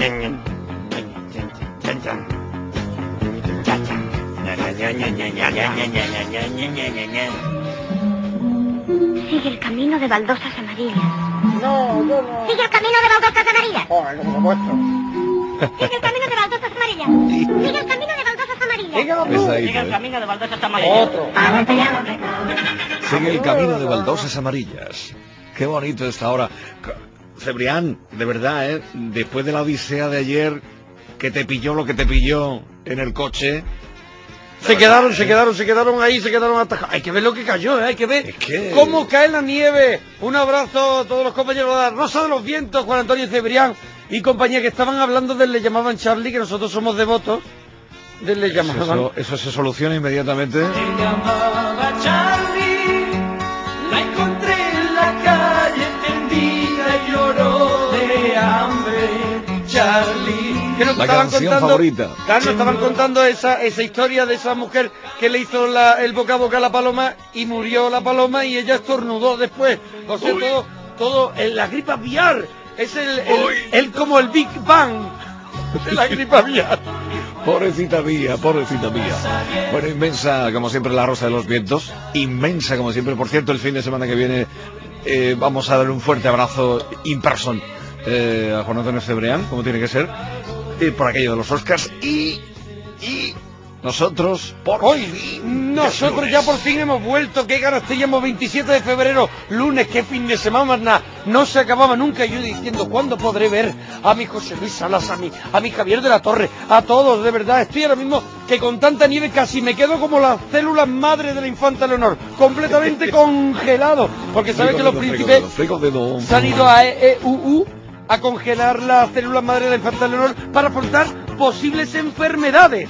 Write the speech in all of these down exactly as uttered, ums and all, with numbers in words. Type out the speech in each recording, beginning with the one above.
Sigue el camino de baldosas amarillas. No, yo no. Sigue el camino de baldosas amarillas. Joder, por supuesto. Sigue el camino de baldosas amarillas. Sigue el camino de baldosas amarillas. Síguelo tú. Sigue el camino de baldosas amarillas. Otro. Sigue el camino de baldosas amarillas. Qué bonito esta hora. Cebrián, de verdad, ¿eh? Después de la odisea de ayer, que te pilló lo que te pilló en el coche... Se quedaron, se quedaron, se quedaron ahí, se quedaron atajados. Hay que ver lo que cayó, ¿eh? Hay que ver Es que- cómo cae la nieve. Un abrazo a todos los compañeros de la Rosa de los Vientos, Juan Antonio Cebrián y compañía, que estaban hablando del Le Llamaban Charlie, que nosotros somos devotos del Le Llamaban. Eso, eso se soluciona inmediatamente. Me llamaba Charlie, la encontré en la calle tendida y lloró de hambre. Charlie. Que nos La estaban canción contando, favorita. claro, nos estaban contando esa, esa historia de esa mujer que le hizo la, el boca a boca a la paloma y murió la paloma y ella estornudó después. O sea, todo, todo, en la gripe aviar es el, el, el como el Big Bang de la gripe aviar. Pobrecita mía, pobrecita mía. Bueno, inmensa, como siempre, la Rosa de los Vientos. Inmensa, como siempre. Por cierto, el fin de semana que viene eh, vamos a darle un fuerte abrazo in person eh, a Juan Antonio Cebrián, como tiene que ser, eh, por aquello de los Oscars. Y, y nosotros, por Hoy, fin, nosotros ya por fin hemos vuelto. Qué ganas teníamos. Veintisiete de febrero, lunes, qué fin de semana. No se acababa nunca. Yo diciendo, ¿cuándo podré ver a mi José Luis Salas, a mi, a mi Javier de la Torre, a todos? De verdad, estoy ahora mismo que con tanta nieve casi me quedo como las células madre de la infanta Leonor, completamente congelado. Porque sabes que los príncipes se han ido a E E U U a congelar las células madre de la infanta Leonor para afrontar posibles enfermedades.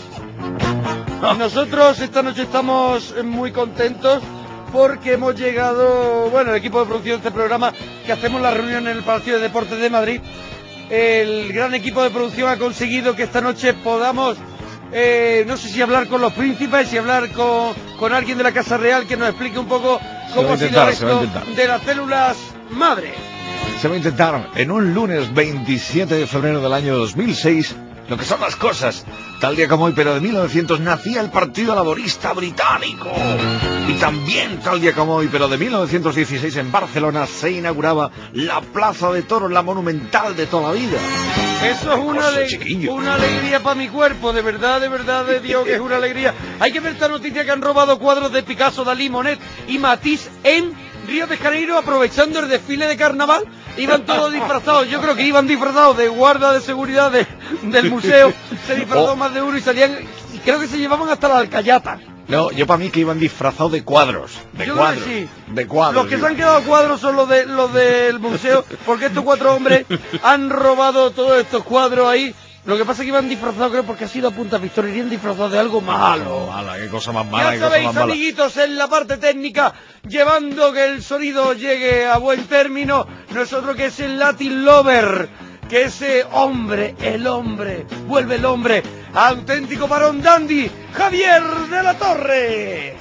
Y nosotros esta noche estamos muy contentos porque hemos llegado, bueno, el equipo de producción de este programa, que hacemos la reunión en el Palacio de Deportes de Madrid, el gran equipo de producción ha conseguido que esta noche podamos, eh, no sé si hablar con los príncipes, si hablar con, con alguien de la Casa Real que nos explique un poco cómo ha sido esto de las células madre. Se va a intentar en un lunes veintisiete de febrero del año dos mil seis lo que son las cosas. Tal día como hoy, pero de mil novecientos, nacía el Partido Laborista Británico. Y también tal día como hoy, pero de mil novecientos dieciséis, en Barcelona se inauguraba la Plaza de Toros, la monumental de toda la vida. Eso es una, cosa, ale chiquillo. una alegría para mi cuerpo, de verdad, de verdad, de Dios, que es una alegría. Hay que ver esta noticia, que han robado cuadros de Picasso, Dalí, Monet y Matisse en Río de Janeiro, aprovechando el desfile de carnaval. Iban todos disfrazados, yo creo que iban disfrazados de guarda de seguridad de, del museo. Se disfrazó Oh. más de uno y salían, y creo que se llevaban hasta la alcayata. No, yo para mí que iban disfrazados de cuadros. De Yo creo cuadros. que sí. De cuadros. Los que digo. se han quedado a cuadros son los de los del museo, porque estos cuatro hombres han robado todos estos cuadros ahí. Lo que pasa es que iban disfrazados, creo, porque ha sido a punta pistola, irían disfrazados de algo malo. Mala, qué cosa más mala, Ya qué cosa sabéis, más mala. amiguitos, en la parte técnica, llevando que el sonido llegue a buen término, nosotros que es el Latin Lover, que ese hombre, el hombre, vuelve el hombre, auténtico varón dandy, Javier de la Torre.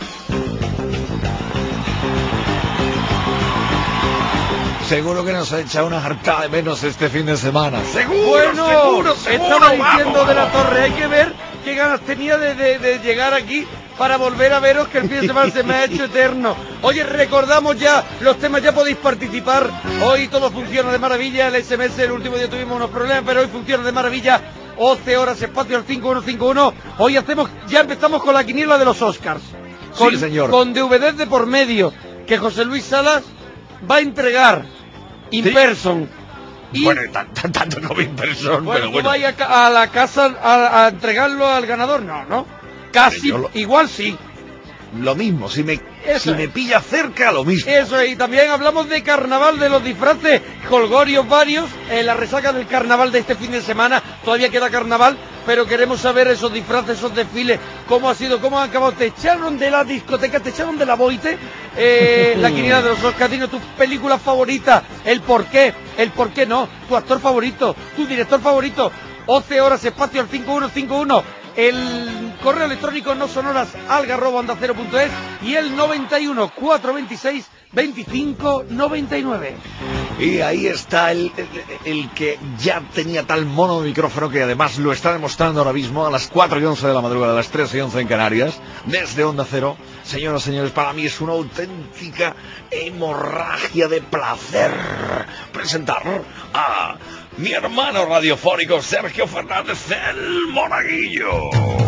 Seguro que nos ha echado una hartada de menos este fin de semana. Seguro, Bueno, seguro, seguro. estaba diciendo vamos, de la vamos. Torre, hay que ver qué ganas tenía de, de, de llegar aquí para volver a veros, que el fin de semana se me ha hecho eterno. Oye, recordamos ya los temas, ya podéis participar. Hoy todo funciona de maravilla, el S M S el último día tuvimos unos problemas, pero hoy funciona de maravilla. once horas, espacio al cinco uno cinco uno. Hoy hacemos, ya empezamos con la quiniela de los Oscars. Con, Sí, señor. Con D V D de por medio, que José Luis Salas va a entregar in Sí. person. Y Bueno, tan- tan- tanto como inversor, bueno, pero ¿tú bueno. vas a, ca- a la casa a, a entregarlo al ganador? No, ¿no? Casi, Yo lo- igual sí. Lo mismo, si me, Eso si es. me pilla cerca, lo mismo. Eso es, y también hablamos de carnaval, de los disfraces, colgorios varios, en la resaca del carnaval de este fin de semana. Todavía queda carnaval, pero queremos saber esos disfraces, esos desfiles, cómo ha sido, cómo han acabado. Te echaron de la discoteca, te echaron de la boite, eh, la quiniela de los Oscars. Dinos tu película favorita, el por qué, el por qué no, tu actor favorito, tu director favorito. once horas, espacio al cinco uno cinco uno. El correo electrónico no sonoras alga arroba onda cero punto es y el noventa y uno, cuatrocientos veintiséis, veinticinco noventa y nueve. Y ahí está el, el, el que ya tenía tal mono de micrófono que además lo está demostrando ahora mismo a las cuatro y once de la madrugada, a las tres y once en Canarias, desde Onda Cero. Señoras y señores, para mí es una auténtica hemorragia de placer presentar a mi hermano radiofónico Sergio Fernández, el Monaguillo.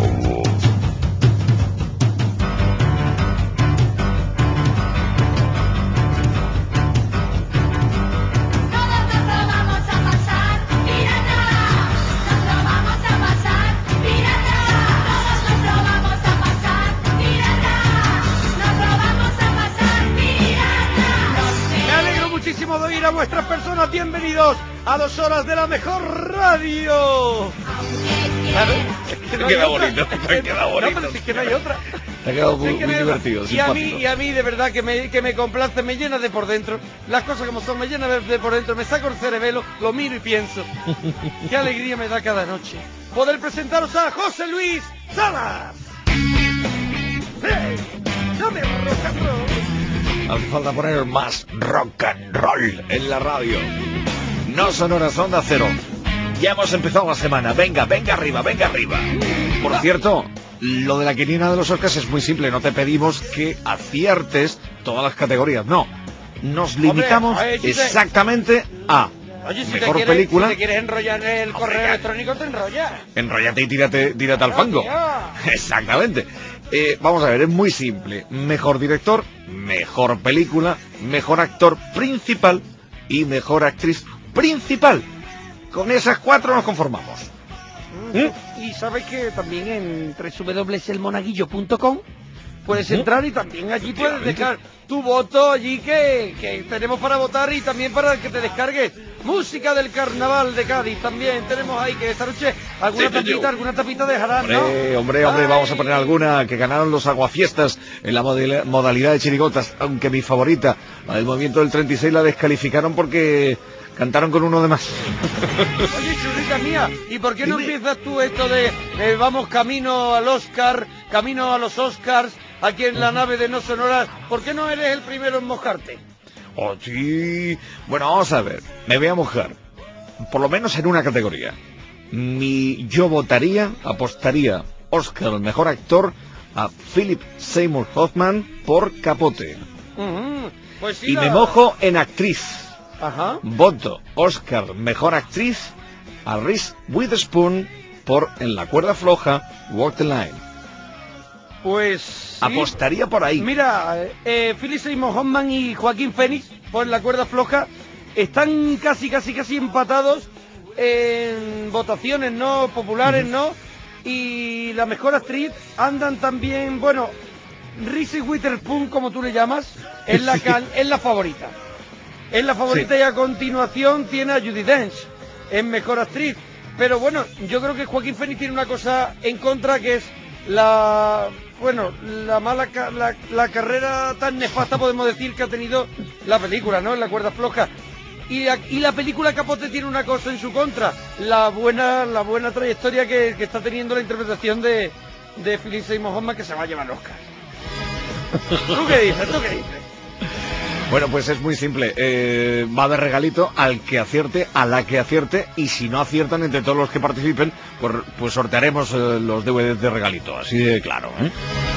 De oír a vuestras personas, bienvenidos a dos horas de la mejor radio. Claro, es que no queda hay otra. bonito, te queda bonito. No, pero si es que no hay otra. Te ha quedado muy, Es que muy no hay divertido, otra. Y a mí, simpático. y a mí de verdad que me, que me complace, me llena de por dentro. Las cosas como son, me llena de, de por dentro, me saco el cerebelo, lo miro y pienso. Qué alegría me da cada noche poder presentaros a José Luis Salas. ¡Hey! ¡Dame rock and roll! Hace falta poner más rock and roll en la radio. No Sonoras, Onda Cero. Ya hemos empezado la semana. Venga, venga arriba, venga arriba. Por cierto, lo de la quiniela de los Oscars es muy simple. No te pedimos que aciertes todas las categorías. No. Nos limitamos Hombre, oye, si te- exactamente a Oye, si te, mejor quieres, película. si te quieres enrollar en el correo ya. electrónico, te enrollas. Enróllate y tírate, tírate al fango. Tío. Exactamente. Eh, vamos a ver, es muy simple. Mejor director, mejor película, mejor actor principal y mejor actriz principal. Con esas cuatro nos conformamos. ¿Mm? Y sabes que también en doble u doble u doble u punto el monaguillo punto com puedes Ujú. entrar y también allí puedes Efectivamente. dejar tu voto allí que, que tenemos para votar y también para que te descargues música del carnaval de Cádiz. También tenemos ahí que esta noche alguna Sí, señor. tapita, alguna tapita dejarán, ¿no? Hombre, hombre, hombre, Ay. vamos a poner alguna que ganaron los aguafiestas en la model- modalidad de chirigotas, aunque mi favorita, la del movimiento del treinta y seis, la descalificaron porque cantaron con uno de más. Oye, churrita mía, ¿y por qué no Dime. empiezas tú esto de eh, vamos camino al Oscar, camino a los Oscars, aquí en la nave de No Sonoras? ¿Por qué no eres el primero en mojarte? Oh, sí. Bueno, vamos a ver. Me voy a mojar. Por lo menos en una categoría. Mi, yo votaría, apostaría Oscar, el mejor actor, a Philip Seymour Hoffman por Capote. Ujú, Pues sí. Y la- me mojo en actriz. Ajá. Voto Oscar, mejor actriz, a Reese Witherspoon por En la cuerda floja, Walk the Line. Pues sí. Apostaría por ahí. Mira, eh, Philip Seymour Hoffman y Joaquín Phoenix, por la cuerda floja, están casi, casi, casi empatados en votaciones, ¿no? Populares, ¿no? Y la mejor actriz andan también, bueno, Reese Witherspoon, como tú le llamas, es la, can- es la favorita. Es la favorita Sí. y a continuación tiene a Judi Dench, es mejor actriz. Pero bueno, yo creo que Joaquín Phoenix tiene una cosa en contra que es la, bueno, la mala, ca- la, la carrera tan nefasta, podemos decir, que ha tenido la película, ¿no? En la cuerda floja. Y la, y la película Capote tiene una cosa en su contra, la buena, la buena trayectoria que, que está teniendo la interpretación de, de Philip Seymour Hoffman, que se va a llevar el Oscar. ¿Tú qué dices? ¿Tú qué dices? Bueno, pues es muy simple. Eh, va a haber regalito al que acierte, a la que acierte, y si no aciertan entre todos los que participen, pues, pues sortearemos eh, los D V Ds de regalito, así de claro, ¿eh?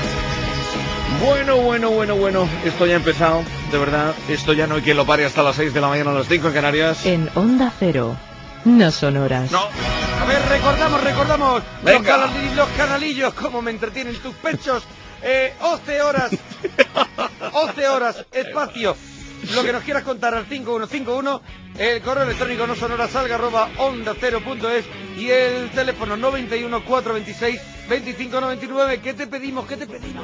Bueno, bueno, bueno, bueno, esto ya ha empezado, de verdad. Esto ya no hay quien lo pare hasta las seis de la mañana, a las cinco en Canarias. En Onda Cero, No Sonoras. No, A ver, recordamos, recordamos los, Venga. canali- los canalillos, cómo me entretienen tus pechos. Eh, once horas, once horas, espacio. Lo que nos quieras contar al cinco uno cinco uno, el correo electrónico no sonorasalga arroba onda cero punto es y el teléfono noventa y uno, cuatrocientos veintiséis, veinticinco noventa y nueve. ¿Qué te pedimos? ¿Qué te pedimos?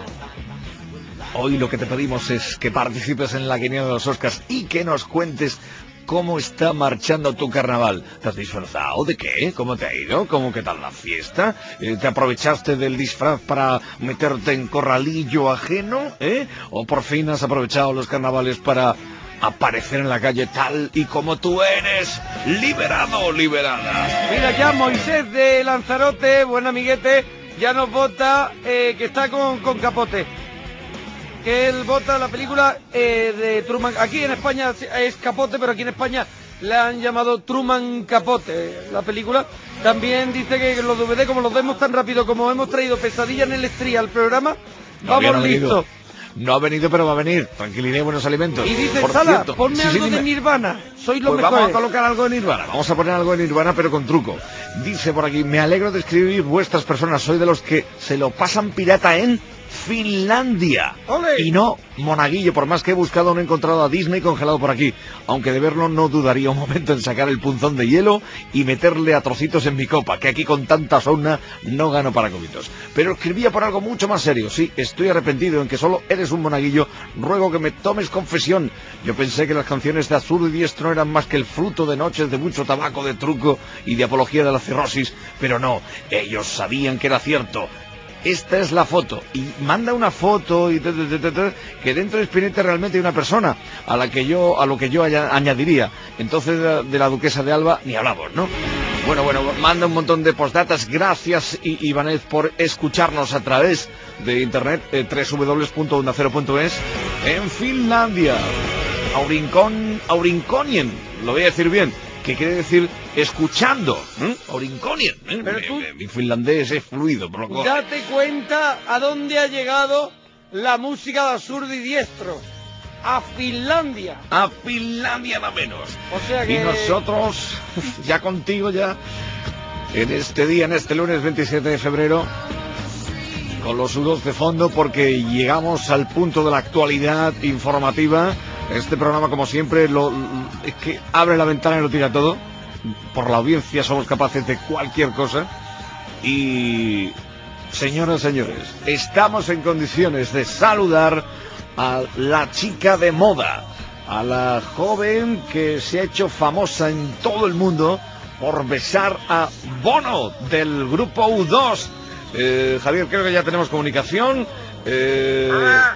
hoy lo que te pedimos es que participes en la quiniela de los Oscars y que nos cuentes cómo está marchando tu carnaval. ¿Te has disfrazado? ¿De qué? ¿Cómo te ha ido? ¿Cómo qué tal la fiesta? Eh, ¿Te aprovechaste del disfraz para meterte en corralillo ajeno? ¿Eh? ¿O por fin has aprovechado los carnavales para aparecer en la calle tal y como tú eres? Liberado o liberada. Mira, ya Moisés de Lanzarote, buen amiguete, ya nos vota eh, que está con, con Capote. que él vota la película eh, de Truman. Aquí en España es Capote, pero aquí en España le han llamado Truman Capote, la película. También dice que los D V D, como los vemos tan rápido, como hemos traído Pesadilla en el Estría al programa, Todavía vamos no ha venido. listos. No ha venido, pero va a venir. Tranquilidad y buenos alimentos. Y dice, Por Sala, cierto, ponme sí, sí, algo dime. de Nirvana, sois los Pues mejores. vamos a colocar algo de Nirvana. Vamos a poner algo de Nirvana, pero con truco. Dice por aquí, me alegro de escribir vuestras personas. Soy de los que se lo pasan pirata en Finlandia. ¡Ole! Y no Monaguillo, por más que he buscado no he encontrado a Disney congelado por aquí. Aunque de verlo no dudaría un momento en sacar el punzón de hielo y meterle a trocitos en mi copa, que aquí con tanta sauna no gano para comitos. Pero escribía por algo mucho más serio. Sí, estoy arrepentido en que solo eres un monaguillo. Ruego que me tomes confesión. Yo pensé que las canciones de Azurdo y Diestro eran más que el fruto de noches de mucho tabaco, de truco y de apología de la cirrosis, pero no, ellos sabían que era cierto. Esta es la foto, y manda una foto y te, te, te, te, te, que dentro de Spinetta realmente hay una persona a la que yo, a lo que yo haya, añadiría. Entonces de, de la duquesa de Alba ni hablamos, ¿no? Bueno, bueno, manda un montón de postdatas. Gracias, I, Ibanez, por escucharnos a través de internet, eh, doble u doble u doble u punto onda cero punto es, en Finlandia. Aurincon, Aurinkonien, lo voy a decir bien, que quiere decir escuchando. ¿eh? Aurinkonien, ¿eh? Pero mi, tú- mi, mi finlandés es fluido, por lo que... Date cuenta a dónde ha llegado la música de Azurdo y Diestro. A Finlandia. A Finlandia no menos. O sea que... Y nosotros, ya contigo ya, en este día, en este lunes veintisiete de febrero, con los sudos de fondo, porque llegamos al punto de la actualidad informativa. Este programa, como siempre, lo, lo- es que abre la ventana y lo tira todo. Por la audiencia somos capaces de cualquier cosa. Y, señoras y señores, estamos en condiciones de saludar a la chica de moda, a la joven que se ha hecho famosa en todo el mundo por besar a Bono del grupo U dos. Eh, Javier, creo que ya tenemos comunicación. Eh, Hola.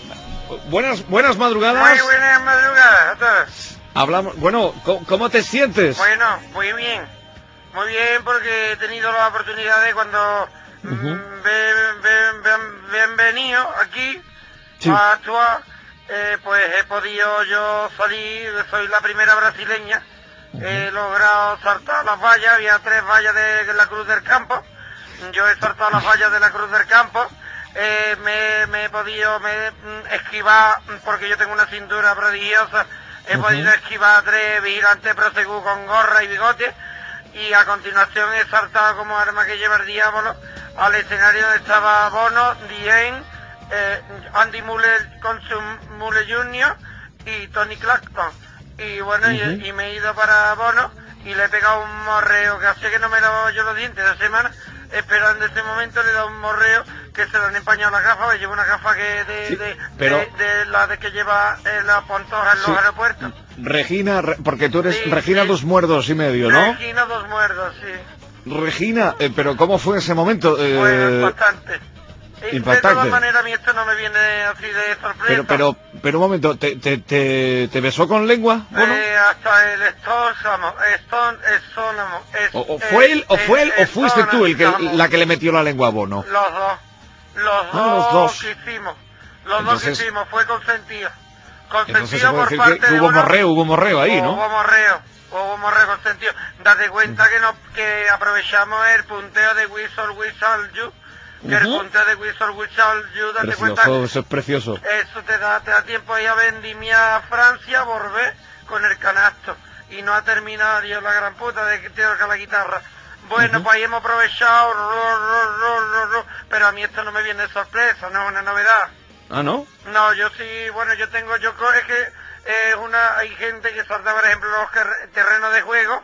buenas, buenas madrugadas. Muy buenas madrugadas a todos. Hablamos. Bueno, ¿cómo, cómo te sientes? Bueno, muy bien. Muy bien porque he tenido la oportunidad de cuando mm, Ujú. ven- ven- ven- bienvenido aquí Sí. a actuar, eh, pues he podido yo salir, soy la primera brasileña, he logrado saltar las vallas, había tres vallas de la Cruz del Campo, yo he saltado las vallas de la Cruz del Campo, eh, me, me he podido me, mm, esquivar, mm, porque yo tengo una cintura prodigiosa, he Ujú. podido esquivar a tres vigilantes prosegú con gorra y bigote, y a continuación he saltado como arma que lleva el diablo al escenario donde estaba Bono, Dien, eh, Andy Muller con su Muller junior y Tony Clapton. Y bueno, y- Ujú. y, me he ido para Bono y le he pegado un morreo que hace que no me lavo yo los dientes de semana. Esperando ese momento le he dado un morreo que se le han empañado las gafas, me llevo una gafa que de, Sí, de, pero- de, de la de que lleva eh, la pantoja en los Sí. aeropuertos. Regina, Re- porque tú eres Sí, Regina sí. dos muerdos y medio, ¿no? Regina dos muertos, sí. Regina, eh, pero ¿cómo fue ese momento? Eh, Pues impactante. Y impactante. De todas maneras, a mí esto no me viene así de sorpresa. pero, pero, pero un momento, ¿te, te, te, te besó con lengua? Bueno, Eh, hasta el estómago, estón, estómago, es- o, o fue él, o es- fue él, o es- fuiste tú el que, estómago. la que le metió la lengua a Bono. Los dos. Los Ah, dos, los dos. que hicimos. Los Entonces- dos que hicimos, fue consentido. Entonces Consentido se puede por decir parte que, que de hubo uno. morreo, hubo morreo ahí, ¿no? Hubo morreo, hubo morreo consentido. Date cuenta que, no, que aprovechamos el punteo de Whistle Whistle You. Que el Ujú. punteo de Whistle Whistle You, date cuenta. Precioso, eso es precioso. Eso te da, te da tiempo ahí a vendimiar a Francia, volver con el canasto. Y no ha terminado, Dios la gran puta, de que toca la guitarra. Bueno, Ujú. pues ahí hemos aprovechado, ro, ro, ro, ro, ro, pero a mí esto no me viene de sorpresa, no es una novedad. Ah, ¿no? No, yo sí, bueno, yo tengo, yo creo es que eh, una, hay gente que salta, por ejemplo, los ter- terrenos de juego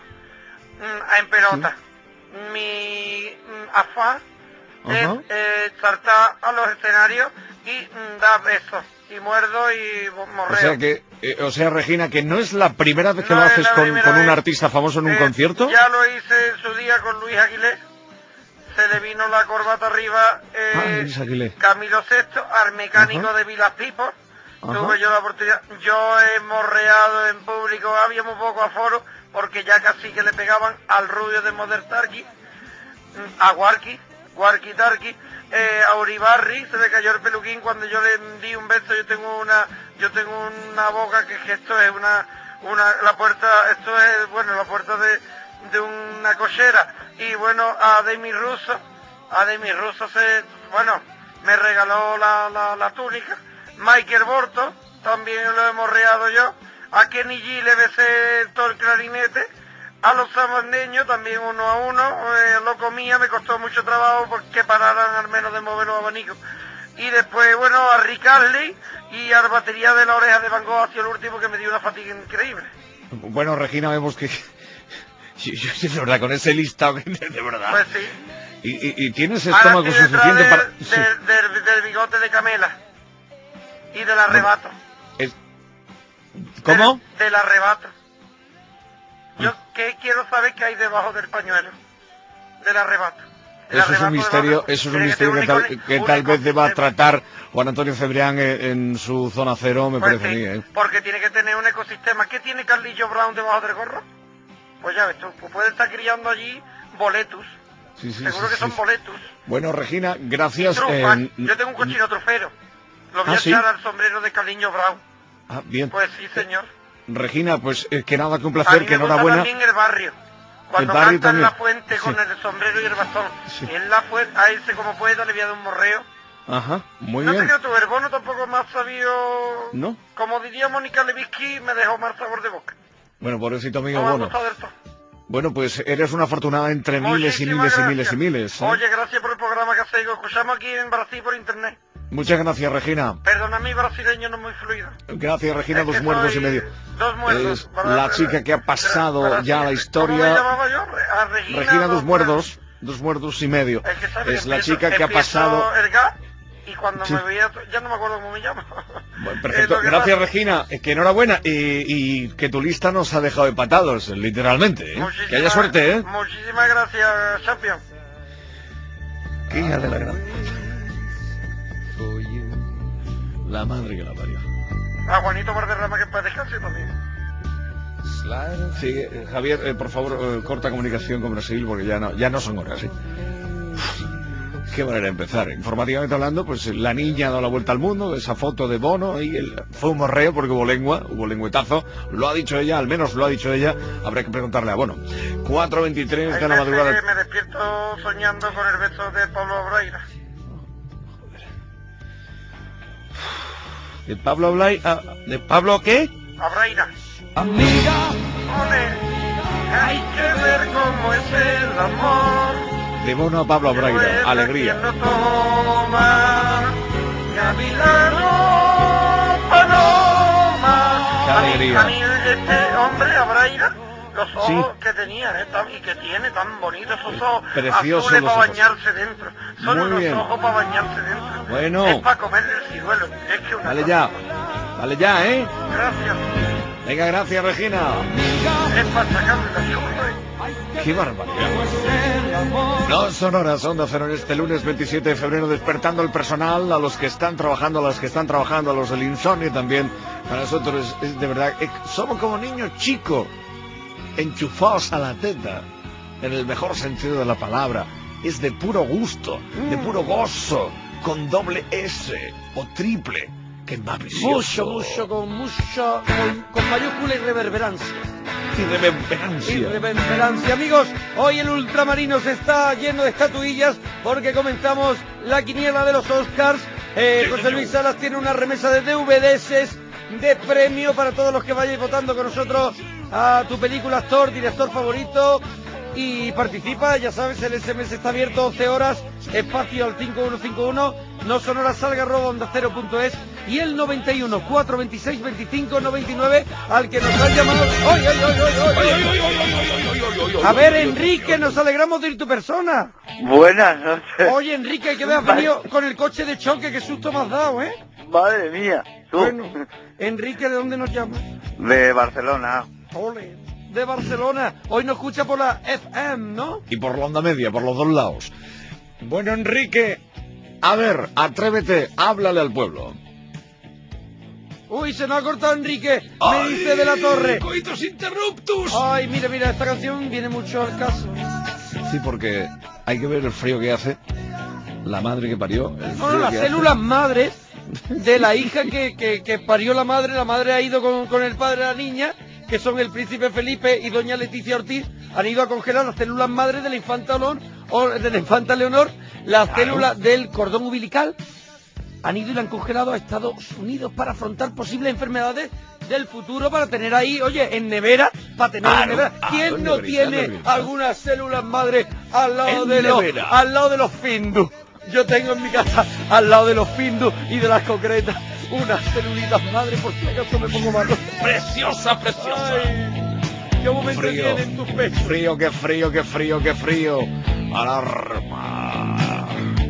mm, en pelota. Mi mm, afán es Ajá. eh, saltar a los escenarios y mm, dar besos, y muerdo y bo- O morreo. sea que, eh, o sea, Regina, que no es la primera vez que No lo es haces la con, primera con un vez. artista famoso en un Eh, concierto. Ya lo hice en su día con Luis Aguilé, se le vino la corbata arriba, eh, Ah, Luis Aguilé. Camilo Sexto, al mecánico Ajá. de Vilas Pipos. Ajá. Tuve yo la oportunidad, yo he morreado en público, había muy poco aforo, porque ya casi que le pegaban al rubio de Modern Target, a Warki, Walkie Talkie, eh, a Uribarri se le cayó el peluquín cuando yo le di un beso. Yo tengo una, yo tengo una boca que, que esto es una, una, la puerta, esto es, bueno, la puerta de, de una cochera. Y bueno, a Demi Russo, a Demi Russo se, bueno, me regaló la, la, la túnica. Michael Borto, también lo he morreado yo. A Kenny G le besé todo el clarinete. A los samandeños también uno a uno, eh, lo comía, me costó mucho trabajo porque pararan al menos de mover los abanicos. Y después, bueno, a Rick Astley y a la batería de la oreja de Van Gogh hacia el último, que me dio una fatiga increíble. Bueno, Regina, vemos que... Yo, yo, de verdad, con ese listado, de verdad. Pues sí. Y, y, y tienes Ahora estómago estoy detrás suficiente del, para... del, Sí. del, del bigote de Camela. Y del arrebato. Es... ¿Cómo? Del, del arrebato. Yo ¿qué quiero saber qué hay debajo del pañuelo. Del arrebato. El Eso es un arrebato misterio, debajo, eso es un tiene misterio que, que tal, tener un que econ- tal un vez deba ecosistema. tratar Juan Antonio Cebrián en, en su zona cero, me Pues parece sí, a mí, ¿eh? porque tiene que tener un ecosistema. ¿Qué tiene Carlillo Brown debajo del gorro? Pues ya ves tú, pues puede estar criando allí boletus. Sí, sí, Seguro sí, que sí, son sí. boletus. Bueno, Regina, Y gracias. trufas. eh, Yo tengo un cochino trufero. Lo voy ¿Ah, a sí? echar al sombrero de Carliño Brown. Ah, bien. Pues sí, señor. Regina, pues eh, que nada, que un A placer, mí que me gusta enhorabuena. también el barrio. Cuando El barrio canta en también. la fuente con Sí. el sombrero y el bastón. Sí. En la fuente, a ese como pueda le voy a dar un morreo. Ajá, muy No bien. te creo tu hermano tampoco más sabido. ¿No? Como diría Mónica Lewinsky, me dejó mal sabor de boca. Bueno, pobrecito amigo, No me ha bueno. gustado del todo. Bueno, pues eres una afortunada entre miles y Muchísimas miles y gracias. miles y miles. ¿eh? Oye, gracias por el programa que hacéis. Lo escuchamos aquí en Brasil por internet. Muchas gracias, Regina. Perdona, mi brasileño no es muy fluido. Gracias, Regina, Es que dos muertos y soy medio. Dos muertos. Es Para- la chica que ha pasado Brasil- ya la ¿Cómo me historia. llamaba yo? A Regina, Regina, dos muertos. muertos, dos muertos y medio. Es que sabes, Es la empiezo- chica que ha empiezo pasado... el gas y cuando Sí. me veía, ya no me acuerdo cómo me llamo. Bueno, Es perfecto, lo que gracias pasa. Regina, Eh, que enhorabuena y, y que tu lista nos ha dejado empatados, literalmente, ¿eh? Muchísimas- Que haya suerte, ¿eh? Muchísimas gracias, Champion. Qué hija de la gran... La madre que la parió. A Juanito Valderrama que para descanse también. Sí, eh, Javier, eh, por favor, eh, corta comunicación con Brasil porque ya no, ya no son horas, ¿eh? Qué manera de empezar. Informativamente hablando, pues la niña ha dado la vuelta al mundo, esa foto de Bono, y el, fue un morreo porque hubo lengua, hubo lengüetazo, lo ha dicho ella, al menos lo ha dicho ella, habrá que preguntarle a Bono. cuatro veintitrés Hay de la veces madrugada. que me despierto soñando con el beso de Pablo Obreira. ¿De Pablo Blay? Ah, ¿de Pablo qué? Obreira. Amiga, Ole, hay que ver cómo es el amor. De Bono a Pablo Braira, Quien alegría. lo toma, Gavilano, Paloma. Qué A mí- alegría. A mí, este hombre, Abraira, los ojos Sí. que tenía eh, tan- y que tiene tan bonitos esos ojos Preciosos azules los para ojos. bañarse dentro. Son Muy unos bien. ojos para bañarse dentro. Bueno. Es para comer el ciruelo. Es que una Dale cosa- ya, dale ya, ¿eh? Gracias. Venga, gracias Regina. Es para sacarle la churra. Qué barbaridad. No son horas, Onda Cero en este lunes veintisiete de febrero, despertando al personal, a los que están trabajando, a los que están trabajando, a los del insomnio también. Para nosotros es, es de verdad, es- somos como niños chicos, enchufados a la teta, en el mejor sentido de la palabra. Es de puro gusto, de puro gozo, con doble S o triple, que es más vicioso. Mucho, mucho, con mucho, con, con mayúscula y reverberancia. Y reverencia. Y reverberancia. Amigos, hoy el Ultramarinos está lleno de estatuillas porque comenzamos la quiniela de los Oscars. Eh, Sí, José señor. Luis Salas tiene una remesa de D V Ds de premio para todos los que vayáis votando con nosotros a tu película, actor, director favorito. Y participa, ya sabes, el S M S está abierto once horas, espacio al cinco uno cinco uno, no sonoras salga arroba onda cero punto es y el noventa y uno, cuatro veintiséis, veinticinco, noventa y nueve al que nos han llamado. ¡Ay, ay, ay, ay, ay! A ver, Enrique, nos alegramos de ir tu persona. Buenas noches. Oye, Enrique, que me has venido con el coche de choque, qué susto me has dado, ¿eh? Madre mía. Tú. Bueno, Enrique, ¿de dónde nos llamas? De Barcelona. Ole, de Barcelona. Hoy nos escucha por la F M, ¿no? Y por la onda media, por los dos lados. Bueno, Enrique, a ver, atrévete, háblale al pueblo. Uy, se nos ha cortado Enrique, me dice de la Torre. ¡Coitus interruptus! Ay, mira, mira, esta canción viene mucho al caso. Sí, porque hay que ver el frío que hace La madre que parió. el No, frío las que hace. células madres de la hija que, que, que parió la madre. La madre ha ido con, con el padre de la niña, que son el príncipe Felipe y doña Leticia Ortiz, han ido a congelar las células madres de la infanta Leonor, o de la infanta Leonor, las Claro. células del cordón umbilical. Han ido y la han congelado a Estados Unidos para afrontar posibles enfermedades del futuro, para tener ahí, oye, en nevera, para tener Claro, en nevera. claro, ¿Quién en no neverita, tiene neverita. algunas células madres al lado En de los, nevera. al lado de los findus? Yo tengo en mi casa, al lado de los findus y de las concretas, unas celulitas madres, por si acaso me pongo malo. Preciosa, preciosa. Ay, ¿qué momento Frío. tienen tus pechos? Frío, qué frío, qué frío, qué frío. Alarma.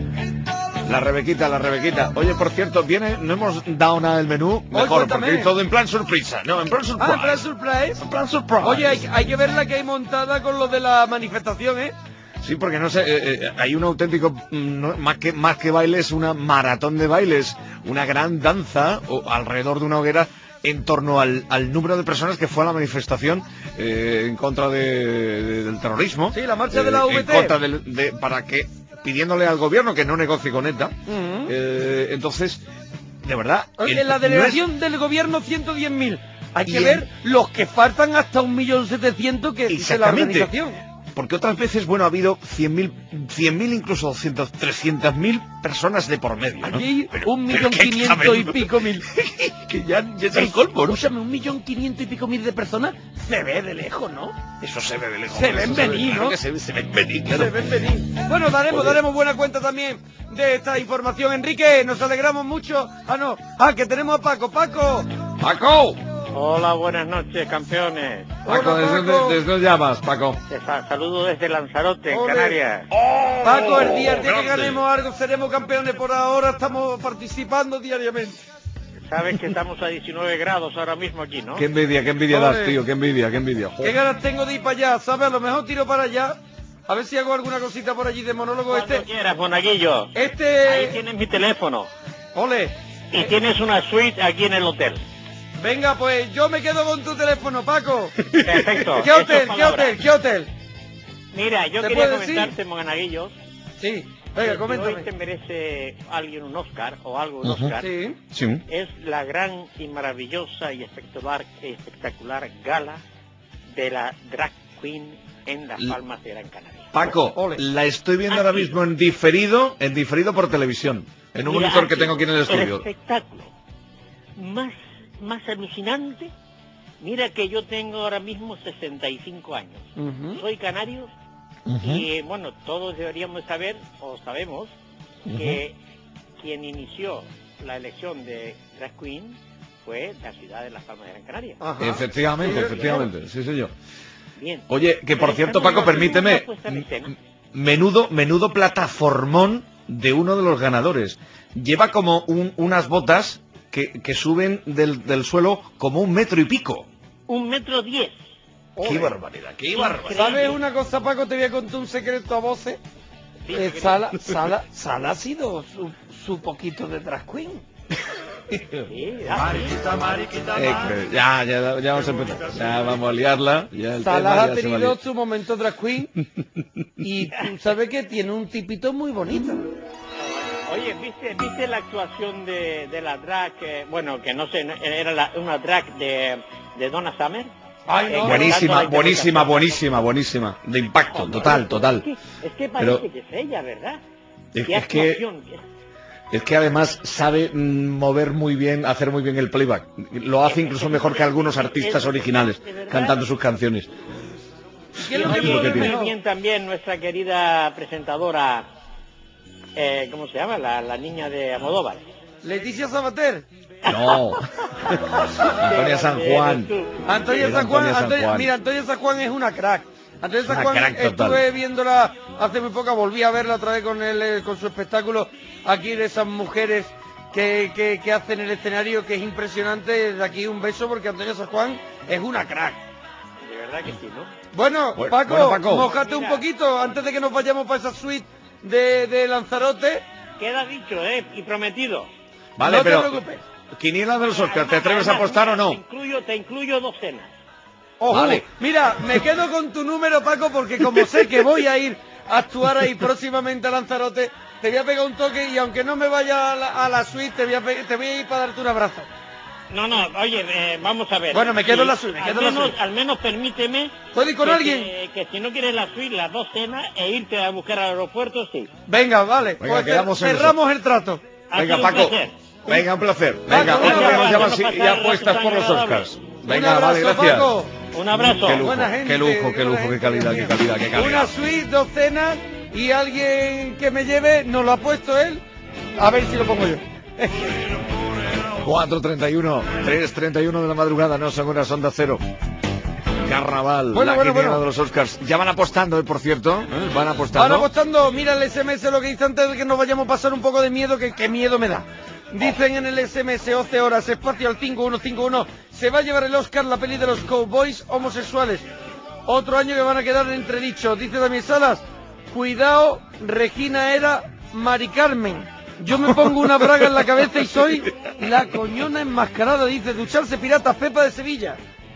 La Rebequita, la Rebequita. Oye, por cierto, viene, no hemos dado nada del menú. Mejor, cuéntame. porque es todo en plan sorpresa. No, en plan surprise. Ah, plan surprise. En plan surprise. Oye, hay, hay que ver la que hay montada con lo de la manifestación, ¿eh? Sí, porque no sé, eh, eh, hay un auténtico, mm, no, más que más que bailes, una maratón de bailes, una gran danza o, alrededor de una hoguera en torno al, al número de personas que fue a la manifestación eh, en contra de, de- del terrorismo. Sí, la marcha de la eh, V en T. contra del- de, para que pidiéndole al gobierno que no negocie con ETA. Ujú. Eh, entonces, de verdad, el- En la no es- delegación del gobierno ciento diez mil. Hay Y que en- ver los que faltan hasta un millón setecientos que dice la Exactamente. organización. Porque otras veces, bueno, ha habido cien mil, incluso doscientas, trescientas mil personas de por medio, ¿no? Aquí Pero- un pero millón qué quinientos y cabello. pico mil. Que ya, ya es el colmo, ¿no? Escúchame, un millón quinientos y pico mil de personas se ve de lejos, ¿no? Eso se ve de lejos. Se eso ven ve, venir, claro ¿no? que se, se ven venir, claro. Se ven venir. Bueno, daremos, Joder. daremos buena cuenta también de esta información. Enrique, nos alegramos mucho. Ah, no. Ah, que tenemos a Paco. Paco. ¡Paco! Hola, buenas noches, campeones. Paco, Hola, ¿desde, Paco. dónde- desde dónde llamas, Paco? Te sa- saludo desde Lanzarote, en Ole. Canarias. Paco, el día, el día que grande. ganemos algo seremos campeones. Por ahora estamos participando diariamente. Sabes que estamos a diecinueve grados ahora mismo aquí, ¿no? Qué envidia, qué envidia Ole. das, tío, qué envidia, qué envidia. ¿Qué Joder. ganas tengo de ir para allá? ¿Sabes? A lo mejor tiro para allá. A ver si hago alguna cosita por allí de monólogo. Cuando Este. quieras, Monaguillo. Ahí Este. tienes mi teléfono. Ole. Y tienes una suite aquí en el hotel. Venga, pues yo me quedo con tu teléfono, Paco. Perfecto. ¿Qué eso es hotel? ¿Qué palabra. hotel? ¿Qué hotel? Mira, yo ¿Se quería puede decir? comentarte, Monaguillo, Sí. que Venga, si coméntame. hoy te merece alguien un Oscar o algo un Ujú. Oscar, Sí. Sí. es la gran y maravillosa y espectacular, espectacular gala de la Drag Queen en Las L- Palmas de Gran Canaria. Paco, Ole. la estoy viendo Ah, ahora sí. mismo en diferido, en diferido por televisión, en un Mira, monitor que ha tengo sido aquí en el El estudio. espectáculo más, más alucinante. Mira que yo tengo ahora mismo sesenta y cinco años. Ujú. Soy canario y bueno, todos deberíamos saber, o sabemos, que quien inició la elección de Drag Queen fue la ciudad de Las Palmas de Gran Canaria. Ajá. Efectivamente, Sí, efectivamente, sí señor. Bien. Oye, que por Pero cierto, estamos Paco, haciendo permíteme, una puesta en escena. m- menudo, menudo plataformón de uno de los ganadores. Lleva como un- unas botas que, que suben del, del suelo como un metro y pico. Un metro diez. ¡Qué Ole. barbaridad, qué Increíble. barbaridad! ¿Sabes una cosa, Paco? Te voy a contar un secreto a voces. Sí, Eh, sí, Sala, Sala, Sala ha sido su, su poquito de drag queen. sí, ah, sí. Eh, que ya, ya, ya vamos a empezar. Ya vamos a liarla. Ya el Salas tema ha ya se va a tenido liar. su momento drag queen y tú sabes que tiene un tipito muy bonito. Oye, ¿viste, ¿viste la actuación de, de la drag? eh, bueno, que no sé, no- era la- una drag de, de Donna Summer. Ay, Eh, no, cantando Buenísima, la buenísima, interpretación. buenísima, buenísima. De impacto, Joder, total, total. Es que, es que parece Pero- que es ella, ¿verdad? Es- Qué es que- actuación, qué- Es que además sabe mm, mover muy bien, hacer muy bien el playback. Lo hace incluso mejor que algunos artistas originales cantando sus canciones. ¿Qué es lo que Oye, pone lo que tiene. muy mejor? bien también nuestra querida presentadora, eh, ¿cómo se llama? La, la niña de Amodóvar. Leticia Sabater. No. Antonia San Juan. Antonia Sí, San Juan, Antonia San Antonia- Juan. mira, Antonia San Juan es una crack. Antonia San Una Juan, crack total. estuve viéndola hace muy poco, volví a verla otra vez con él, eh, con su espectáculo aquí de esas mujeres que, que, que hacen el escenario, que es impresionante. Desde aquí un beso porque Antonia San Juan es una crack. De verdad que sí, ¿no? Bueno, Bueno, Paco, bueno, Paco. mojate un Mira. poquito antes de que nos vayamos para esa suite de, de Lanzarote. Queda dicho, ¿eh? Y prometido. Vale, No te pero. preocupes. Quiniela de los Oscars, ¿te Además- atreves a además, apostar o mira, no? Te incluyo, te incluyo dos cenas. Ojo, Vale. mira, me quedo con tu número, Paco, porque como sé que voy a ir a actuar ahí próximamente a Lanzarote, te voy a pegar un toque y aunque no me vaya a la, a la suite, te voy, a pe- te voy a ir para darte un abrazo. No, no, oye, eh, vamos a ver. Bueno, me quedo Sí, en la suite, me al quedo en la menos, suite. Al menos permíteme... ¿Puedo ir con que, alguien? Que, que si no quieres la suite, las dos cenas e irte a buscar al aeropuerto, sí. Venga, vale, Venga, pues quedamos en cerramos el trato. Ha Venga, sido un Paco. placer. Venga, un placer. Paco, Venga, un otro día nos abrazo. llamas y, y Pasar apuestas ratos por los agradables. Oscars. Un Venga, abrazo, vale, gracias. Paco. Un abrazo. Qué lujo, Buena gente, qué lujo, qué buena lujo, qué gente, calidad, Dios qué mío. calidad, qué calidad. Una suite, dos cenas y alguien que me lleve, nos lo ha puesto él. A ver si lo pongo yo. cuatro treinta y uno, tres treinta y uno de la madrugada, no son horas Onda Cero. Carnaval, Bueno, la bueno, quiniela bueno. de los Oscars. Ya van apostando, eh, por cierto. ¿eh? Van Van apostando. apostando, mira el S M S lo que dice antes de que nos vayamos a pasar un poco de miedo, que, que miedo me da. Dicen en el S M S once horas, espacio al cinco uno cinco uno, se va a llevar el Oscar la peli de los cowboys homosexuales. Otro año que van a quedar en entredicho. Dice Damián Salas, cuidado, Regina era Mari Carmen. Yo me pongo una braga en la cabeza y soy la coñona enmascarada, dice, ducharse pirata, Pepa de Sevilla.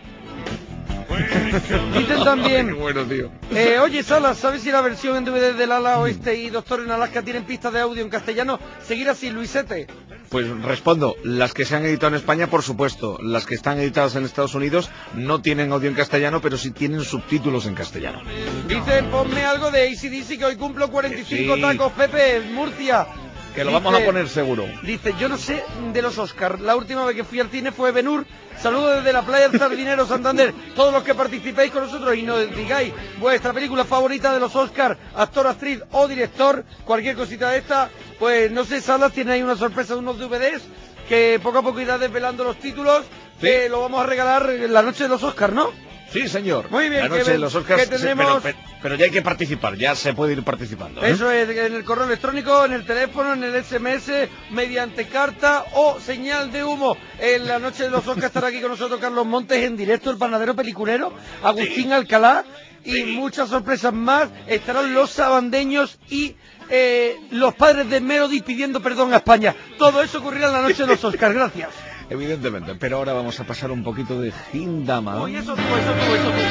Dicen también, Qué bueno, tío. eh, oye Salas, ¿sabes si la versión en D V D del Ala Oeste y Doctor en Alaska tienen pistas de audio en castellano? Seguir así, Luisete. Pues respondo, las que se han editado en España, por supuesto. Las que están editadas en Estados Unidos no tienen audio en castellano, pero sí tienen subtítulos en castellano. Dice, ponme algo de A C D C que hoy cumplo cuarenta y cinco Sí. tacos, Pepe, Murcia. Que lo Dice- vamos a poner seguro. Dice, yo no sé de los Oscars. La última vez que fui al cine fue Ben-Hur. Saludos desde la playa del Sardinero, Santander. Todos los que participéis con nosotros y nos digáis vuestra película favorita de los Oscars, actor, actriz o director, cualquier cosita de esta, pues no sé, Salas, tiene ahí una sorpresa de unos D V Ds que poco a poco irá desvelando los títulos, Sí. que lo vamos a regalar en la noche de los Oscars, ¿no? Sí, señor. Muy bien, La noche que de ven- los Oscars, que sí, tenemos- pero, pero- pero ya hay que participar, ya se puede ir participando. ¿eh? Eso es, en el correo electrónico, en el teléfono, en el S M S, mediante carta o señal de humo. En la noche de los Oscars estará aquí con nosotros Carlos Montes en directo, el panadero peliculero, Agustín Alcalá y muchas sorpresas más. Estarán los sabandeños y eh, los padres de Melody pidiendo perdón a España. Todo eso ocurrirá en la noche de los Oscars. Gracias. Evidentemente, pero ahora vamos a pasar un poquito de Hindama. Uy, eso tú, eso tú, eso tú.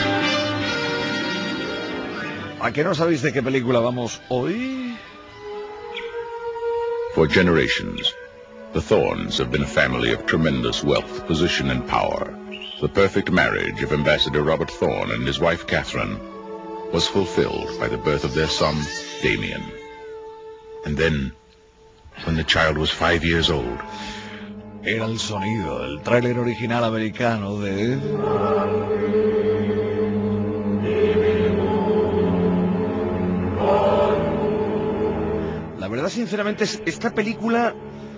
¿A que no sabéis de qué película vamos hoy? For generations, the Thorns have been a family of tremendous wealth, position, and power. The perfect marriage of Ambassador Robert Thorne and his wife Catherine was fulfilled by the birth of their son, Damien. And then, when the child was five years old, Era el sonido, el tráiler original americano de... La verdad, sinceramente, es- esta película...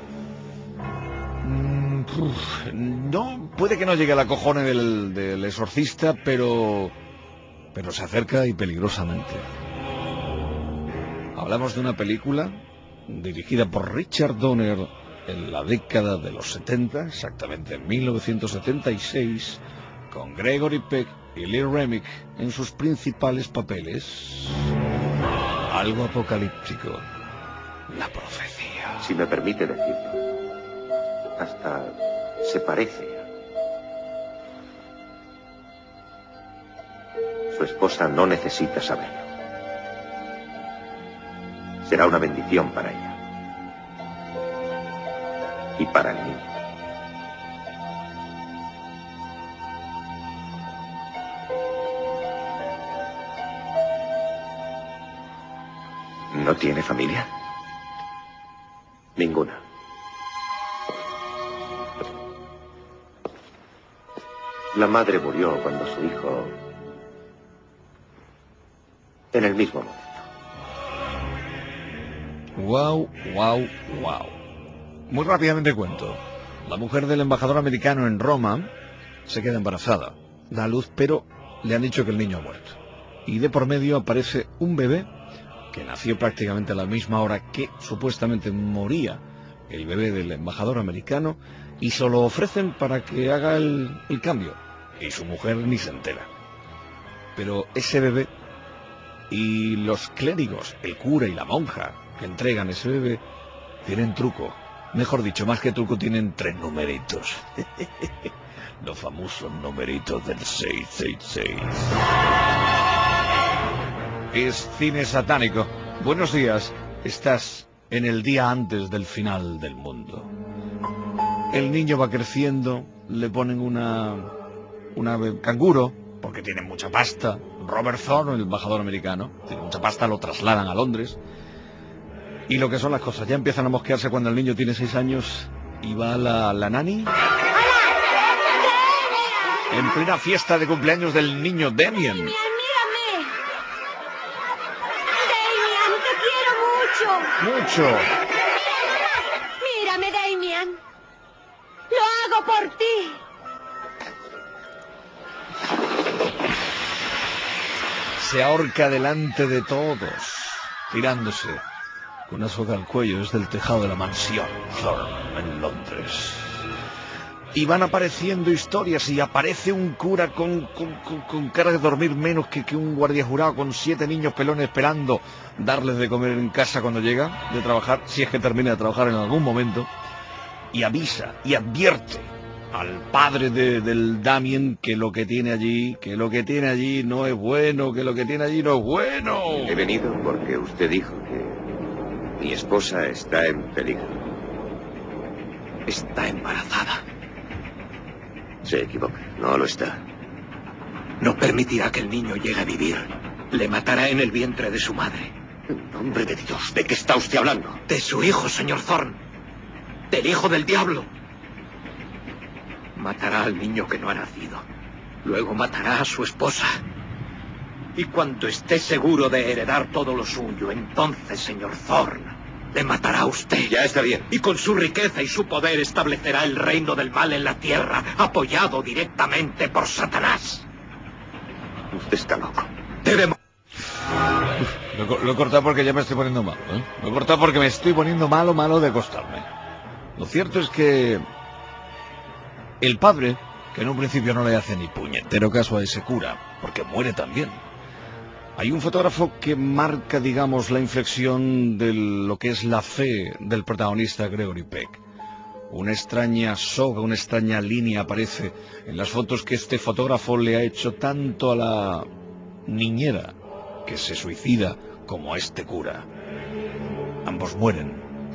mm, uf, no, puede que no llegue a la cojone del, del exorcista, pero... pero se acerca y peligrosamente. Hablamos de una película dirigida por Richard Donner en la década de los setenta, exactamente en mil novecientos setenta y seis, con Gregory Peck y Lee Remick en sus principales papeles. Algo apocalíptico. La profecía. Si me permite decirlo, hasta se parece. Su esposa no necesita saberlo. Será una bendición para ella. Y para el niño. ¿No tiene familia? Ninguna. La madre murió cuando su hijo... en el mismo momento. Wow, wow, wow. Muy rápidamente cuento. La mujer del embajador americano en Roma se queda embarazada, da a luz, pero le han dicho que el niño ha muerto. Y de por medio aparece un bebé que nació prácticamente a la misma hora que supuestamente moría el bebé del embajador americano, y se lo ofrecen para que haga el, el cambio. Y su mujer ni se entera. Pero ese bebé y los clérigos, el cura y la monja que entregan ese bebé, tienen truco. Mejor dicho, más que truco, tienen tres numeritos. Los famosos numeritos del seis seis seis. Es cine satánico. Buenos días. Estás en el día antes del final del mundo. El niño va creciendo, le ponen una, una canguro, porque tiene mucha pasta. Robert Thorne, el embajador americano, tiene mucha pasta, lo trasladan a Londres. Y lo que son las cosas, ya empiezan a mosquearse cuando el niño tiene seis años y va la, la nani. En plena fiesta de cumpleaños del niño Damien. Damian, mírame. Damian, te quiero mucho. Mucho. Mírame, Damian. Lo hago por ti. Se ahorca delante de todos, tirándose con una soga al cuello desde el tejado de la mansión Thorne en Londres. Y van apareciendo historias y aparece un cura con, con, con, con cara de dormir menos que, que un guardia jurado con siete niños pelones esperando darles de comer en casa cuando llega de trabajar, si es que termina de trabajar en algún momento, y avisa y advierte al padre de, del Damien que lo que tiene allí, que lo que tiene allí no es bueno, que lo que tiene allí no es bueno. He venido porque usted dijo que mi esposa está en peligro. Está embarazada. Se equivoca, no lo está. No permitirá que el niño llegue a vivir. Le matará en el vientre de su madre. En nombre de Dios, ¿de qué está usted hablando? De su hijo, señor Thorne. Del hijo del diablo. Matará al niño que no ha nacido. Luego matará a su esposa. Y cuando esté seguro de heredar todo lo suyo, entonces, señor Thorne, le matará a usted. Ya está bien. Y con su riqueza y su poder establecerá el reino del mal en la tierra, apoyado directamente por Satanás. Usted está loco. Debemos... Lo, lo he cortado porque ya me estoy poniendo malo, ¿eh? Lo he cortado porque me estoy poniendo malo, malo de acostarme. Lo cierto es que el padre, que en un principio no le hace ni puñetero caso a ese cura, porque muere también. Hay un fotógrafo que marca, digamos, la inflexión de lo que es la fe del protagonista Gregory Peck. Una extraña soga, una extraña línea aparece en las fotos que este fotógrafo le ha hecho tanto a la niñera que se suicida como a este cura. Ambos mueren.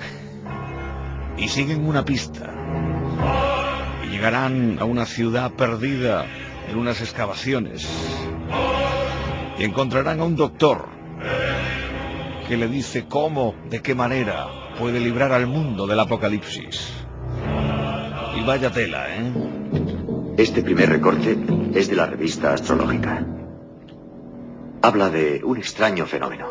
Y siguen una pista. Y llegarán a una ciudad perdida en unas excavaciones. Y encontrarán a un doctor que le dice cómo, de qué manera puede librar al mundo del apocalipsis. Y vaya tela, ¿eh? Este primer recorte es de la revista Astrológica. Habla de un extraño fenómeno.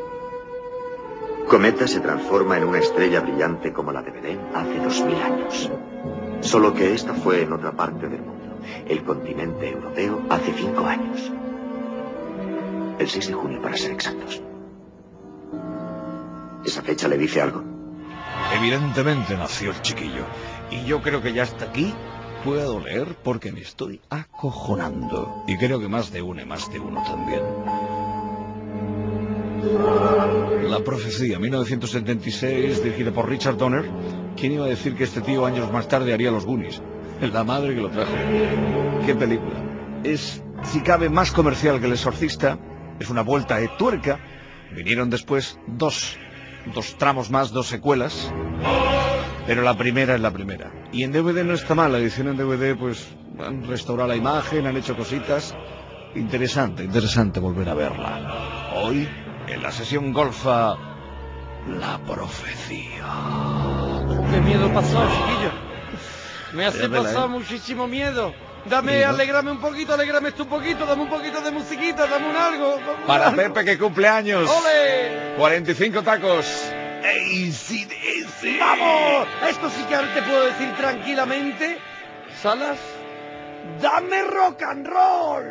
Cometa se transforma en una estrella brillante como la de Belén hace dos mil años. Solo que esta fue en otra parte del mundo, el continente europeo, hace cinco años. El seis de junio, para ser exactos. ¿Esa fecha le dice algo? Evidentemente nació el chiquillo. Y yo creo que ya hasta aquí puedo leer porque me estoy acojonando. Y creo que más de uno y más de uno también. La profecía, mil novecientos setenta y seis, dirigida por Richard Donner. ¿Quién iba a decir que este tío años más tarde haría Los Goonies? La madre que lo trajo. ¿Qué película? Es, si cabe, más comercial que El Exorcista. Es una vuelta de tuerca. Vinieron después dos, dos tramos más, dos secuelas. Pero la primera es la primera. Y en D V D no está mal. La edición en D V D, pues, han restaurado la imagen, han hecho cositas. Interesante, interesante volver a verla. Hoy, en la sesión golfa, la profecía. Oh, qué miedo pasado, chiquillo. Me hace Fíjatela, pasar ¿eh? muchísimo miedo. Dame, Sí, ¿no? Alégrame un poquito, alégrame esto un poquito, dame un poquito de musiquita, dame un algo. Dame un Para algo. Pepe, que cumple años. ¡Ole! cuarenta y cinco tacos. A C D C. ¡Vamos! Esto sí que ahora te puedo decir tranquilamente. Salas, dame rock and roll.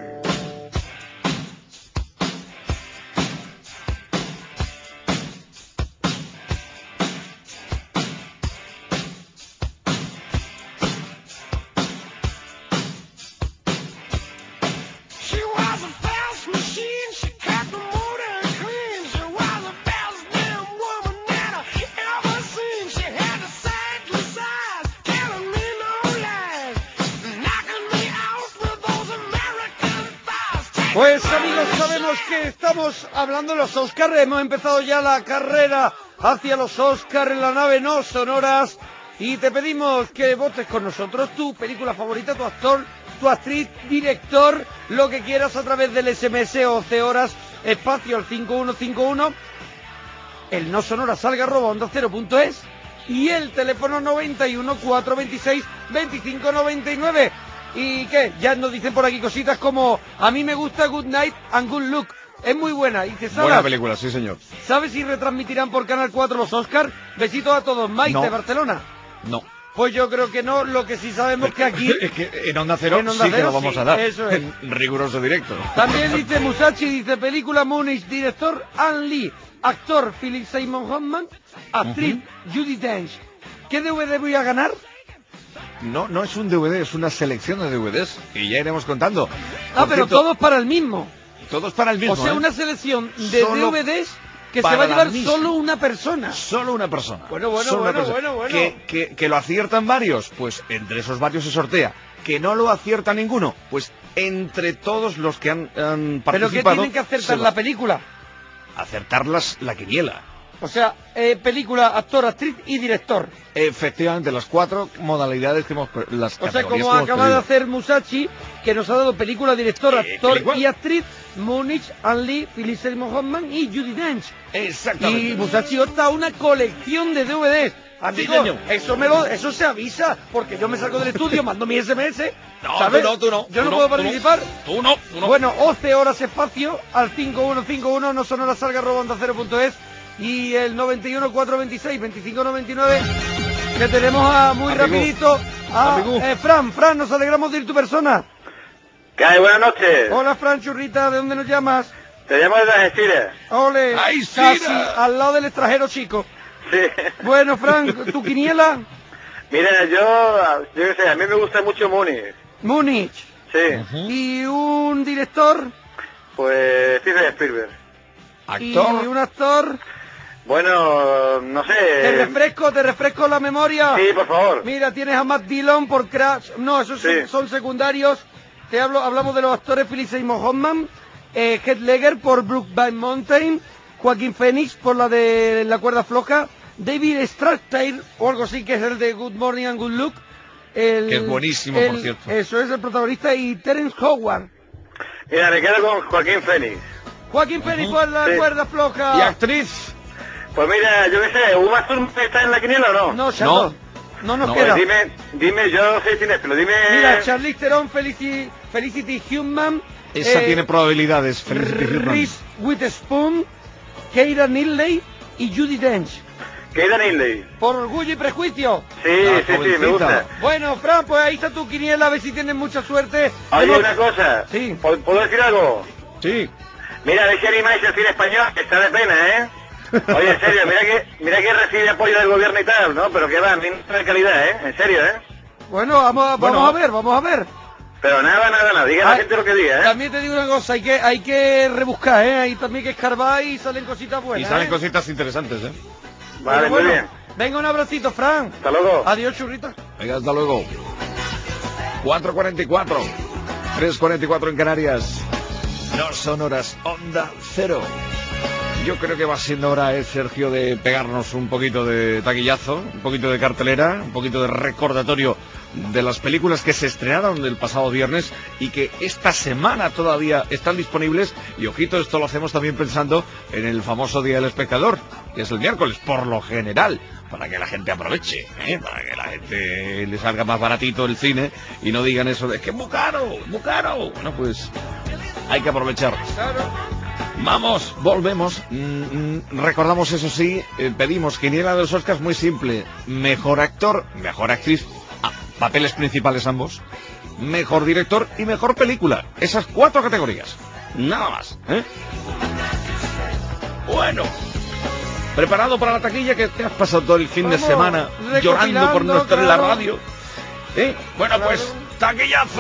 She was a fast machine, she kept the motor clean. She was the best damn woman that I ever seen. She had a sightless eyes, telling me no lies, knocking me out with those American thighs. Pues amigos, sabemos que estamos hablando de los Oscars, hemos empezado ya la carrera hacia los Oscars en la nave No Sonoras y te pedimos que votes con nosotros tu película favorita, tu actor, tu actriz, director, lo que quieras a través del ese eme ese once horas, espacio al cinco uno cinco uno, el No Sonora salga arroba onda cero punto es y el teléfono noventa y uno, cuatrocientos veintiséis, veinticinco noventa y nueve. ¿Y qué? Ya nos dicen por aquí cositas como a mí me gusta Good Night and Good Luck. Es muy buena. Y te sabes, Buena película, sí señor. ¿sabes si retransmitirán por Canal cuatro los Oscars? Besitos a todos. Mike No. de Barcelona. No. Pues yo creo que no. Lo que sí sabemos que aquí... Es que en Onda Cero En Onda sí que Cero lo vamos sí, a dar. eso es. En riguroso directo. También dice Musashi, dice película Munich, director Ann Lee, actor Philip Seymour Hoffman, actriz Judi Dench. ¿Qué D V D voy a ganar? No, no es un D V D, es una selección de D V Ds y ya iremos contando. Ah, Por pero cierto, todos para el mismo. todos para el mismo. O sea, ¿eh? una selección de Solo D V Ds que se para va a la llevar misma. solo una persona. Solo una persona. Bueno, bueno, Solo una bueno, persona. bueno, bueno. Que, que, que lo aciertan varios, pues entre esos varios se sortea. Que no lo acierta ninguno, pues entre todos los que han, han Pero que participado. tienen que acertar se va- la película. Acertarlas la quiniela. O sea, eh, película, actor, actriz y director. Efectivamente, las cuatro modalidades que hemos... Las O sea, categorías como que hemos acaba de pedido. hacer Musashi, que nos ha dado película, director, Eh, actor película. y actriz, Munich, Ann Lee, Philip Seymour Hoffman y Judi Dench. Exactamente. Y Musashi opta a una colección de D V Ds. Amigo, señor. eso me lo, eso se avisa, porque yo me salgo del estudio, mando mi ese eme ese. No, ¿sabes? tú no, tú no, Yo tú no, no, puedo tú no. participar. Tú no, tú no. Bueno, once horas espacio al cinco uno cinco uno, no sonora salga arroba onda cero punto es y el noventa y uno, cuatrocientos veintiséis, veinticinco noventa y nueve, que tenemos a muy Amigo. rapidito a Amigo. eh, Fran. Fran, nos alegramos de ir tu persona. ¿Qué hay? Buenas noches. Hola Fran Churrita, ¿de dónde nos llamas? Te llamo desde Algeciras. Ole, ¡Ay, casi Sira! al lado del extranjero chico. Sí. Bueno, Fran, ¿tu quiniela? Mira, yo, yo qué sé, a mí me gusta mucho Múnich. Múnich. Sí. ¿Y un director? Pues Steven Spielberg. ¿Y Actor. un actor? Bueno, no sé. Te refresco, te refresco la memoria. Sí, por favor. Mira, tienes a Matt Dillon por Crash. No, esos Sí. son, son secundarios. Te hablo, hablamos de los actores Philip Seymour Hoffman, eh, Heath Ledger por Brokeback Mountain, Joaquín Phoenix por la de La cuerda floja, David Strathairn o algo así, que es el de Good Morning and Good Luck. El, Que es buenísimo, por cierto. Eso es el protagonista, y Terence Howard. Mira, me quedo con Joaquín Phoenix. Joaquín Phoenix por La Sí. cuerda floja. Y actriz. Pues mira, yo qué sé, ¿Uma Thurman está en la quiniela o no? No, Shadow. No nos No. queda. Pues dime, dime, yo no soy cinéfilo, dime... Mira, Charlize Theron, Felicity, Felicity Human, Esa eh, tiene probabilidades. Felicity Huffman. Reese Witherspoon, Keira Knightley y Judi Dench. Keira Knightley. Por Orgullo y Prejuicio. Sí, La sí, sí, me jovencita. gusta. Bueno, Fran, pues ahí está tu quiniela, a ver si tienes mucha suerte. Oye, Hemos- una cosa. Sí. ¿Puedo puedo decir algo? Sí. Mira, a ver si animáis el cine español, que está de pena, ¿eh? Oye, en serio, mira que, mira que recibe apoyo del gobierno y tal, ¿no? Pero que va, no de calidad, ¿eh? En serio, ¿eh? Bueno, vamos, a- Bueno. vamos a ver, vamos a ver. Pero nada, nada, nada, diga a la Ay, gente lo que diga, ¿eh? También te digo una cosa, hay que, hay que rebuscar, ¿eh? Hay también que escarbar y salen cositas Y buenas. salen ¿eh? cositas interesantes, ¿eh? Vale, Bueno, muy bueno. bien. Venga, un abracito, Fran. Hasta luego. Adiós, churrita. Venga, hasta luego. cuatro cuarenta y cuatro. tres cuarenta y cuatro en Canarias. No sonoras, Onda Cero. Yo creo que va siendo hora, eh, Sergio, de pegarnos un poquito de taquillazo, un poquito de cartelera, un poquito de recordatorio de las películas que se estrenaron el pasado viernes y que esta semana todavía están disponibles. Y ojito, esto lo hacemos también pensando en el famoso Día del Espectador, que es el miércoles, por lo general, para que la gente aproveche, ¿eh? Para que la gente le salga más baratito el cine y no digan eso de que es muy caro, muy caro. Bueno, pues hay que aprovechar. Vamos, volvemos. Mm, mm, recordamos, eso sí, eh, pedimos quiniela de los Oscars muy simple. Mejor actor, mejor actriz, ah, papeles principales ambos, mejor director y mejor película. Esas cuatro categorías. Nada más, ¿eh? Bueno, preparado para la taquilla, que te has pasado todo el fin de Vamos, semana llorando por no estar en la claro. radio. ¿Eh? Bueno, pues, taquillazo.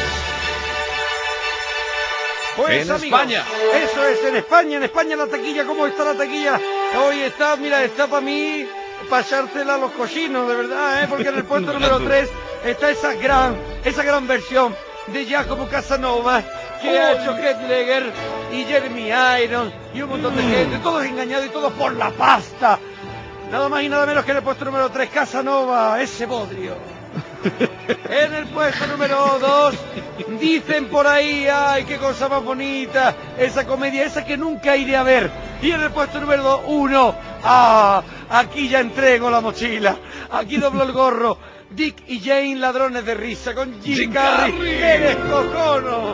Pues, En amigo, España. Eso es, en España, en España la taquilla, ¿cómo está la taquilla? Hoy está, mira, está para mí, para echártela a los cochinos, de verdad, ¿eh? Porque en el puesto número tres está esa gran, esa gran versión de Giacomo Casanova, que ha hecho Heath Ledger y Jeremy Irons y un montón de gente, todos engañados y todos por la pasta. nada más y nada menos que en el puesto número tres, Casanova, ese bodrio. En el puesto número dos, dicen por ahí, ay, qué cosa más bonita, esa comedia, esa que nunca iré a ver. Y en el puesto número uno, ah, aquí ya entrego la mochila, aquí doblo el gorro. Dick y Jane, ladrones de risa, con Jim, Jim Carrey, Carrey. ¡qué descojono!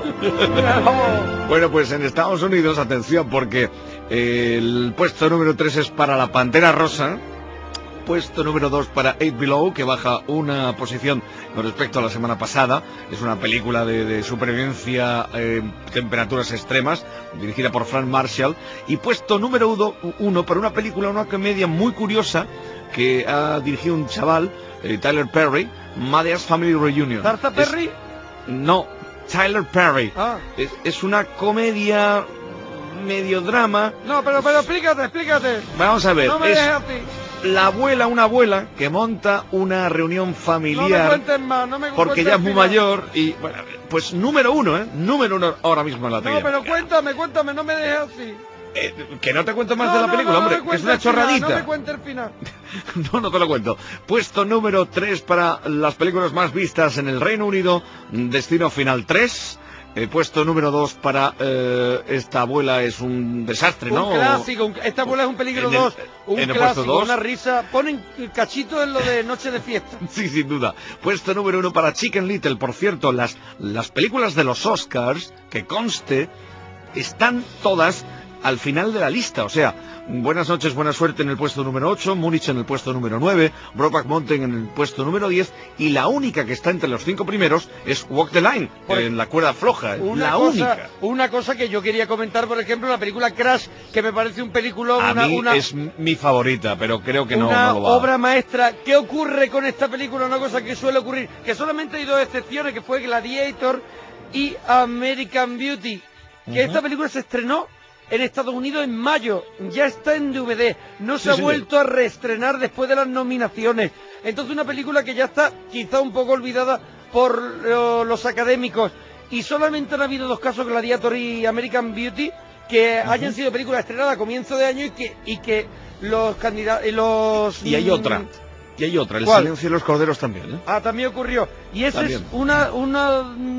Bueno, pues en Estados Unidos, atención, porque eh, el puesto número tres es para La Pantera Rosa. Puesto número dos para Eight Below, que baja una posición con respecto a la semana pasada. Es una película de, de supervivencia en eh, temperaturas extremas, dirigida por Frank Marshall. Y puesto número uno, uno para una película, una comedia muy curiosa, que ha dirigido un chaval, eh, Tyler Perry, Madre's Family Reunion. ¿Tarta Perry? Es, no, Tyler Perry. Ah. Es, es una comedia medio drama. No, pero, pero explícate, explícate. Vamos a ver. No me es, dejes así. La abuela, una abuela, que monta una reunión familiar. No me cuentes más, no me porque cuentes ya es muy final. mayor y, bueno, pues número uno, ¿eh? Número uno ahora mismo en la No, taquilla. pero cuéntame, cuéntame, no me dejes así. Eh, que no te cuento más No, de la no, película, no, no hombre, me que es cuentes una el final, chorradita. No me cuentes el final. No, no te lo cuento. Puesto número tres para las películas más vistas en el Reino Unido, Destino Final tres. Eh, puesto número dos para eh, Esta abuela es un desastre, ¿no? Un clásico, un- esta abuela es un peligro En el- dos, un en el puesto clásico, dos. una risa. Ponen cachito en lo de Noche de Fiesta. Sí, sin duda. Puesto número uno para Chicken Little. Por cierto, las, las películas de los Oscars, que conste, están todas al final de la lista. O sea, Buenas noches, buena suerte en el puesto número ocho, Múnich en el puesto número nueve, Brokeback Mountain en el puesto número diez, y la única que está entre los cinco primeros es Walk the Line, Por- en la cuerda floja. Una la cosa, única. una cosa que yo quería comentar, por ejemplo, la película Crash, que me parece un peliculón, A una, mí una, es mi favorita, pero creo que no, una no lo va. obra maestra. ¿Qué ocurre con esta película? Una cosa que suele ocurrir, que solamente hay dos excepciones, que fue Gladiator y American Beauty. Que Ujú. esta película se estrenó en Estados Unidos en mayo, ya está en D V D, no se Sí, ha señor. vuelto a reestrenar después de las nominaciones. Entonces una película que ya está quizá un poco olvidada por eh, los académicos, y solamente han habido dos casos, Gladiator y American Beauty, que Ujú. hayan sido películas estrenadas a comienzo de año y que, y que los candidatos, los... Y hay mm, otra, y hay otra, El ¿Cuál? silencio de los corderos también, ¿eh? Ah, también ocurrió. Y ese También. es una, una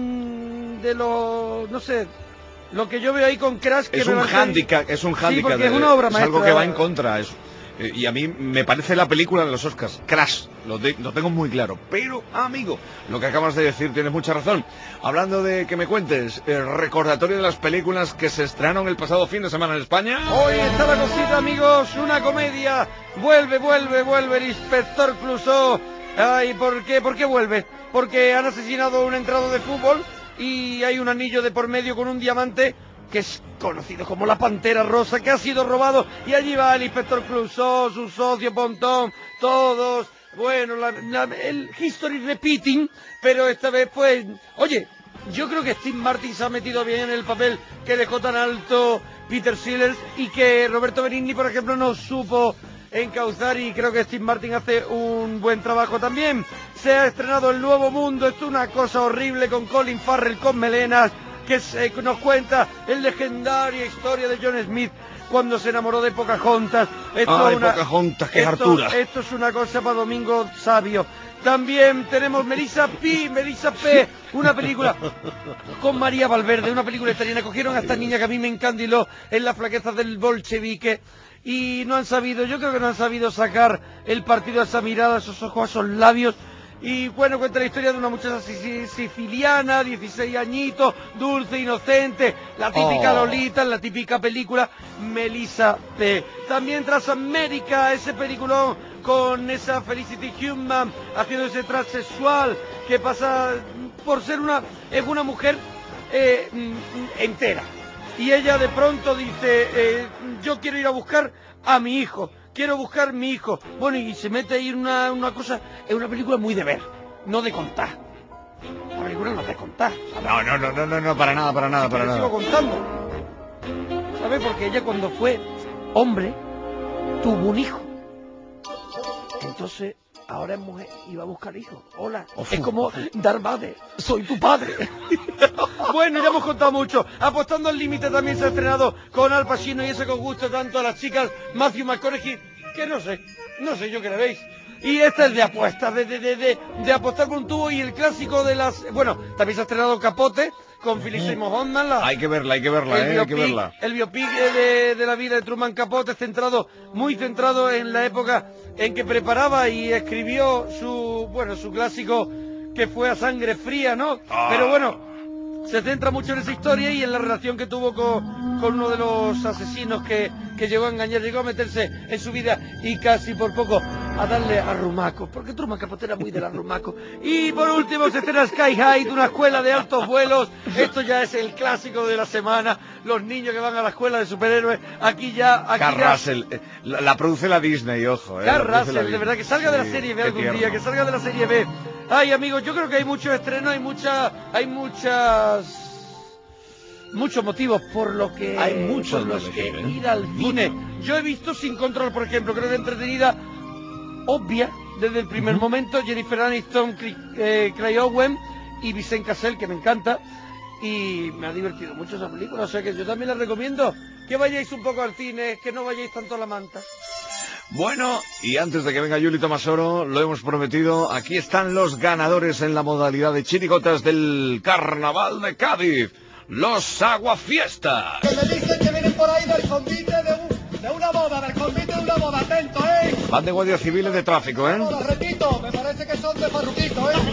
mm, de los, no sé, lo que yo veo ahí con Crash, que Es me un parece- hándicap, es un Sí, hándicap, porque es de- una obra es algo maestra. que va en contra, es- eh, y a mí me parece la película de los Oscars, Crash, lo, de- lo tengo muy claro, pero amigo, lo que acabas de decir tienes mucha razón. Hablando de que me cuentes, el recordatorio de las películas que se estrenaron el pasado fin de semana en España. Hoy está la cosita, amigos, una comedia. Vuelve, vuelve, vuelve el inspector Clouseau. Ay, ¿por qué? ¿Por qué vuelve? Porque han asesinado a un entrado de fútbol y hay un anillo de por medio con un diamante que es conocido como la Pantera Rosa, que ha sido robado, y allí va el inspector Clouseau, su socio Pontón, todos, bueno, la- la- el history repeating, pero esta vez pues, oye, yo creo que Steve Martin se ha metido bien en el papel que dejó tan alto Peter Sellers, y que Roberto Benigni, por ejemplo, no supo encauzar, y creo que Steve Martin hace un buen trabajo también. Se ha estrenado El Nuevo Mundo, esto es una cosa horrible, con Colin Farrell con melenas, que se, nos cuenta el legendaria historia de John Smith cuando se enamoró de Pocahontas. Esto Ay, es una- Pocahontas, qué esto- hartura. Esto es una cosa para Domingo Sabio. También tenemos Melissa P, Melissa P, una película con María Valverde, una película italiana. Cogieron a esta niña que a mí me encandiló en las flaquezas del bolchevique, y no han sabido, yo creo que no han sabido sacar el partido a esa mirada, esos ojos, esos labios. Y bueno, cuenta la historia de una muchacha sici- siciliana, dieciséis añitos, dulce, inocente, la típica Oh. Lolita, la típica película Melissa P. También Transamérica, ese peliculón con esa Felicity Human haciendo ese transexual que pasa por ser una, es una mujer eh, mm, entera. Y ella de pronto dice, eh, yo quiero ir a buscar a mi hijo, quiero buscar mi hijo. Bueno, y se mete ahí en una, una cosa, es una película muy de ver, no de contar. La película no es de contar, ¿sabes? No, no, no, no, no, no, para nada, para nada, Si para quieres nada. sigo contando. ¿Sabes? Porque ella cuando fue hombre, tuvo un hijo. Entonces, ahora es mujer y va a buscar hijos. Hola. Ofu, es como ofu. Darth Vader, soy tu padre. Bueno, ya hemos contado mucho. Apostando al límite también se ha estrenado con Al Pacino, y ese que os gusta tanto a las chicas, Matthew McConaughey, que no sé, No sé yo qué le veis. Y este es de apuestas, de, de, de, de, de apostar por un tubo y el clásico de las... Bueno, también se ha estrenado Capote con Philip Seymour Hoffman. La, hay que verla, hay que verla, el eh, biopic, hay que verla. El biopic de, de la vida de Truman Capote, centrado, muy centrado en la época en que preparaba y escribió su, bueno, su clásico que fue A Sangre Fría, ¿no? Ah. Pero bueno, se centra mucho en esa historia y en la relación que tuvo con, con uno de los asesinos que, que llegó a engañar, llegó a meterse en su vida y casi por poco a darle a rumacos, porque Truman Capote era muy de la rumacos. Y por último se estrena Sky High, de una escuela de altos vuelos. Esto ya es el clásico de la semana. Los niños que van a la escuela de superhéroes, aquí ya... Aquí Carl ya... Russell, eh, la, la produce la Disney, ojo. Eh, Carl la produce la Russell, de verdad, que salga sí, de la serie B algún tierno. día, que salga de la serie B. Ay, amigos, yo creo que hay muchos estrenos, hay mucha, hay muchas... muchos motivos por lo que hay muchos por los de que elegir, ¿eh? ir al cine. Yo he visto Sin Control, por ejemplo, creo que entretenida, obvia desde el primer uh-huh. momento. Jennifer Aniston, eh, Clay Owen y Vincent Cassel, que me encanta, y me ha divertido mucho esa película, o sea que yo también la recomiendo que vayáis un poco al cine, que no vayáis tanto a la manta. Bueno, y antes de que venga Yuli Tomasoro, lo hemos prometido, aquí están los ganadores en la modalidad de chirigotas del Carnaval de Cádiz, los Aguafiestas. Que me dicen que vienen por ahí del convite de, un, de una boda, del convite de una boda, atento, ¿eh? Van de guardias civiles de tráfico, ¿eh? No, lo repito, me parece que son de Farruquito, ¿eh?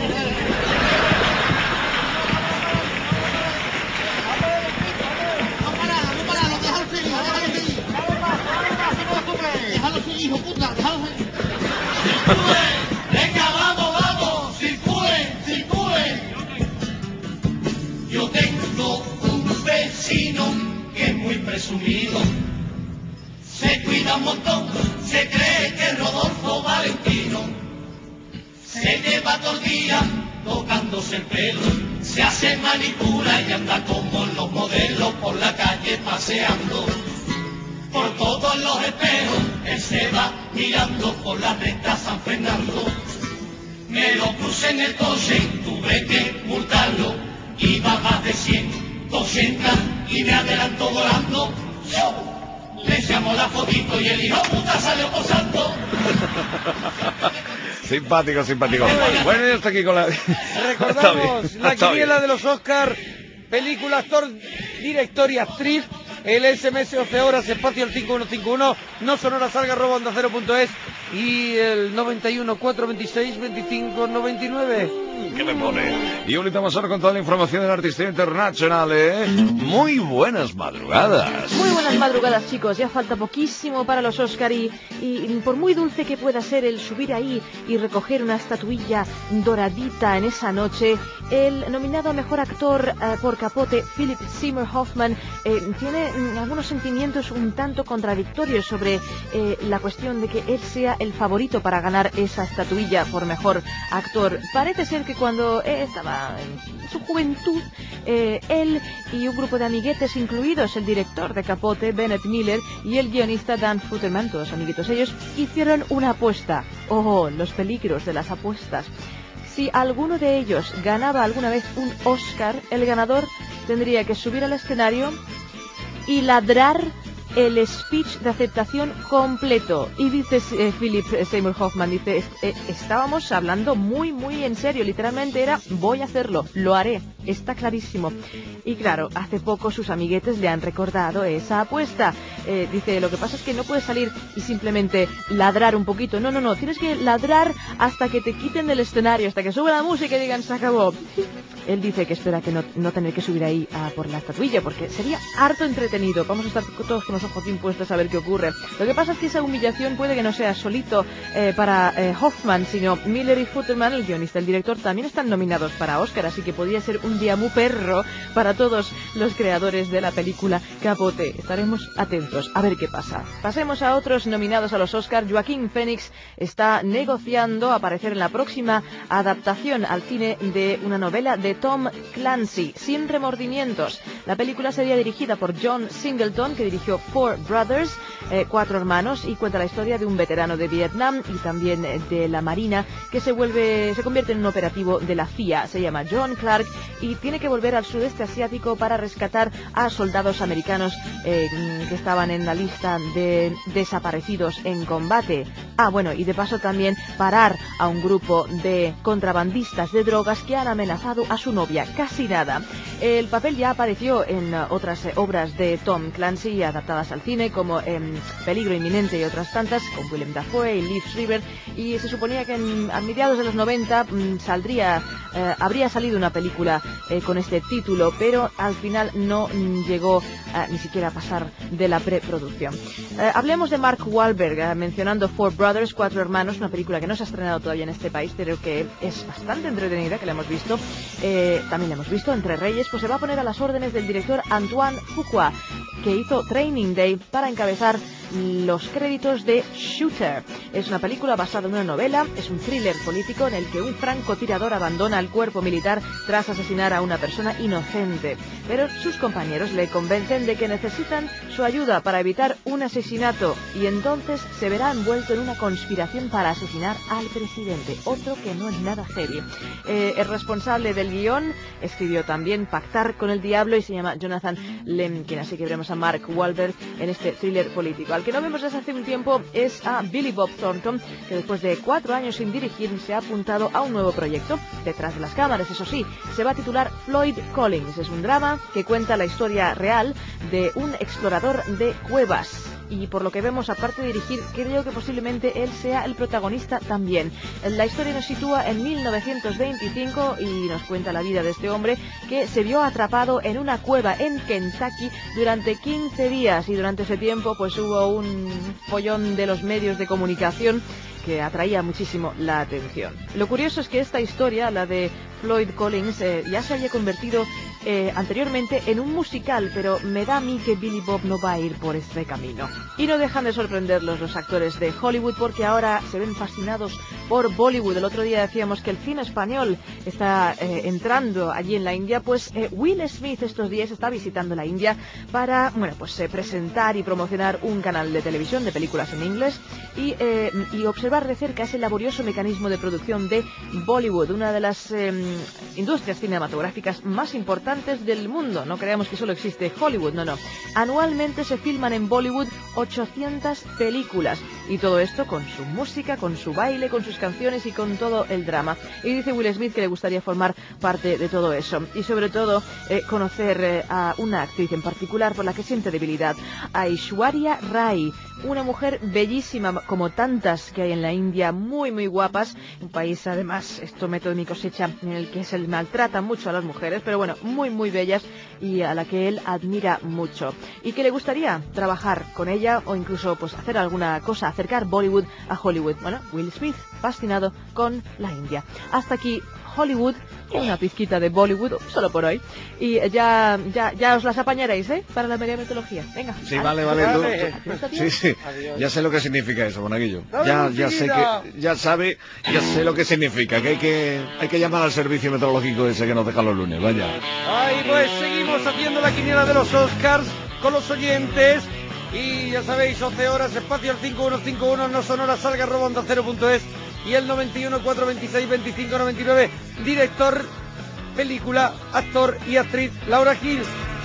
No parada, no parada, déjalo seguir, déjalo seguir. Déjalo seguir, hijo puta, déjalo seguir. Venga, vamos, vamos, circulen, circulen. Yo tengo un vecino que es muy presumido. Se cuida un montón, se cree que es Rodolfo Valentino. Se lleva todo el día tocándose el pelo. Se hace manicura y anda como los modelos por la calle paseando. Por todos los espejos, él se va mirando por la recta San Fernando. Me lo crucé en el coche, tuve que multarlo. Iba más de cien, doscientos y me adelantó volando. Le llamó la fotito y el hijo puta salió posando. Simpático, simpático. Bueno, ya está aquí con la... Recordamos la quiniela de los Oscar, película, actor, director y actriz. El S M S once horas, espacio el cinco uno cinco uno, no sonora salga arroba onda cero punto es y el noventa y uno, cuatro veintiséis, veinticinco, noventa y nueve. ¿Qué me pone? Y ahorita vamos a ver con toda la información del Artista Internacional, ¿eh? Muy buenas madrugadas. Muy buenas madrugadas, chicos. Ya falta poquísimo para los Oscar y, y por muy dulce que pueda ser el subir ahí y recoger una estatuilla doradita en esa noche, el nominado a Mejor Actor eh, por Capote, Philip Seymour Hoffman, eh, tiene mm, algunos sentimientos un tanto contradictorios sobre eh, la cuestión de que él sea el favorito para ganar esa estatuilla por Mejor Actor. Parece ser que cuando eh, estaba en su juventud, eh, él y un grupo de amiguetes, incluidos el director de Capote, Bennett Miller, y el guionista Dan Futterman, todos amiguitos ellos, hicieron una apuesta. ¡Oh, los peligros de las apuestas! Si alguno de ellos ganaba alguna vez un Oscar, el ganador tendría que subir al escenario y ladrar el speech de aceptación completo. Y dice eh, Philip Seymour Hoffman, dice, eh, estábamos hablando muy, muy en serio, literalmente era, voy a hacerlo, lo haré, está clarísimo. Y claro, hace poco sus amiguetes le han recordado esa apuesta. Eh, dice, lo que pasa es que no puedes salir y simplemente ladrar un poquito, no, no, no, tienes que ladrar hasta que te quiten del escenario, hasta que sube la música y digan, se acabó. Él dice que espera que no, no tener que subir ahí a por la estatuilla, porque sería harto entretenido. Vamos a estar todos con los ojos impuestos a ver qué ocurre. Lo que pasa es que esa humillación puede que no sea solito eh, para eh, Hoffman, sino Miller y Futterman, el guionista, el director, también están nominados para Oscar, así que podría ser un día muy perro para todos los creadores de la película Capote. Estaremos atentos a ver qué pasa. Pasemos a otros nominados a los Oscar. Joaquín Phoenix está negociando aparecer en la próxima adaptación al cine de una novela de Tom Clancy, Sin remordimientos. La película sería dirigida por John Singleton, que dirigió Four Brothers, eh, cuatro hermanos, y cuenta la historia de un veterano de Vietnam y también eh, de la Marina que se vuelve, se convierte en un operativo de la C I A. Se llama John Clark y tiene que volver al sudeste asiático para rescatar a soldados americanos eh, que estaban en la lista de desaparecidos en combate. Ah, bueno, y de paso también parar a un grupo de contrabandistas de drogas que han amenazado a su novia. Casi nada. El papel ya apareció en uh, otras eh, obras de Tom Clancy adaptadas al cine, como en Peligro Inminente y otras tantas, con Willem Dafoe y Liv Schreiber, y se suponía que en, a mediados de los noventa mmm, saldría, eh, habría salido una película eh, con este título, pero al final no mmm, llegó eh, ni siquiera a pasar de la preproducción. Eh, hablemos de Mark Wahlberg, eh, mencionando Four Brothers, Cuatro Hermanos, una película que no se ha estrenado todavía en este país, pero que es bastante entretenida, que la hemos visto. Eh, también la hemos visto, Entre Reyes, pues se va a poner a las órdenes del director Antoine Fuqua, que hizo Training Day para encabezar los créditos de Shooter. Es una película basada en una novela, es un thriller político en el que un francotirador abandona el cuerpo militar tras asesinar a una persona inocente. Pero sus compañeros le convencen de que necesitan su ayuda para evitar un asesinato y entonces se verá envuelto en una conspiración para asesinar al presidente, otro que no es nada serio. Eh, el responsable del guión escribió también Pactar con el Diablo y se llama Jonathan Lemkin, así que veremos a Mark Wahlberg en este thriller político. Al que no vemos desde hace un tiempo es a Billy Bob Thornton, que después de cuatro años sin dirigir se ha apuntado a un nuevo proyecto, detrás de las cámaras, eso sí. Se va a titular Floyd Collins. Es un drama que cuenta la historia real de un explorador de cuevas. Y por lo que vemos, aparte de dirigir, creo que posiblemente él sea el protagonista también. La historia nos sitúa en mil novecientos veinticinco y nos cuenta la vida de este hombre que se vio atrapado en una cueva en Kentucky durante quince días y durante ese tiempo pues hubo un follón de los medios de comunicación que atraía muchísimo la atención. Lo curioso es que esta historia, la de Floyd Collins, eh, ya se había convertido eh, anteriormente en un musical, pero me da a mí que Billy Bob no va a ir por este camino. Y no dejan de sorprenderlos los actores de Hollywood, porque ahora se ven fascinados por Bollywood. El otro día decíamos que el cine español está eh, entrando allí en la India, pues eh, Will Smith estos días está visitando la India para, bueno, pues eh, presentar y promocionar un canal de televisión de películas en inglés y, eh, y observar de cerca ese laborioso mecanismo de producción de Bollywood, una de las eh, industrias cinematográficas más importantes del mundo. No creamos que solo existe Hollywood, no, no. Anualmente se filman en Bollywood ochocientas películas y todo esto con su música, con su baile, con sus canciones y con todo el drama. Y dice Will Smith que le gustaría formar parte de todo eso y sobre todo eh, conocer eh, a una actriz en particular por la que siente debilidad, a Aishwarya Rai, una mujer bellísima como tantas que hay en la India, muy muy guapas, un país además, esto método de mi cosecha, en el que se maltrata mucho a las mujeres, pero bueno, muy muy bellas y a la que él admira mucho y que le gustaría trabajar con ella o incluso pues hacer alguna cosa, acercar Bollywood a Hollywood. Bueno, Will Smith fascinado con la India. Hasta aquí Hollywood y una pizquita de Bollywood solo por hoy y ya ya ya os las apañaréis, ¿eh? Para la media mitología. Venga. Sí, vale, vale. Tú, tú, sí, sí. Ya sé lo que significa eso, Monaguillo. Ya ya sé que ya sabe, ya sé lo que significa, que hay que hay que llamar al servicio meteorológico ese que nos deja los lunes, vaya. Ay, pues seguimos haciendo la quiniela de los Oscars con los oyentes. Y ya sabéis, once horas, espacio al cinco uno cinco uno, no sonora, salga arroba onda cero punto es y el noventa y uno, cuatro veintiséis, veinticinco noventa y nueve, director, película, actor y actriz, Laura Gil.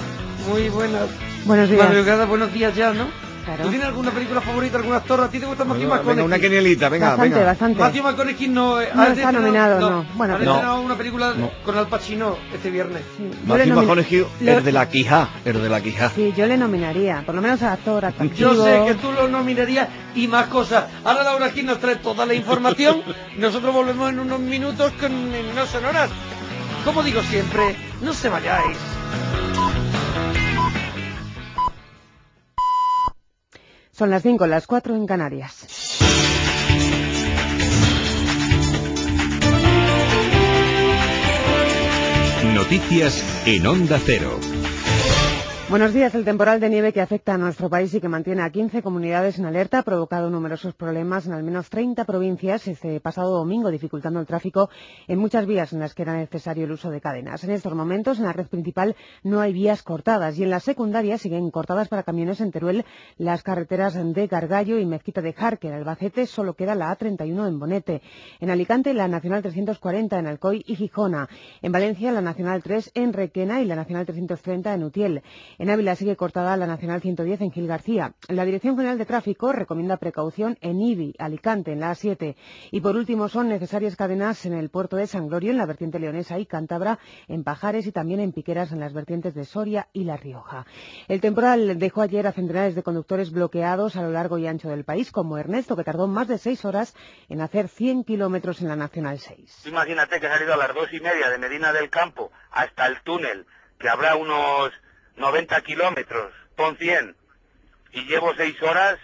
Muy buenas. Buenos días. Madrugada, buenos días ya, ¿no? Claro. ¿Tú tienes alguna película favorita, algún actor? ¿A ti te gusta Matthew Venga, McConaughey? una quinielita, venga, bastante, venga. Bastante, Matthew McConaughey no... No está nominado, no. Bueno, ha pero- estrenado una película No. con Al Pacino este viernes. Sí, yo le Matthew nomin- McConaughey, lo- el de la quijá, el de la quijá. Sí, yo le nominaría, por lo menos a actor, atractivo. Yo sé que tú lo nominarías y más cosas. Ahora Laura Gil nos trae toda la información y nosotros volvemos en unos minutos con en No Sonoras. Como digo siempre, no se vayáis. Son las cinco, las cuatro en Canarias. Noticias en Onda Cero. Buenos días. El temporal de nieve que afecta a nuestro país y que mantiene a quince comunidades en alerta ha provocado numerosos problemas en al menos treinta provincias este pasado domingo, dificultando el tráfico en muchas vías en las que era necesario el uso de cadenas. En estos momentos, en la red principal no hay vías cortadas y en las secundarias siguen cortadas para camiones en Teruel las carreteras de Gargallo y Mezquita de Jarque. En Albacete solo queda la A treinta y uno en Bonete. En Alicante, la Nacional trescientos cuarenta en Alcoy y Gijona. En Valencia, la Nacional tres en Requena y la Nacional trescientos treinta en Utiel. En Ávila sigue cortada la Nacional ciento diez en Gil García. La Dirección General de Tráfico recomienda precaución en Ibi, Alicante, en la A siete. Y por último, son necesarias cadenas en el puerto de San Glorio, en la vertiente leonesa y cántabra, en Pajares y también en Piqueras, en las vertientes de Soria y La Rioja. El temporal dejó ayer a centenares de conductores bloqueados a lo largo y ancho del país, como Ernesto, que tardó más de seis horas en hacer cien kilómetros en la Nacional seis. Imagínate que he salido a las dos y media de Medina del Campo hasta el túnel, que habrá unos noventa kilómetros, pon cien, y llevo seis horas,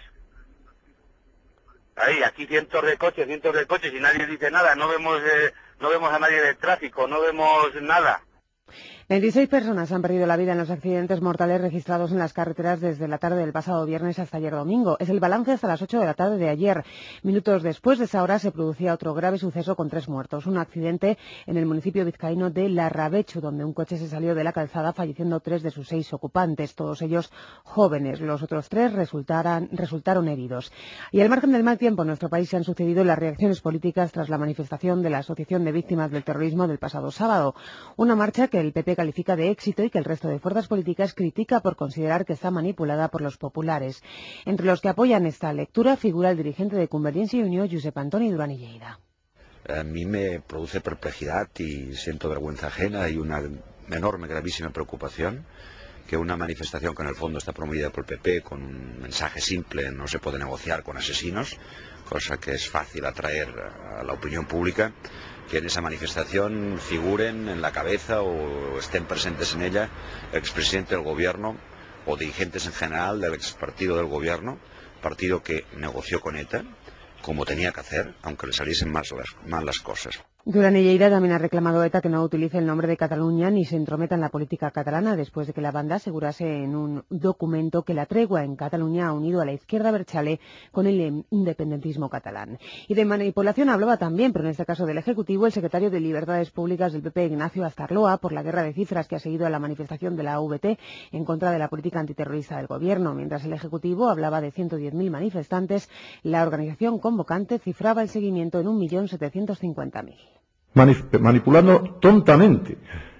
ahí, aquí cientos de coches, cientos de coches, y nadie dice nada, no vemos, eh, no vemos a nadie del tráfico, no vemos nada. veintiséis personas han perdido la vida en los accidentes mortales registrados en las carreteras desde la tarde del pasado viernes hasta ayer domingo. Es el balance hasta las ocho de la tarde de ayer. Minutos después de esa hora se producía otro grave suceso con tres muertos. Un accidente en el municipio vizcaíno de Larrabechu, donde un coche se salió de la calzada falleciendo tres de sus seis ocupantes, todos ellos jóvenes. Los otros tres resultaran, resultaron heridos. Y al margen del mal tiempo, en nuestro país se han sucedido las reacciones políticas tras la manifestación de la Asociación de Víctimas del Terrorismo del pasado sábado. Una marcha que el P P califica de éxito y que el resto de fuerzas políticas critica por considerar que está manipulada por los populares. Entre los que apoyan esta lectura figura el dirigente de Convergencia y Unió, Josep Antoni Duran i Lleida. A mí me produce perplejidad y siento vergüenza ajena y una enorme, gravísima preocupación que una manifestación que en el fondo está promovida por el P P con un mensaje simple: no se puede negociar con asesinos, cosa que es fácil atraer a la opinión pública, que en esa manifestación figuren en la cabeza o estén presentes en ella el expresidente del gobierno o dirigentes en general del expartido del gobierno, partido que negoció con ETA, como tenía que hacer, aunque le saliesen mal las, mal las cosas. Duran i Lleida también ha reclamado a ETA que no utilice el nombre de Cataluña ni se entrometa en la política catalana, después de que la banda asegurase en un documento que la tregua en Cataluña ha unido a la izquierda abertzale con el independentismo catalán. Y de manipulación hablaba también, pero en este caso del Ejecutivo, el secretario de Libertades Públicas del P P, Ignacio Aztarloa, por la guerra de cifras que ha seguido a la manifestación de la A V T en contra de la política antiterrorista del Gobierno. Mientras el Ejecutivo hablaba de ciento diez mil manifestantes, la organización convocante cifraba el seguimiento en un millón setecientos cincuenta mil. Manipulando tontamente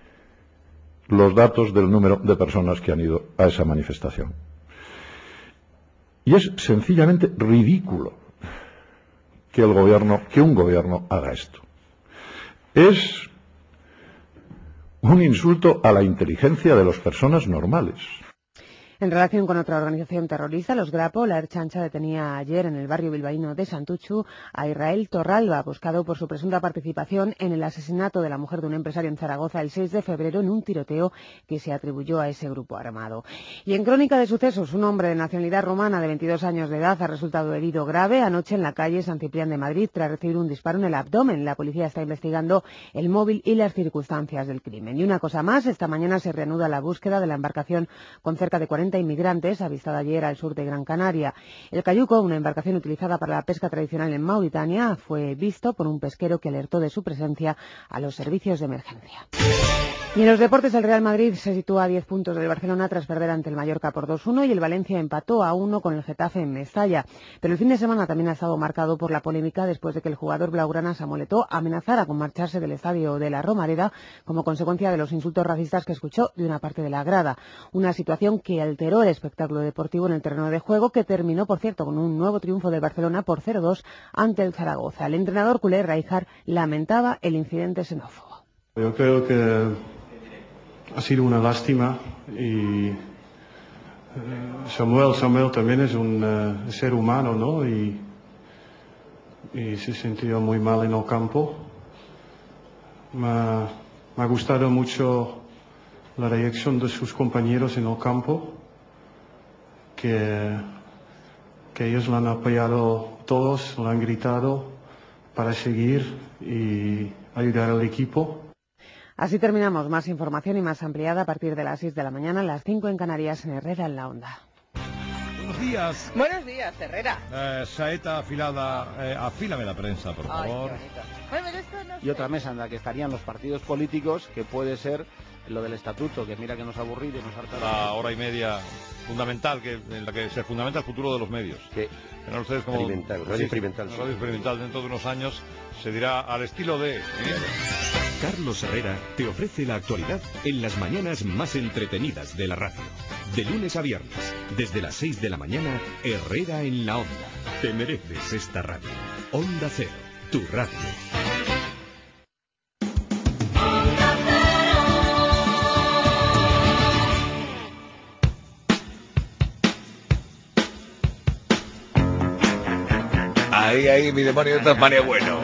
los datos del número de personas que han ido a esa manifestación. Y es sencillamente ridículo que el gobierno, que un gobierno haga esto. Es un insulto a la inteligencia de las personas normales. En relación con otra organización terrorista, los Grapo, la Ertzaintza detenía ayer en el barrio bilbaíno de Santuchu a Israel Torralba, buscado por su presunta participación en el asesinato de la mujer de un empresario en Zaragoza el seis de febrero en un tiroteo que se atribuyó a ese grupo armado. Y en crónica de sucesos, un hombre de nacionalidad rumana de veintidós años de edad ha resultado herido grave anoche en la calle San Ciprián de Madrid tras recibir un disparo en el abdomen. La policía está investigando el móvil y las circunstancias del crimen. Y una cosa más, esta mañana se reanuda la búsqueda de la embarcación con cerca de cuarenta inmigrantes avistada ayer al sur de Gran Canaria. El cayuco, una embarcación utilizada para la pesca tradicional en Mauritania, fue visto por un pesquero que alertó de su presencia a los servicios de emergencia. Y en los deportes, el Real Madrid se sitúa a diez puntos del Barcelona tras perder ante el Mallorca por dos uno y el Valencia empató a uno con el Getafe en Mestalla. Pero el fin de semana también ha estado marcado por la polémica después de que el jugador blaugrana Samuel Eto'o amenazara con marcharse del estadio de la Romareda como consecuencia de los insultos racistas que escuchó de una parte de la grada. Una situación que alteró el espectáculo deportivo en el terreno de juego, que terminó, por cierto, con un nuevo triunfo del Barcelona por cero dos ante el Zaragoza. El entrenador culé, Rijkaard, lamentaba el incidente xenófobo. Yo creo que ha sido una lástima y eh, Samuel, Samuel también es un uh, ser humano, ¿no? Y, y se sintió muy mal en el campo. Me ha, me ha gustado mucho la reacción de sus compañeros en el campo, que, que ellos lo han apoyado todos, lo han gritado para seguir y ayudar al equipo. Así terminamos. Más información y más ampliada a partir de las seis de la mañana, las cinco en Canarias, en Herrera en la Onda. Buenos días. Buenos días, Herrera. Eh, saeta afilada, eh, afílame la prensa, por Ay, favor. qué bonito. Bueno, pero esto no Y otra mesa en la que estarían los partidos políticos, que puede ser lo del estatuto, que mira que nos ha aburrido y nos harta. La hora y media fundamental, que en la que se fundamenta el futuro de los medios. Sí. Verán ustedes como Experimental, radio sí, experimental, sí. Radio experimental dentro de unos años se dirá al estilo de... ¿eh? Carlos Herrera te ofrece la actualidad en las mañanas más entretenidas de la radio. De lunes a viernes, desde las seis de la mañana, Herrera en la Onda. Te mereces esta radio. Onda Cero, tu radio. Ahí, ahí, mi demonio de Tasmania bueno.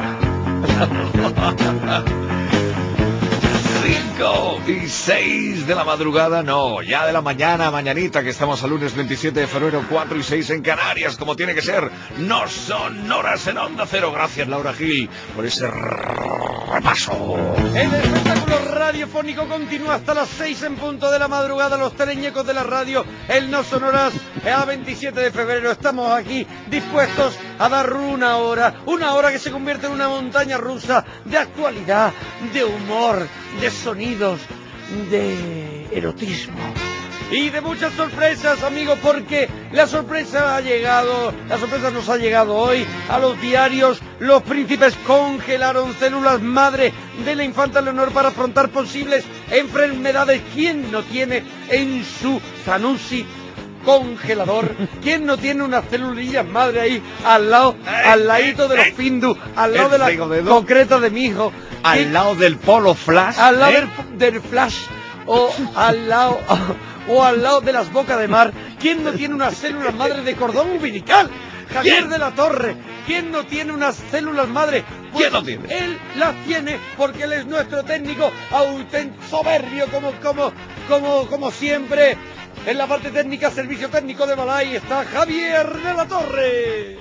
Cinco y seis de la madrugada, no, ya de la mañana, mañanita, que estamos al lunes veintisiete de febrero, cuatro y seis en Canarias, como tiene que ser. No son horas en Onda Cero. Gracias, Laura Gil, por ese repaso. El espectáculo radiofónico continúa hasta las seis en punto de la madrugada. Los teleñecos de la radio, el No Son Horas, a veintisiete de febrero. Estamos aquí dispuestos a dar una hora, una hora que se convierte en una montaña rusa de actualidad, de humor, de sonidos, de erotismo y de muchas sorpresas, amigos, porque la sorpresa ha llegado, la sorpresa nos ha llegado hoy a los diarios. Los príncipes congelaron células madre de la infanta Leonor para afrontar posibles enfermedades. ¿Quién no tiene en su Zanussi congelador? ¿Quién no tiene unas celulillas madre ahí al lado, al ladito de los Findus, al lado de la concreta de mi hijo? Al lado del Polo Flash, al lado ¿eh? del, del Flash, o al lado o al lado de las bocas de mar. ¿Quién no tiene unas células madre de cordón umbilical? Javier ¿Quién? de la Torre. ¿Quién no tiene unas células madre? Pues ¿Quién no tiene? Él las tiene porque él es nuestro técnico auténtico, soberbio, como como como como siempre. En la parte técnica, servicio técnico de Malay, está Javier de la Torre.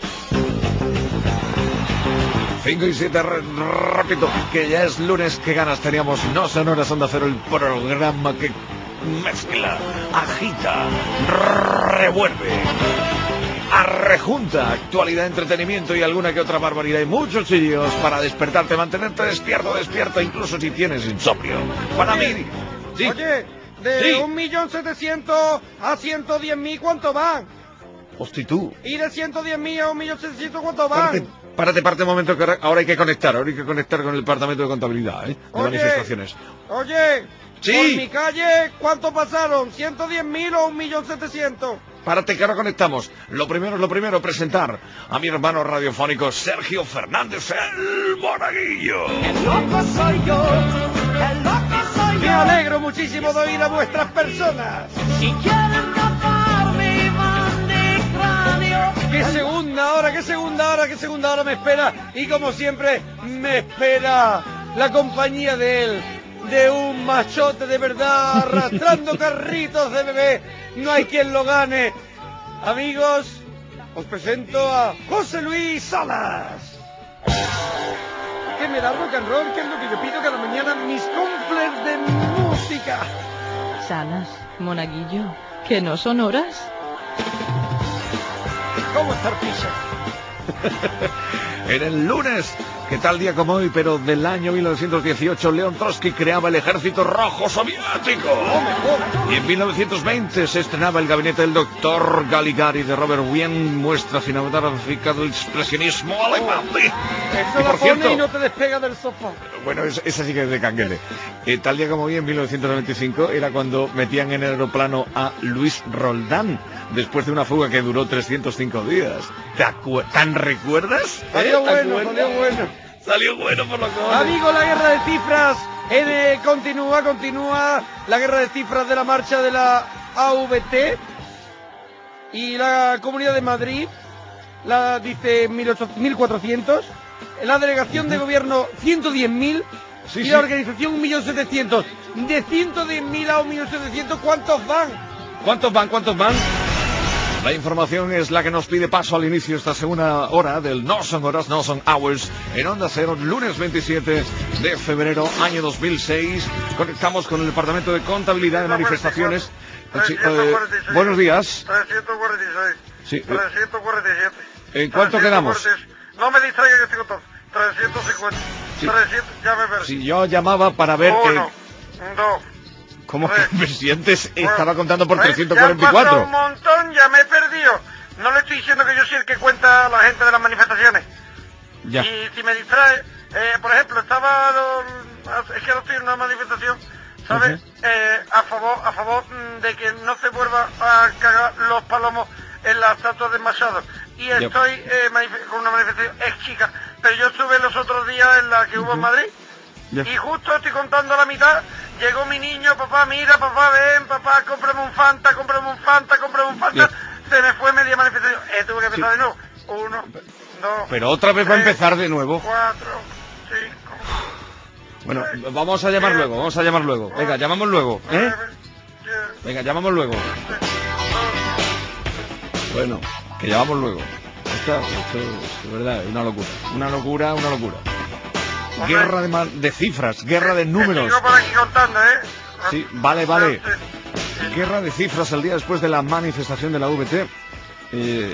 cinco y siete, repito, que ya es lunes. Qué ganas teníamos. No son horas Onda Cero, el programa que mezcla, agita, revuelve, arrejunta actualidad, entretenimiento y alguna que otra barbaridad y muchos chillos para despertarte, mantenerte despierto, despierto, incluso si tienes insomnio. Para mí, sí. Oye, de Sí. un millón setecientos a ciento diez mil, ¿cuánto van? Hostia, tú. Y de ciento diez mil a un millón setecientos, ¿cuánto van? Párate, párate, párate un momento, que ahora- ahora hay que conectar, ahora hay que conectar con el departamento de contabilidad, ¿eh? De Oye. manifestaciones. Oye, Sí. por mi calle, ¿cuánto pasaron? ¿ciento diez mil o un millón setecientos? Párate, que ahora conectamos. Lo primero es lo primero, presentar a mi hermano radiofónico Sergio Fernández, el Monaguillo. El loco soy yo, el loco soy yo. Me alegro muchísimo de oír a vuestras personas. Si quieren taparme, van de cráneo. ¡Qué segunda hora, qué segunda hora, qué segunda hora me espera! Y como siempre, me espera la compañía de él, de un machote de verdad, arrastrando carritos de bebé. No hay quien lo gane. Amigos, os presento a José Luis Salas. ¿Qué me da rock and roll? ¿Qué es lo que yo pido cada mañana? Mis cumples de música. Salas, Monaguillo, ¿que no son horas? ¿Cómo está Arpisa? En el lunes, que tal día como hoy, pero del año mil novecientos dieciocho, León Trotsky creaba el Ejército Rojo Soviético. Y en mil novecientos veinte se estrenaba El gabinete del doctor Galigari de Robert Wien, muestra cinematográfica del expresionismo alemán. Eso Y la por pone cierto, y no te despega del sofá. bueno, es- esa sí que es de canguele. Eh, tal día como hoy, en mil novecientos noventa y cinco, era cuando metían en el aeroplano a Luis Roldán, después de una fuga que duró trescientos cinco días. ¿Te acu- ¿Tan recuerdas? Salió ¿Eh? ¿Te bueno, acuerdas? salió bueno. Salió bueno por lo que... Amigo, la guerra de cifras eh, continúa, continúa la guerra de cifras de la marcha de la A V T y la Comunidad de Madrid, la dice mil ochocientos, mil cuatrocientos, la delegación de gobierno ciento diez mil Sí, y sí. la organización un millón setecientos. De ciento diez mil a un millón setecientos, ¿cuántos van? ¿Cuántos van? ¿Cuántos van? La información es la que nos pide paso al inicio de esta segunda hora del No Son Horas, No Son Hours, en Onda Cero, lunes veintisiete de febrero, año dos mil seis. Conectamos con el Departamento de Contabilidad de Manifestaciones. Eh, buenos días. trescientos cuarenta y seis. Sí. trescientos cuarenta y siete. ¿En cuánto quedamos? No me distraiga que estoy contando. trescientos cincuenta. Sí. trescientos, ya me perdí. Si yo llamaba para ver... Uno, eh, dos. ¿Cómo que el presidente estaba contando por ¿Ves? trescientos Ya han cuarenta y cuatro? pasado un montón, ya me he perdido. No le estoy diciendo que yo soy el que cuenta a la gente de las manifestaciones. Ya. Y si me distrae, eh, por ejemplo, estaba... lo- es que no estoy en una manifestación, ¿sabes? Ujú. eh, a favor a favor mm, de que no se vuelva a cagar los palomos en la estatua de Machado. Y Yep. estoy eh, manif- con una manifestación ex chica. Pero yo estuve los otros días en la que hubo en Madrid. Yep. Y justo estoy contando la mitad, llegó mi niño, papá, mira, papá, ven, papá, cómprame un Fanta, cómprame un Fanta, cómprame un Fanta. Se me fue media manifestación. Eh, tuve que empezar de nuevo. Uno, dos, Pero otra vez va a tres, empezar de nuevo. cuatro, cinco. Bueno, vamos a llamar luego, vamos a llamar luego. Venga, llamamos luego, ¿eh? Venga, llamamos luego. Bueno, que llamamos luego. Esto, esto es de verdad, es una locura. Una locura, una locura. Guerra de, ma- de cifras, guerra de números. Sigo por aquí contando, ¿eh? Sí, vale, vale. Guerra de cifras el día después de la manifestación de la V T. Eh,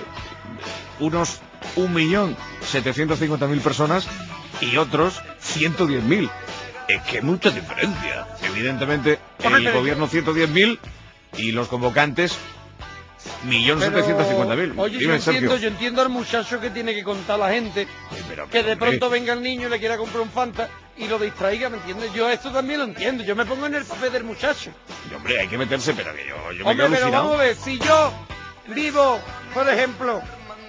unos un millón setecientos cincuenta mil personas y otros ciento diez mil. Es que mucha diferencia. Evidentemente, Hombre, el pero gobierno ciento diez mil y los convocantes un millón setecientos cincuenta mil. Oye, yo Dime, Sergio. entiendo, yo entiendo al muchacho que tiene que contar a la gente, pero, que de hombre. pronto venga el niño y le quiera comprar un Fanta y lo distraiga, ¿me entiendes? Yo esto también lo entiendo, yo me pongo en el papel del muchacho. Y, hombre, hay que meterse, pero que yo, yo me Hombre, quedo pero alucinado. vamos a ver, si yo vivo, por ejemplo,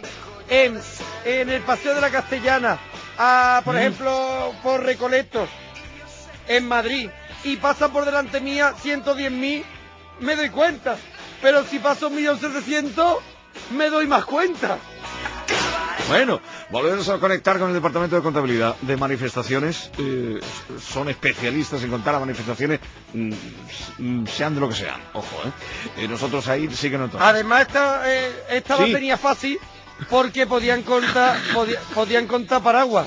en, en el Paseo de la Castellana, a, por Mm. ejemplo, por Recoletos, en Madrid, y pasan por delante mía ciento diez mil, me doy cuenta. Pero si paso un millón setecientos, me doy más cuenta. Bueno, volvemos a conectar con el Departamento de Contabilidad de Manifestaciones. Eh, son especialistas en contar a manifestaciones, mm, mm, sean de lo que sean. Ojo, ¿eh? Eh, nosotros ahí sí que no entramos. Además, esta, eh, esta Sí. la tenía fácil porque podían contar, podía- podían contar paraguas.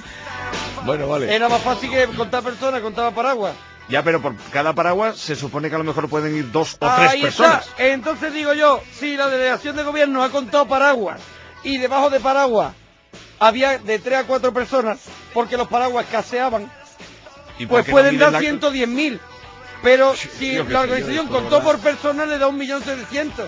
Bueno, vale. Era más fácil que contar personas, contaba paraguas. Ya, pero por cada paraguas se supone que a lo mejor pueden ir dos o Ahí tres está. personas. Entonces digo yo, si la delegación de gobierno ha contado paraguas y debajo de paraguas había de tres a cuatro personas porque los paraguas escaseaban, ¿Y por pues qué no pueden miden dar la- ciento diez mil. Pero si yo qué sé, la yo organización esto, de contó verdad. por persona, le da un millón setecientos.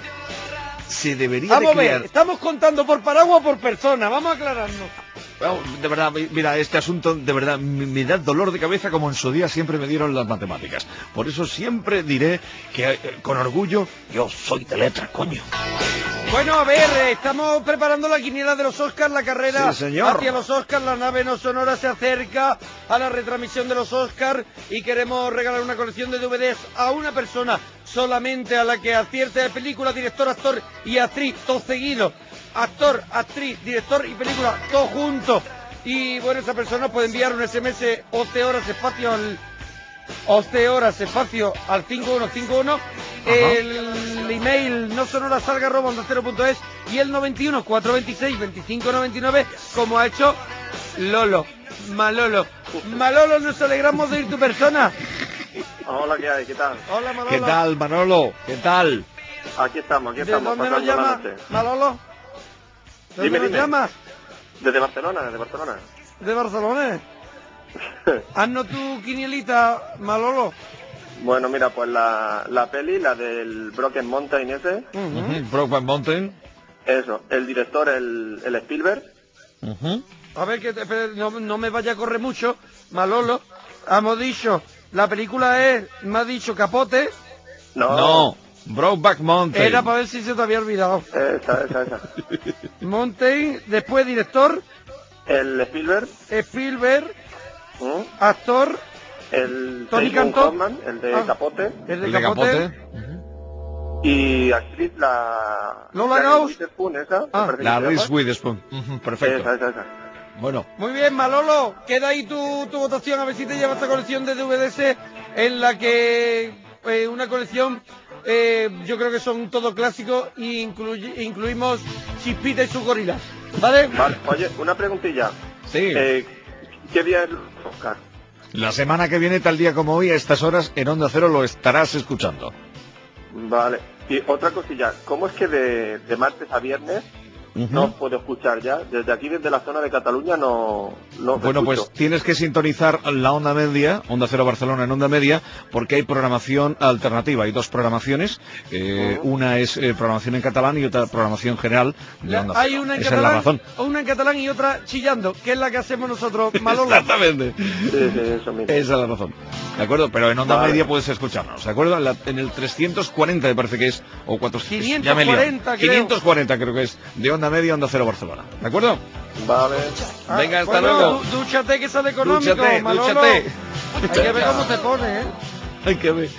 Se debería Vamos a de crear... ver, estamos contando por paraguas o por persona, vamos a aclararnos. Vamos, de verdad, mi- mira, este asunto de verdad me, me da dolor de cabeza como en su día siempre me dieron las matemáticas. Por eso siempre diré que eh, con orgullo yo soy de letras, coño. Bueno, a ver, eh, estamos preparando la quiniela de los Oscars, la carrera Sí, señor. hacia los Oscars, la nave no sonora se acerca a la retransmisión de los Oscars y queremos regalar una colección de D V Ds a una persona, solamente a la que acierte de película, director, actor y actriz, todo seguido. Actor, actriz, director y película, todo junto. Y bueno, esa persona puede enviar un S M S once horas espacio al once horas espacio al cinco uno cinco uno. El email no sonora salga arroba onda cero punto es y el noventa y uno, cuatrocientos veintiséis, veinticinco noventa y nueve, como ha hecho Lolo, Malolo. Malolo, nos alegramos de ir tu persona. Hola, ¿qué hay? ¿Qué tal? Hola, Malolo. ¿Qué tal, Manolo? ¿Qué tal? Aquí estamos, aquí ¿De estamos, dónde nos pasando la llama, noche. Malolo? ¿De dónde Dime, nos dime. llamas? Desde Barcelona, desde Barcelona. De Barcelona. Haznos tu quinielita, Malolo. Bueno, mira, pues la, la peli, la del Broken Mountain ese, Ujú, Brokeback Mountain. eso, el director, el, el Spielberg, A ver, que te- espera, no, no me vaya a correr mucho, Malolo. Hemos dicho, la película es, me ha dicho Capote. no, No, Brokeback Mountain. Era para ver si se te había olvidado. esa, esa, esa. Mountain, después director, El Spielberg, Spielberg, ¿Mm? actor, el Tony Simon Cantó. Hoffman, el de Ah. Capote, el de El de Capote. Capote. y actriz la... Lola la Gauss. Witherspoon, esa, me Ah. parece que La se llama. Reese Witherspoon. Ujú, perfecto. Esa, esa, esa. Bueno, Muy bien, Malolo, queda ahí tu, tu votación, a ver si te llevas esta colección de D V Ds en la que, eh, una colección eh, yo creo que son todo clásicos e incluy- incluimos Chispita y sus gorilas, ¿vale? Vale, oye, una preguntilla. Sí. Eh, ¿Qué día es Oscar? La semana que viene, tal día como hoy, a estas horas, en Onda Cero lo estarás escuchando. Vale. Y otra cosilla, ¿cómo es que de, de martes a viernes Ujú. no os puedo escuchar ya? Desde aquí, desde la zona de Cataluña, no, no os Bueno, escucho. pues tienes que sintonizar la onda media, Onda Cero Barcelona en onda media, porque hay programación alternativa. Hay dos programaciones. Eh, una es eh, programación en catalán y otra programación general de Onda Hay Cero. una en Esa es la catalán, razón. una en catalán y otra chillando, que es la que hacemos nosotros, Manolo. Exactamente. Sí, sí, eso mismo. Esa es la razón. ¿De acuerdo? Pero en onda Vale. media puedes escucharnos, ¿de acuerdo? En, la- en el trescientos cuarenta me parece que es, o cuatrocientos, ya me he liado. quinientos cuarenta creo. quinientos cuarenta creo que es, de onda media, Onda Cero Barcelona. ¿De acuerdo? Vale. Venga, hasta Bueno, luego. du- dúchate que sale económico, Dúchate, Manolo. dúchate. Hay que ver cómo te pone, ¿eh? Hay que ver.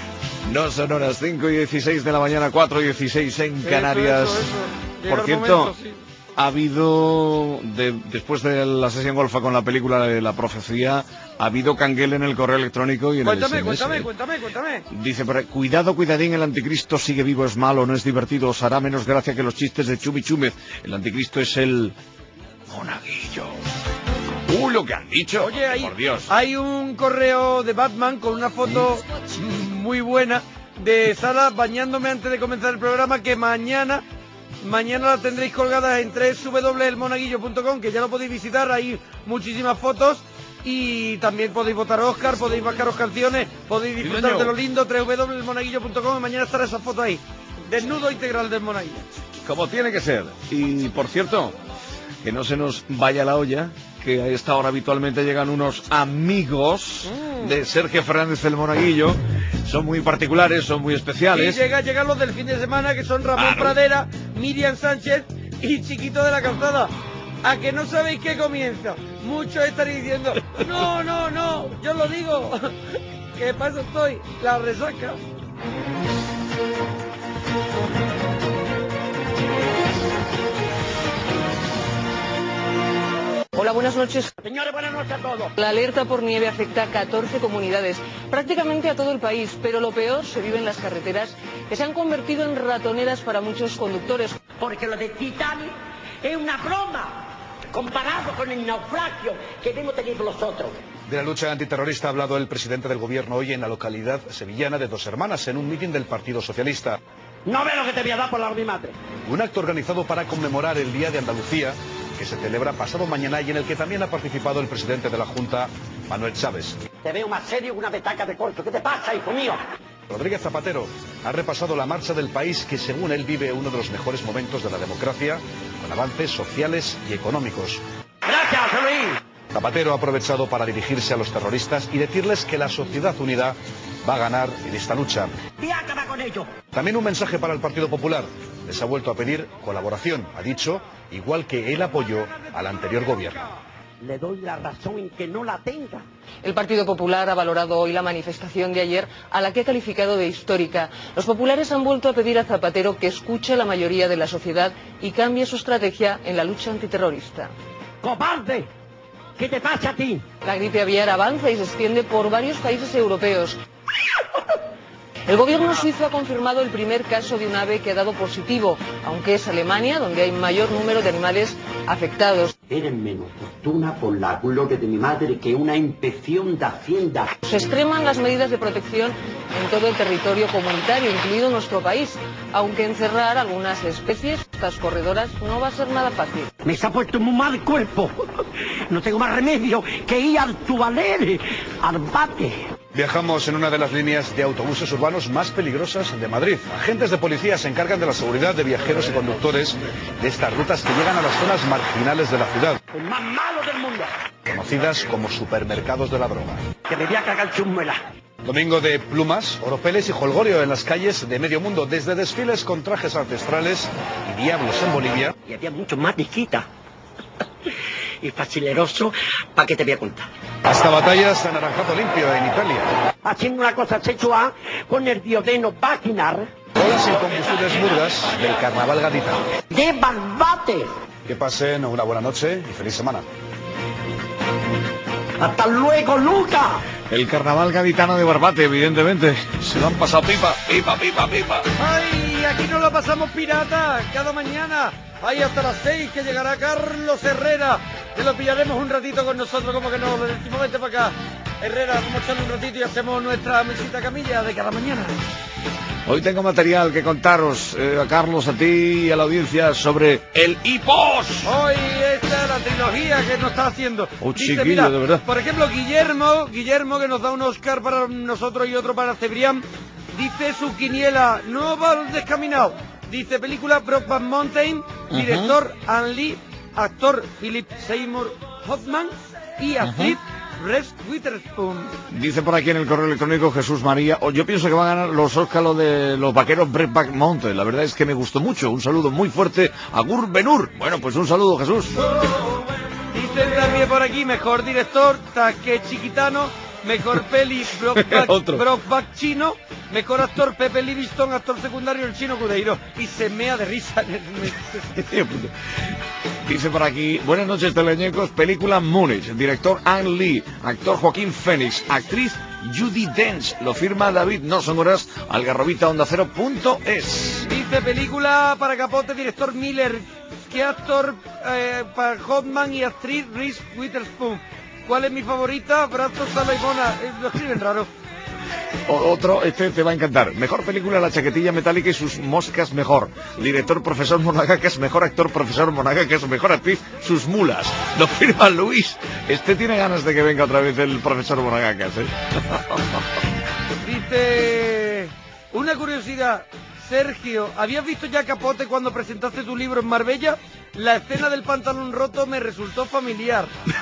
No son horas cinco y dieciséis de la mañana, cuatro y dieciséis en Eso, Canarias. eso, eso. Llega Por el cierto, momento, sí. ha habido, de- después de la sesión golfa con la película de La Profecía, ha habido canguel en el correo electrónico y en Cuéntame, el S M S. cuéntame, ¿eh? cuéntame, cuéntame. Dice, por ahí, cuidado, cuidadín, el anticristo sigue vivo, es malo, no es divertido, os hará menos gracia que los chistes de Chumi Chúmez. El anticristo es el monaguillo. ¡Uh, lo que han dicho! Oye, hay, por Dios. hay un correo de Batman con una foto muy buena de Sara bañándome antes de comenzar el programa, que mañana mañana la tendréis colgada en doble u doble u doble u punto el monaguillo punto com, que ya lo podéis visitar, hay muchísimas fotos y también podéis votar Oscar, podéis bajaros canciones, podéis disfrutar señor. de lo lindo, doble u doble u doble u punto el monaguillo punto com, y mañana estará esa foto ahí, desnudo integral del monaguillo. Como tiene que ser. Y, por cierto, que no se nos vaya la olla, que a esta hora habitualmente llegan unos amigos Mm. de Sergio Fernández el Monaguillo. Son muy particulares, son muy Y especiales. llega, llegan los del fin de semana, que son Ramón Claro. Pradera, Miriam Sánchez y Chiquito de la Calzada. ¿A que no sabéis qué comienza? Muchos estaréis diciendo, no, no, no, yo lo digo. ¿Qué pasa estoy? La resaca. Hola, buenas noches. Señores, buenas noches a todos. La alerta por nieve afecta a catorce comunidades, prácticamente a todo el país, pero lo peor se vive en las carreteras, que se han convertido en ratoneras para muchos conductores. Porque lo de Titanic es una broma comparado con el naufragio que hemos tenido nosotros. De la lucha antiterrorista ha hablado el presidente del gobierno hoy en la localidad sevillana de Dos Hermanas, en un mitin del Partido Socialista. No veo lo que te voy a dar por la mi madre. Un acto organizado para conmemorar el Día de Andalucía, que se celebra pasado mañana y en el que también ha participado el presidente de la Junta, Manuel Chávez. Te veo más serio que una petaca de corcho. ¿Qué te pasa, hijo mío? Rodríguez Zapatero ha repasado la marcha del país que, según él, vive uno de los mejores momentos de la democracia, con avances sociales y económicos. Gracias, Luis. Zapatero ha aprovechado para dirigirse a los terroristas y decirles que la sociedad unida va a ganar en esta lucha. Y acaba con ello. También un mensaje para el Partido Popular. Les ha vuelto a pedir colaboración, ha dicho, igual que él apoyó al anterior gobierno. Le doy la razón en que no la tenga. El Partido Popular ha valorado hoy la manifestación de ayer, a la que ha calificado de histórica. Los populares han vuelto a pedir a Zapatero que escuche a la mayoría de la sociedad y cambie su estrategia en la lucha antiterrorista. ¡Cobarde! ¿Qué te pasa a ti? La gripe aviar avanza y se extiende por varios países europeos. El gobierno suizo ha confirmado el primer caso de un ave que ha dado positivo, aunque es Alemania donde hay mayor número de animales afectados. Eres menos fortuna por la gloria de mi madre que una inspección de Hacienda. Se extreman las medidas de protección en todo el territorio comunitario, incluido nuestro país, aunque encerrar algunas especies, estas corredoras, no va a ser nada fácil. Me se ha puesto muy mal el cuerpo. No tengo más remedio que ir al tualete, al bate. Viajamos en una de las líneas de autobuses urbanos más peligrosas de Madrid. Agentes de policía se encargan de la seguridad de viajeros y conductores de estas rutas que llegan a las zonas marginales de la ciudad, El más malo del mundo. conocidas como supermercados de la droga. Que me voy a cagar chumuela. Domingo de plumas, oropeles y jolgorio en las calles de medio mundo, desde desfiles con trajes ancestrales y diablos en Bolivia, Y había mucho más disquita. Y facileroso, ¿para qué te voy a contar? hasta batallas a naranjado limpio en Italia. Haciendo una cosa sexual con el diodeno vaginal. Olas inconfusibles murgas del carnaval gaditano. ¡De Barbate! Que pasen una buena noche y feliz semana. ¡Hasta luego, Luca! El carnaval gaditano de Barbate, evidentemente. Se lo han pasado pipa, pipa, pipa, pipa. ¡Ay! Aquí nos lo pasamos pirata cada mañana. Ahí hasta las seis que llegará Carlos Herrera. Que lo pillaremos un ratito con nosotros, como que no, le decimos vente para acá. Herrera, vamos a echarle un ratito y hacemos nuestra mesita camilla de cada mañana. Hoy tengo material que contaros, eh, a Carlos, a ti y a la audiencia sobre el hipos. Hoy esta es la trilogía que nos está haciendo. Oh, Dice, chiquillo, mira, de verdad. por ejemplo, Guillermo, Guillermo que nos da un Oscar para nosotros y otro para Cebrián, dice su quiniela, no va descaminado. Dice película Brokeback Mountain, Ajá. director Ang Lee, actor Philip Seymour Hoffman y actriz Reese Witherspoon. Dice por aquí en el correo electrónico Jesús María, o yo pienso que van a ganar los Oscar lo de los vaqueros Brokeback Mountain. La verdad es que me gustó mucho. Un saludo muy fuerte a Gur Benur. Bueno, pues un saludo, Jesús. Dicen también por aquí, mejor director Takechi Kitano, mejor peli Brokeback, Otro. Brokeback chino, mejor actor Pepe Livingston, actor secundario el chino Cudeiro. Y se mea de risa. Dice por aquí, buenas noches teleñecos, película Múnich, director Ang Lee, actor Joaquín Phoenix, actriz Judi Dench, lo firma David, no son horas, algarrobita onda cero punto es. Dice película para Capote, director Miller, que actor eh, para Hoffman y actriz Reese Witherspoon. ¿Cuál es mi favorita? Brazo Salaibona, eh, lo escriben raro. O- otro, este te va a encantar. Mejor película La chaquetilla metálica y sus moscas mejor. Director Profesor Monagas, mejor actor Profesor Monagas, mejor actriz Sus mulas. Lo firma Luis. Este tiene ganas de que venga otra vez el Profesor Monagas, ¿eh? Dice, una curiosidad, Sergio, ¿habías visto ya Capote cuando presentaste tu libro en Marbella? La escena del pantalón roto me resultó familiar.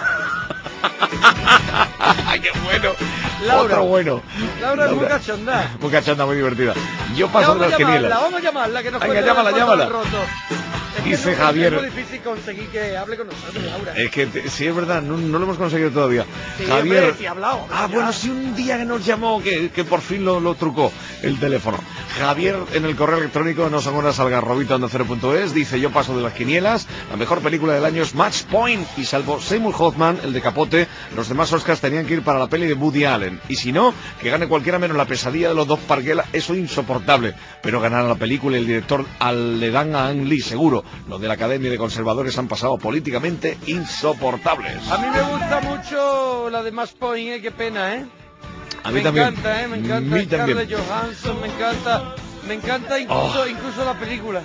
¡Qué bueno! Laura. Otro bueno. Laura es muy Laura. cachonda. Muy cachonda, muy divertida. Yo La paso vamos de a las llamarla, quinielas. vamos a llamarla, que nos Venga, cuente llámala, del pantalón llámala. roto. Es que Dice no- Javier- Es muy difícil conseguir que hable con nosotros, Laura. Es que, te- sí, es verdad, no, no lo hemos conseguido todavía. Sí, Javier... hombre, sí ha hablado. Ah, ya. bueno, sí, un día que nos llamó, que, que por fin lo, lo trucó el teléfono. Javier, en el correo electrónico, no son horas algarrobita onda cero punto es, dice, yo paso de las quinielas, la mejor película del año es Match Point, y salvo Seymour Hoffman, el de Capote, los demás Oscars tenían que ir para la peli de Woody Allen. Y si no, que gane cualquiera menos La pesadilla de los dos Parguela, eso insoportable. Pero ganar la película y el director al, le dan a Ang Lee, seguro. Los de la Academia de Conservadores han pasado políticamente insoportables. A mí me gusta mucho la de Match Point, ¿eh? Qué pena, ¿eh? A mí me también. encanta, ¿eh? Me encanta A mí también. Scarlett Johansson, me encanta, me encanta incluso, Oh. incluso la película.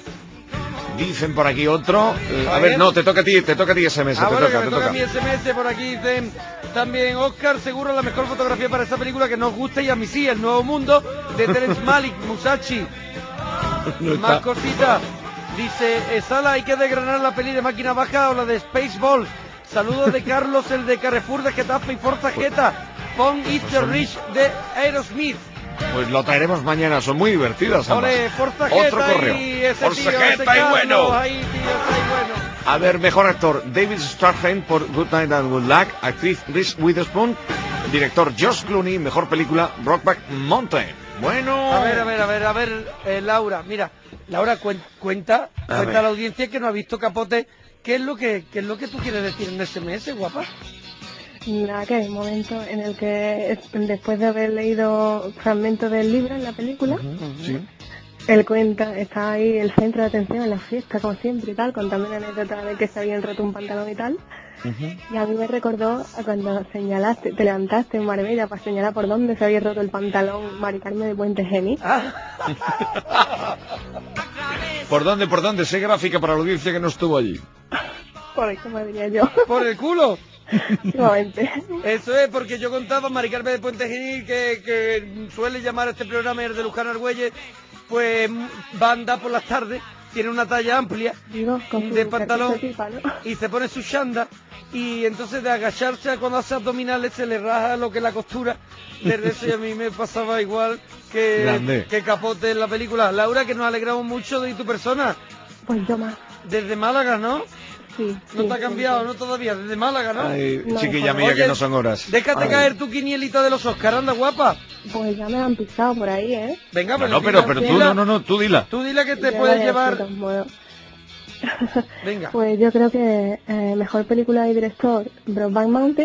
Dicen por aquí otro. eh, a A ver, ver. no, te toca a ti, te toca a ti ese mes. Ah, te bueno, toca, que me te toca toca. a mí ese mes, por aquí dicen también Oscar, seguro la mejor fotografía para esa película que nos gusta y a mí sí, El Nuevo Mundo, de Terence Malick, Musashi. No Más está. cositas. Dice, eh, Sala, hay que desgranar la peli de Máquina Baja o la de Spaceball. Saludos de Carlos, el de Carrefour de Getafe y Forza Jeta. Pon It's the Rich de Aerosmith. Pues lo traeremos mañana, son muy divertidas ambas. Ole, Forza Jeta Otro correo. y ese Forza tío, Jeta ese y Carlos, bueno. ahí, tío, está ahí bueno. A ver, mejor actor, David Strathairn por Good Night and Good Luck, actriz Reese Witherspoon, director Josh Clooney, mejor película Brokeback Mountain. Bueno. A ver, a ver, a ver, a ver, eh, Laura, mira, Laura, cuen- cuenta, A cuenta ver. a la audiencia que no ha visto Capote, ¿qué es lo que, qué es lo que tú quieres decir en ese mes, guapa? Nada, que hay un momento en el que es- después de haber leído fragmentos del libro en la película, Sí. él cuenta, está ahí el centro de atención en la fiesta, como siempre y tal, contando una anécdota de que se habían roto un pantalón y tal. Y a mí me recordó a cuando señalaste, te levantaste en Marbella para señalar por dónde se había roto el pantalón Mari Carmen de Puente Geni. ¿Por dónde, por dónde? Sé gráfica para la audiencia que no estuvo allí. Por eso me diría yo. ¿Por el culo? Últimamente. Eso es porque yo contaba a Mari Carmen de Puente Genil que, que suele llamar a este programa el de Luján Argüelles, pues va a andar por las tardes, tiene una talla amplia Digo, con su de pantalón tipa, ¿no? y se pone su chanda y entonces de agacharse cuando hace abdominales se le raja lo que es la costura. Desde eso y a mí me pasaba igual que, Grande. que Capote en la película. Laura, que nos alegramos mucho de tu persona. Pues yo más. Desde Málaga, ¿no? Sí. No sí, te ha sí, cambiado, sí. ¿no? Todavía, desde Málaga, ¿no? Ay, No, chiquilla joder. mía, que Oye, no son horas. Déjate Ay. caer tu quinielita de los Oscar, anda guapa. Pues ya me han pisado por ahí, ¿eh? Venga, No, pues no, pero, pero tú, no, no, no, tú dila. Tú dile que te Yo puedes voy a llevar. decir de todos modos. Venga. Pues yo creo que eh, mejor película y director, Brokeback Mountain.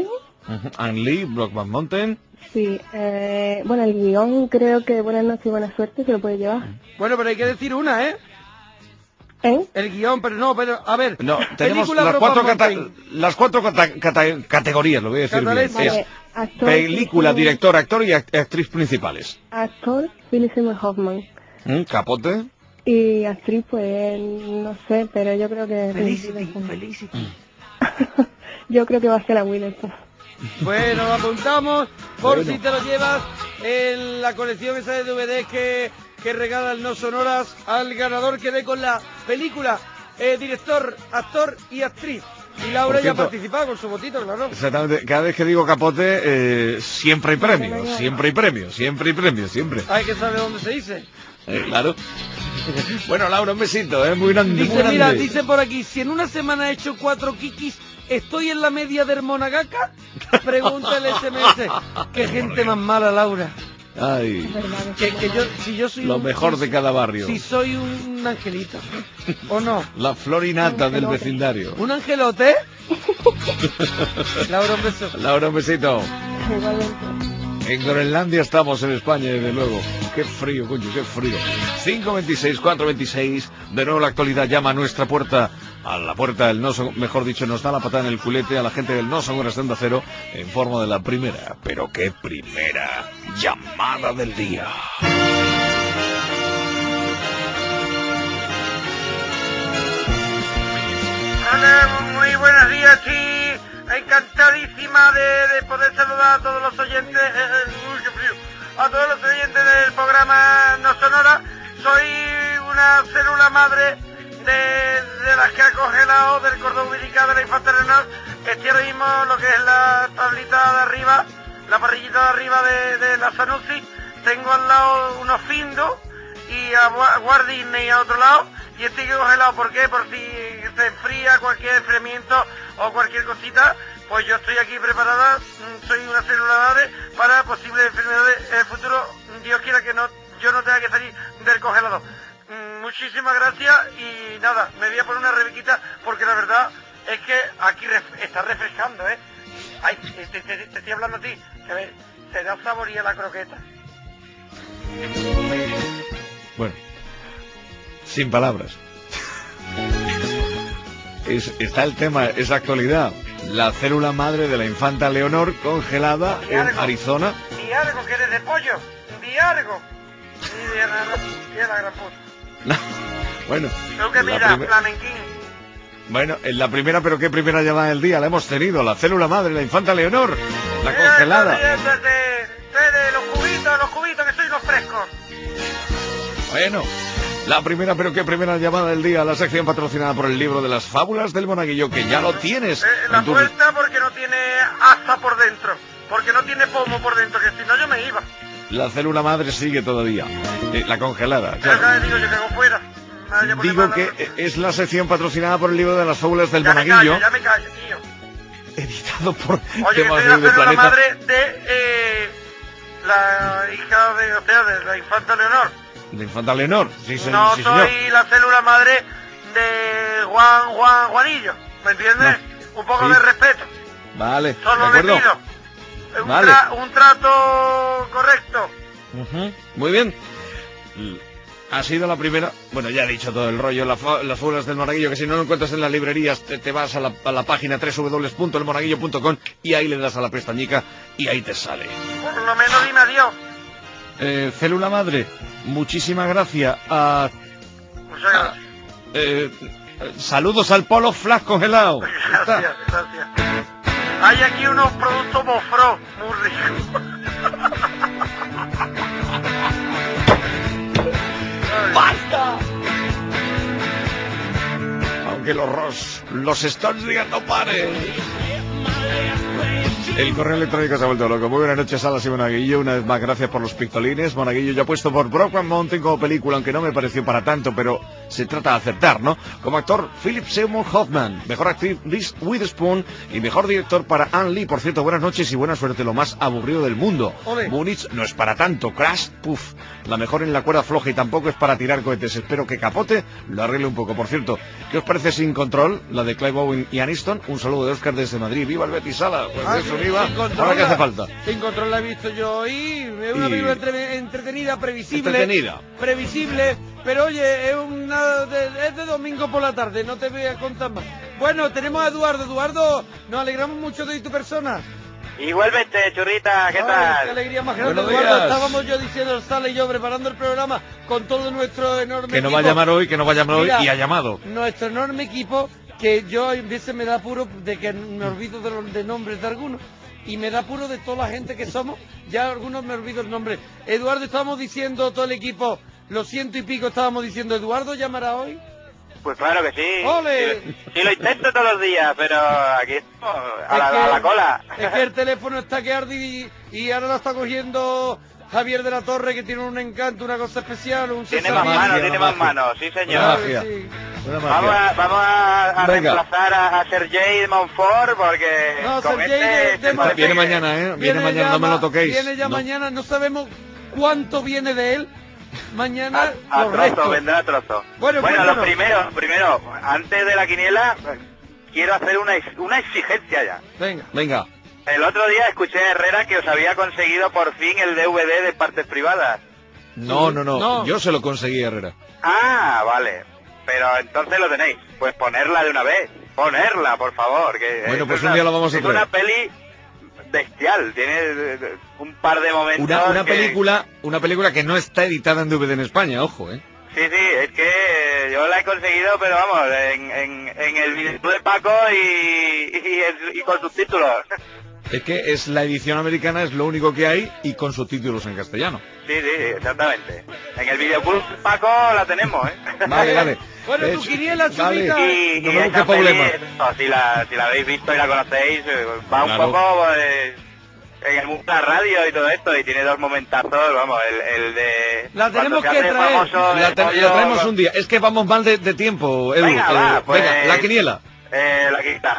Uh-huh. Anne Lee, Brokeback Mountain. Sí, eh, bueno, el guión creo que Buenas noches y buena suerte se lo puede llevar. Bueno, pero hay que decir una, ¿eh? ¿Eh? El guión, pero no, pero a ver. No, tenemos película las cuatro, Brokeback cata- Mountain. las cuatro cata- cata- categorías, lo voy a decir bien. Catalanes. Vale, Es actor, película, Philip- director, actor y act- actriz principales. Actor, Philip Seymour Hoffman. ¿Mm? Capote. Y actriz, pues, no sé, pero yo creo que... Felicity, Felicity. Yo creo que va a ser la Witherspoon. Bueno, lo apuntamos por Bueno. si te lo llevas en la colección esa de D V D que, que regala el No Sonoras al ganador que dé con la película, eh, director, actor y actriz. Y Laura Por ya ha cierto, participado con su votito, claro. Exactamente. Cada vez que digo capote, eh, siempre hay premios, siempre hay premios, siempre hay premios, siempre. Hay que saber dónde se dice. Eh, claro. Bueno, Laura, un besito, ¿eh? Muy grande, muy Dice, grande. mira, dice por aquí, si en una semana he hecho cuatro kikis, ¿estoy en la media del Monagaca? Pregunta el S M S. Qué gente más mala, Laura. Ay, Que, que yo, si yo soy lo un- mejor de cada barrio. Si soy un angelito, ¿o no? La florinata del vecindario. ¿Un angelote? Laura, un beso. Laura, un besito. Igualmente. En Groenlandia estamos, en España, desde luego. Qué frío, coño, qué frío. cinco veintiséis, cuatro veintiséis. De nuevo la actualidad llama a nuestra puerta. A la puerta del no son, mejor dicho, nos da la patada en el culete a la gente del no son horas de Onda Cero en forma de la primera. Pero qué primera llamada del día. Hola, muy buenos días, sí. Encantadísima de, de poder saludar a todos los oyentes, eh, eh, uy, qué frío, a todos los oyentes del programa No Sonora. Soy una célula madre de, de las que ha congelado del cordón umbilical de la infanta Leonor. Estoy ahora mismo lo que es la tablita de arriba, la parrillita de arriba de, de la Sanusi. Tengo al lado unos findos y a Gua- Guardini a otro lado, y estoy congelado. ¿Por qué? Por si se enfría cualquier enfriamiento o cualquier cosita, pues yo estoy aquí preparada. mm, Soy una célula madre para posibles enfermedades en el futuro. Dios quiera que no, yo no tenga que salir del congelador. Mm, Muchísimas gracias y nada, me voy a poner una rebequita porque la verdad es que aquí ref- está refrescando, ¿eh? Ay, te, te- te- te estoy hablando a ti, que ve, se da saboría la croqueta. Bueno, sin palabras. Es, está el tema, es actualidad. La célula madre de la infanta Leonor congelada en Arizona. Di algo, que eres de pollo, di algo. Di de nada, di de la gran puta. Bueno, Tú que la mira, primer- flamenquín. bueno, en la primera, pero qué primera llamada del día la hemos tenido. La célula madre de la infanta Leonor, la congelada. Riéndote, de, de los cubitos, los cubitos que soy los frescos. Bueno, la primera, pero qué primera llamada del día, la sección patrocinada por el libro de las fábulas del monaguillo, que ya lo tienes. Eh, la en tu- puerta porque no tiene asa por dentro, porque no tiene pomo por dentro, que si no yo me iba. La célula madre sigue todavía. Eh, la congelada, Pero claro. que digo yo que hago fuera. Vaya por Digo demás, que eh, es la sección patrocinada por el libro de las fábulas del ya me monaguillo, callo, ya me callo, tío. editado por Oye, que Temas soy la del célula Planeta. madre de eh, la hija de, o sea, de la infanta Leonor. De infanta Leonor, sí, se- No sí, señor. soy la célula madre de Juan Juan Juanillo, ¿me entiendes? Un poco Sí. de respeto, Vale, de solo le acuerdo. pido. Un, Vale. tra- un trato correcto. Ujú, muy bien. L- Ha sido la primera. Bueno, ya he dicho todo el rollo. La fa- las fábulas del monaguillo, que si no lo encuentras en las librerías, te, te vas a la, a la página doble u doble u doble u punto el monaguillo punto com y ahí le das a la pestañica y ahí te sale. Por lo menos dime adiós. Eh, célula madre, muchísimas gracias. A, Muchas gracias. eh, eh, saludos al polo flash congelado. Ya está. Gracias, gracias. Hay aquí unos productos Bofro muy ricos. ¡Basta! Aunque los Ross, los Stones digan no paren. El correo electrónico se ha vuelto loco. Muy buenas noches, Salas y Monaguillo. Una vez más, gracias por los pictolines. Monaguillo ya ha puesto por Brokeback Mountain como película, aunque no me pareció para tanto, pero se trata de acertar, ¿no? Como actor, Philip Seymour Hoffman, mejor actriz Reese Witherspoon y mejor director para Anne Lee. Por cierto, buenas noches y buena suerte, lo más aburrido del mundo. Ole. Múnich no es para tanto. Crash, puff, la mejor en la cuerda floja y tampoco es para tirar cohetes. Espero que Capote lo arregle un poco. Por cierto, ¿qué os parece Sin Control? La de Clive Owen y Aniston. Un saludo de Oscar desde Madrid. ¡Viva el Betis Sala! Pues Ah, eso, sí, viva. Sin Control Ahora que la- hace falta. Sin Control la he visto yo hoy. Es una Y- película entre- entretenida, previsible. Entretenida. Previsible. Pero oye, es una de, es de domingo por la tarde, no te voy a contar más. Bueno, tenemos a Eduardo. Eduardo, nos alegramos mucho de tu persona. Igualmente, churrita, ¿qué Ay, tal? qué alegría más grande, Buenos Eduardo. días. Estábamos yo diciendo, Sala y yo preparando el programa con todo nuestro enorme Que no equipo. va a llamar hoy, que no va a llamar hoy Mira, y ha llamado. Nuestro enorme equipo, que yo a veces me da apuro de que me olvido de, los, de nombres de algunos. Y me da apuro de toda la gente que somos. Ya algunos me olvido el nombre. Eduardo, estábamos diciendo, todo el equipo, lo ciento y pico, estábamos diciendo, ¿Eduardo llamará hoy? Pues claro que sí. ¡Ole! Sí, sí lo intento todos los días, pero aquí estamos, a, la, Es que- a la cola. Es que el teléfono está que arde y, y ahora lo está cogiendo Javier de la Torre, que tiene un encanto, una cosa especial, un Tiene César más Mil. manos, tiene más manos, sí señor. Una magia. Sí. Una Vamos magia. a, vamos a, a Venga. reemplazar a, a Sergei de Montfort porque No, con Sergei este de- se de parece Viene que- mañana, ¿eh? Viene mañana, ya no me lo ma- toquéis. Viene ya No. mañana, no sabemos cuánto viene de él. Mañana A los trozo, restos. vendrá a trozo. Bueno, lo cuéntanos. primero, primero, antes de la quiniela, pues, quiero hacer una, ex- una exigencia ya. Venga. Venga. El otro día escuché a Herrera que os había conseguido por fin el D V D de partes privadas. No, no, no, No. Yo se lo conseguí, Herrera. Ah, vale. Pero entonces lo tenéis. Pues ponerla de una vez. Ponerla, por favor. Que Bueno, es pues un una- día lo vamos a es traer. una peli bestial. Tiene eh, eh, un par de momentos. Una, una que- película, una película que no está editada en D V D en España, ojo, ¿eh? Sí, sí, es que eh, yo la he conseguido, pero vamos, en, en, en el videoclub de Paco y, y, en- y con subtítulos. Es que es la edición americana, es lo único que hay y con subtítulos en castellano. Sí, sí, exactamente. En el videoclub de Paco la tenemos, ¿eh? Vale, vale. Bueno, tu Es- quiniela, vale. chulita. Y, No y me esa busques problemas. peli, no, si, la, si la habéis visto y la conocéis, eh, va un Claro. poco pues, en el mundo de la radio y todo esto, y tiene dos momentazos, vamos, el, el de... La tenemos cuando se que hace traer. famoso La, el te- pollo la traemos con- un día. Es que vamos mal de, de tiempo, Edu. Venga, Eh, va, pues- venga, la quiniela. Eh, la quinta.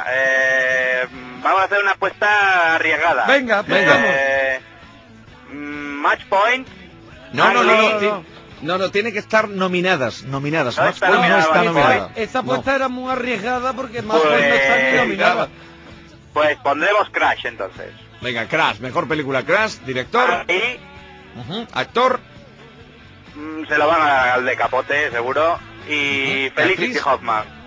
Eh, vamos a hacer una apuesta arriesgada. Venga, apostamos. Eh, mm, match point. No, no, no, no, Anne Lee. no, no, no, tiene que estar nominadas, nominadas. No Match está Point no nominada, está Match nominada. Esa No. apuesta era muy arriesgada porque más Pues- pues, no está ni nominada. Pues pondremos Crash entonces. Venga, Crash, mejor película Crash, director, Y ujú, actor, mm, se lo van a dar al de Capote, seguro. Y Ujú. Felicity ¿Actriz? Hoffman.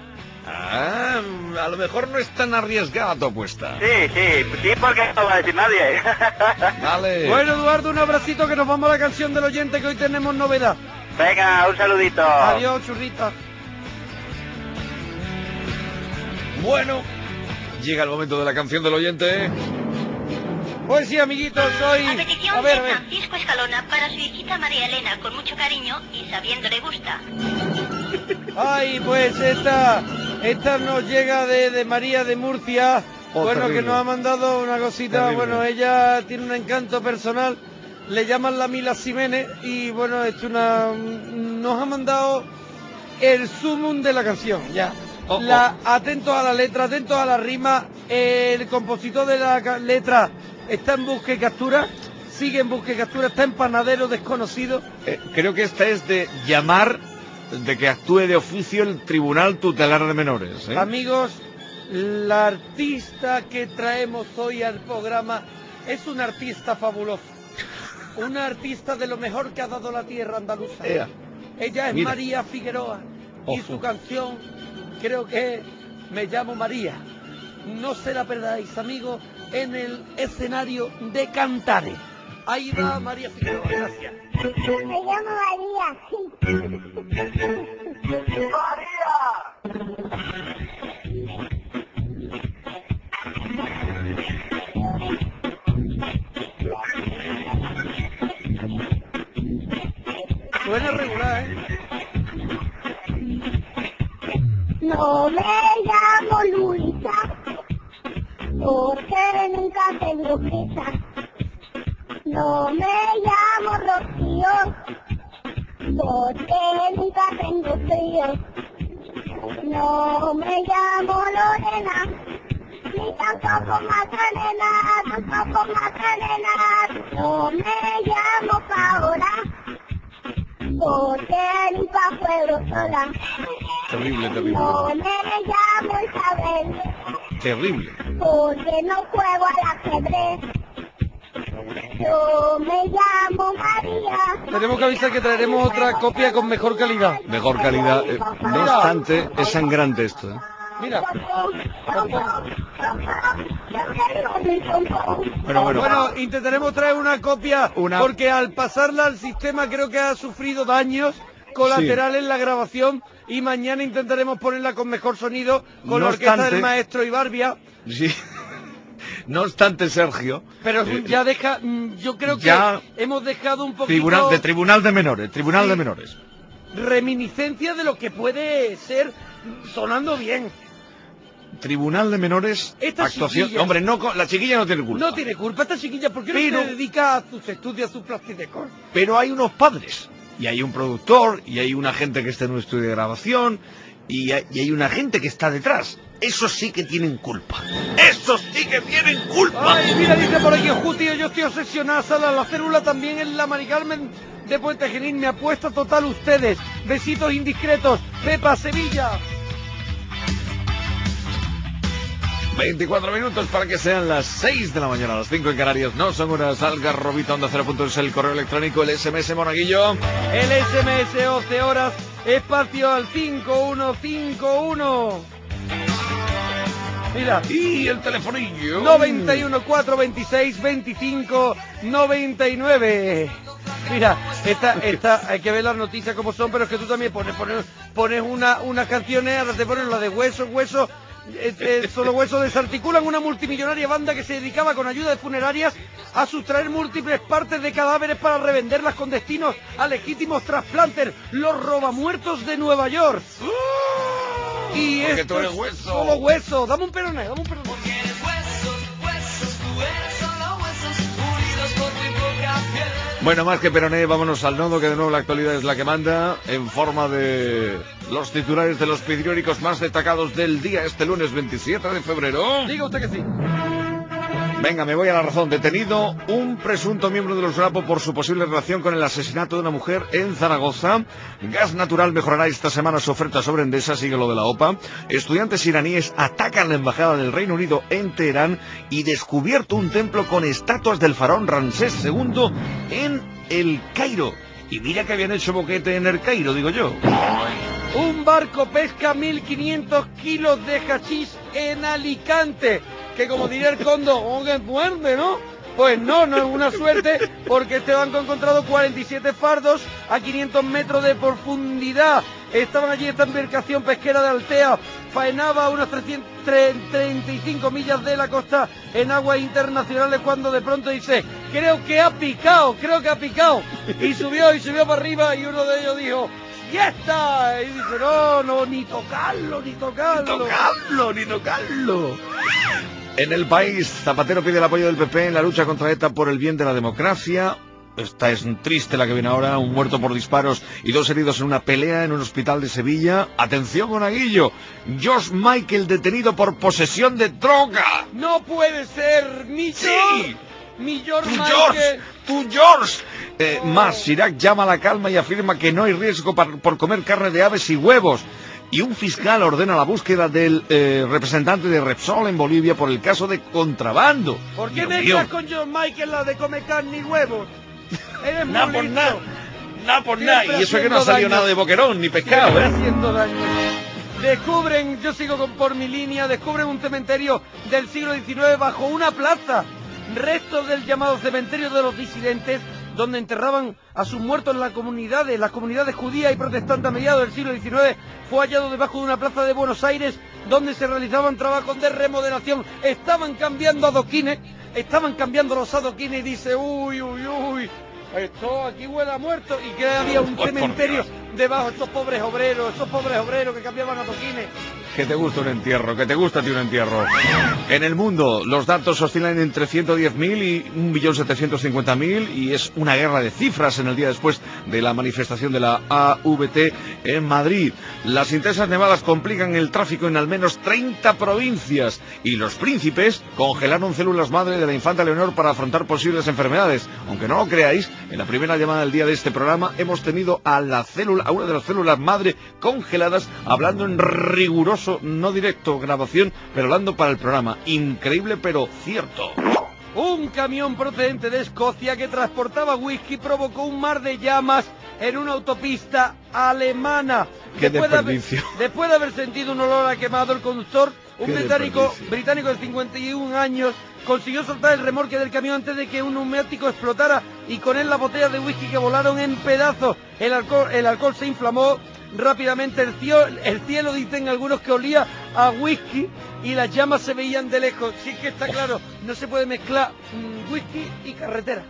ah, a lo mejor no es tan arriesgada tu apuesta. Sí, sí, sí, porque no va a decir nadie. Vale. Bueno, Eduardo, un abracito que nos vamos a la canción del oyente que hoy tenemos novedad. Venga, un saludito. Adiós, churrita. Bueno, llega el momento de la canción del oyente. Pues sí, amiguitos, soy... A petición A ver, a de ver. Francisco Escalona para su hijita María Elena con mucho cariño y sabiendo le gusta. Ay, pues esta, esta nos llega de, de María de Murcia. Oh, bueno, terrible. que nos ha mandado una cosita. Terrible. Bueno, ella tiene un encanto personal. Le llaman la Mila Jiménez y bueno, es una, nos ha mandado el sumum de la canción, ya. Ojo. La, atentos a la letra, atentos a la rima. El compositor de la ca- letra está en busca y captura. Sigue en busca y captura, está en panadero desconocido. Eh, creo que esta es de llamar, de que actúe de oficio el Tribunal Tutelar de Menores. ¿eh? Amigos, la artista que traemos hoy al programa es una artista fabulosa. Una artista de lo mejor que ha dado la tierra andaluza. Ea. Ella es Mira. María Figueroa. Y Ojo. su canción creo que Me llamo María. No se la perdáis, amigos, en el escenario de Cantares. Ahí va María Figueroa, gracias. Me llamo María, sí. Suena regular, ¿eh? No me llamo Luisa, porque nunca te brujita. No me llamo Rocío, porque nunca tengo frío. No me llamo Lorena, ni tampoco Macarena, tampoco Macarena. No me llamo Paola, porque nunca juego sola. Terrible, terrible. No me llamo Isabel, Terrible. porque no juego al ajedrez. Yo me llamo María. Tenemos que avisar que traeremos otra copia con mejor calidad. Mejor calidad. eh, no obstante, es sangrante esto. ¿eh? Mira. Bueno, bueno. Bueno, intentaremos traer una copia Una- porque al pasarla al sistema creo que ha sufrido daños colaterales en la grabación y mañana intentaremos ponerla con mejor sonido con No la orquesta obstante- del maestro Ibarbia. Sí. No obstante, Sergio. Pero eh, ya deja, mm, yo creo que ya- hemos dejado un poquito tribunal, de Tribunal de Menores. Tribunal Sí. de Menores. reminiscencia de lo que puede ser sonando bien. Tribunal de Menores. Esta actuación. chiquilla- Hombre, no, co- la chiquilla no tiene culpa. No tiene culpa esta chiquilla porque Pero- no se dedica a sus estudios, a sus plastidecor. Pero hay unos padres. Y hay un productor. Y hay una gente que está en un estudio de grabación. Y hay, y hay una gente que está detrás. Esos sí que tienen culpa. ¡Esos sí que tienen culpa! Ay, mira, dice por aquí, Ju, tío, yo estoy obsesionada, Sala, la célula también en la Mari Carmen de Puente Genil, me apuesta total ustedes. Besitos indiscretos, Pepa, Sevilla. veinticuatro minutos para que sean las seis de la mañana, las cinco en Canarias. No son horas. Algarrobita Onda Cero punto es el correo electrónico, el S M S Monaguillo. El S M S once horas, espacio al cinco uno cinco uno. Mira. Y el telefonillo. noventa y uno, cuatro veintiséis, veinticinco, noventa y nueve. Mira, esta, esta, hay que ver las noticias como son, pero es que tú también pones, pones, pones una, unas canciones, ahora te pones la de Hueso, Hueso, eh, eh, Solo Hueso. Desarticulan una multimillonaria banda que se dedicaba con ayuda de funerarias a sustraer múltiples partes de cadáveres para revenderlas con destinos a legítimos trasplantes, los robamuertos de Nueva York. Y Porque esto tú eres es hueso. Solo Hueso. Dame un peroné, dame un peroné. Bueno, más que peroné, vámonos al nodo, que de nuevo la actualidad es la que manda, en forma de los titulares de los periódicos más destacados del día, este lunes veintisiete de febrero. Diga usted que sí. Venga, me voy a la razón. Detenido un presunto miembro de los Grapo por su posible relación con el asesinato de una mujer en Zaragoza. Gas Natural mejorará esta semana su oferta sobre Endesa, sigue lo de la OPA. Estudiantes iraníes atacan la embajada del Reino Unido en Teherán y descubierto un templo con estatuas del faraón Ramsés segundo en El Cairo. Y mira que habían hecho boquete en El Cairo, digo yo. Un barco pesca mil quinientos kilos de hachís en Alicante. Que como diría el Condo, ¡oh, qué suerte!, ¿no? Pues no, no es una suerte, porque este banco ha encontrado cuarenta y siete fardos a quinientos metros de profundidad. Estaban allí esta embarcación pesquera de Altea, faenaba a unas trescientas treinta y cinco millas de la costa en aguas internacionales, cuando de pronto dice, creo que ha picado, creo que ha picado. Y subió, y subió para arriba, y uno de ellos dijo, ¡ya está! Y dice, no, no, ni tocarlo, ni tocarlo. Ni tocarlo, ni tocarlo. En El País, Zapatero pide el apoyo del P P en la lucha contra ETA por el bien de la democracia. Esta es triste la que viene ahora, un muerto por disparos y dos heridos en una pelea en un hospital de Sevilla. Atención, Monaguillo, George Michael detenido por posesión de droga. ¡No puede ser! ¡Mi George! ¡Mi George ¡Tu Michael! George! ¡Tu George! Eh, Más, Chirac llama a la calma y afirma que no hay riesgo par- por comer carne de aves y huevos. Y un fiscal ordena la búsqueda del eh, representante de Repsol en Bolivia por el caso de contrabando. ¿Por qué Dios mezclas mío. con George Michael la de comer carne y huevos? Eres muy Nada por listo. nada. Nada por nada. Siempre Y eso es que no ha haciendo salido daño. nada de boquerón ni pescado, Siempre ¿eh? haciendo daño. Descubren, yo sigo con, por mi línea, descubren un cementerio del siglo diecinueve bajo una plaza. Restos del llamado cementerio de los disidentes, donde enterraban a sus muertos en las comunidades, las comunidades judías y protestantes a mediados del siglo diecinueve, fue hallado debajo de una plaza de Buenos Aires, donde se realizaban trabajos de remodelación. Estaban cambiando adoquines, estaban cambiando los adoquines y dice, uy, uy, uy, esto aquí huele a muerto. Y que había un Pues por cementerio, Dios. debajo, estos pobres obreros, estos pobres obreros que cambiaban adoquines. Que te gusta un entierro, que te gusta a ti un entierro. En el mundo los datos oscilan entre ciento diez mil y un millón setecientos cincuenta mil y es una guerra de cifras en el día después de la manifestación de la A V T en Madrid. Las intensas nevadas complican el tráfico en al menos treinta provincias y los príncipes congelaron células madre de la infanta Leonor para afrontar posibles enfermedades. Aunque no lo creáis, en la primera llamada del día de este programa hemos tenido a la célula, a una de las células madre congeladas hablando en riguroso no directo, grabación, pero hablando para el programa. Increíble, pero cierto. Un camión procedente de Escocia que transportaba whisky provocó un mar de llamas en una autopista alemana. ¡Qué después desperdicio! De haber, después de haber sentido un olor a quemado, el conductor, un ¡Qué británico, desperdicio! británico de cincuenta y un años, consiguió soltar el remolque del camión antes de que un neumático explotara y con él las botellas de whisky que volaron en pedazos. El alcohol, el alcohol se inflamó rápidamente, el cielo, el cielo dicen algunos que olía a whisky y las llamas se veían de lejos. Sí que está claro, no se puede mezclar mmm, whisky y carretera.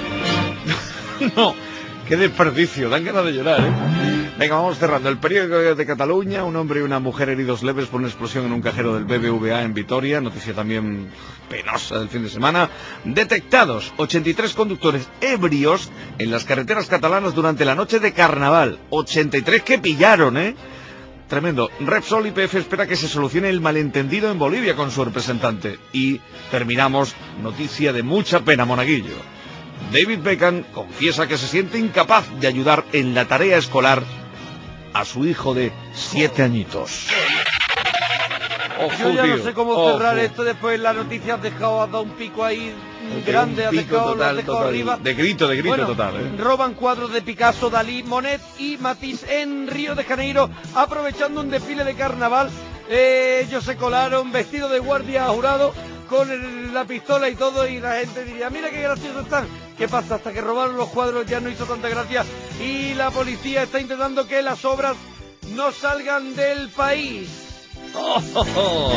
No, qué desperdicio, dan ganas de llorar, ¿eh? Venga, vamos cerrando. El periódico de Cataluña, un hombre y una mujer heridos leves por una explosión en un cajero del B B V A en Vitoria, noticia también penosa del fin de semana. Detectados ochenta y tres conductores ebrios en las carreteras catalanas durante la noche de carnaval. ochenta y tres que pillaron, ¿eh? Tremendo. Repsol y P F espera que se solucione el malentendido en Bolivia con su representante. Y terminamos, noticia de mucha pena, Monaguillo. David Beckham confiesa que se siente incapaz de ayudar en la tarea escolar a su hijo de siete añitos. Ojo, Yo ya tío, no sé cómo ojo. cerrar esto después. La noticia has dejado, has dado un pico ahí Pero grande, un has pico dejado, lo has total, dejado total. arriba. De grito, de grito Bueno, total, ¿eh? roban cuadros de Picasso, Dalí, Monet y Matisse en Río de Janeiro, aprovechando un desfile de carnaval. Eh, ellos se colaron vestidos de guardia jurado con el- la pistola y todo, y la gente diría, mira qué graciosos están. ¿Qué pasa? Hasta que robaron los cuadros ya no hizo tanta gracia y la policía está intentando que las obras no salgan del país. Oh, oh, oh.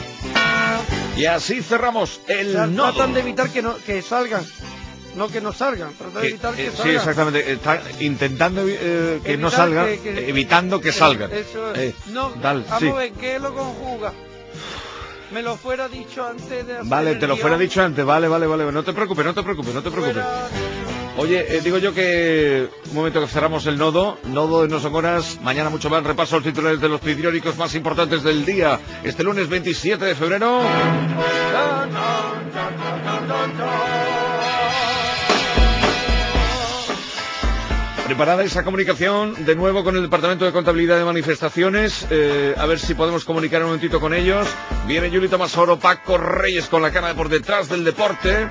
Y así cerramos el O sea, nodo. tratan de evitar que no que salgan, no que no salgan, tratan de Que, evitar que eh, sí, salgan. exactamente. Está intentando eh, que no Evitar salgan, que- que- evitando que que- salgan. Eso es. Eh, no, tal, vamos sí. a ver, ¿qué lo conjuga? Me lo fuera dicho antes de hacer Vale, el te lo guión. fuera dicho antes, vale, vale, vale. No te preocupes, no te preocupes, no te preocupes. Fuera- Oye, eh, digo yo que un momento que cerramos el nodo, nodo de No Son Horas, mañana mucho más, repaso los titulares de los periódicos más importantes del día, este lunes veintisiete de febrero. Preparada esa comunicación de nuevo con el Departamento de Contabilidad de Manifestaciones, eh, a ver si podemos comunicar un momentito con ellos. Viene Yuli Masoro, Paco Reyes con la cámara por detrás del deporte.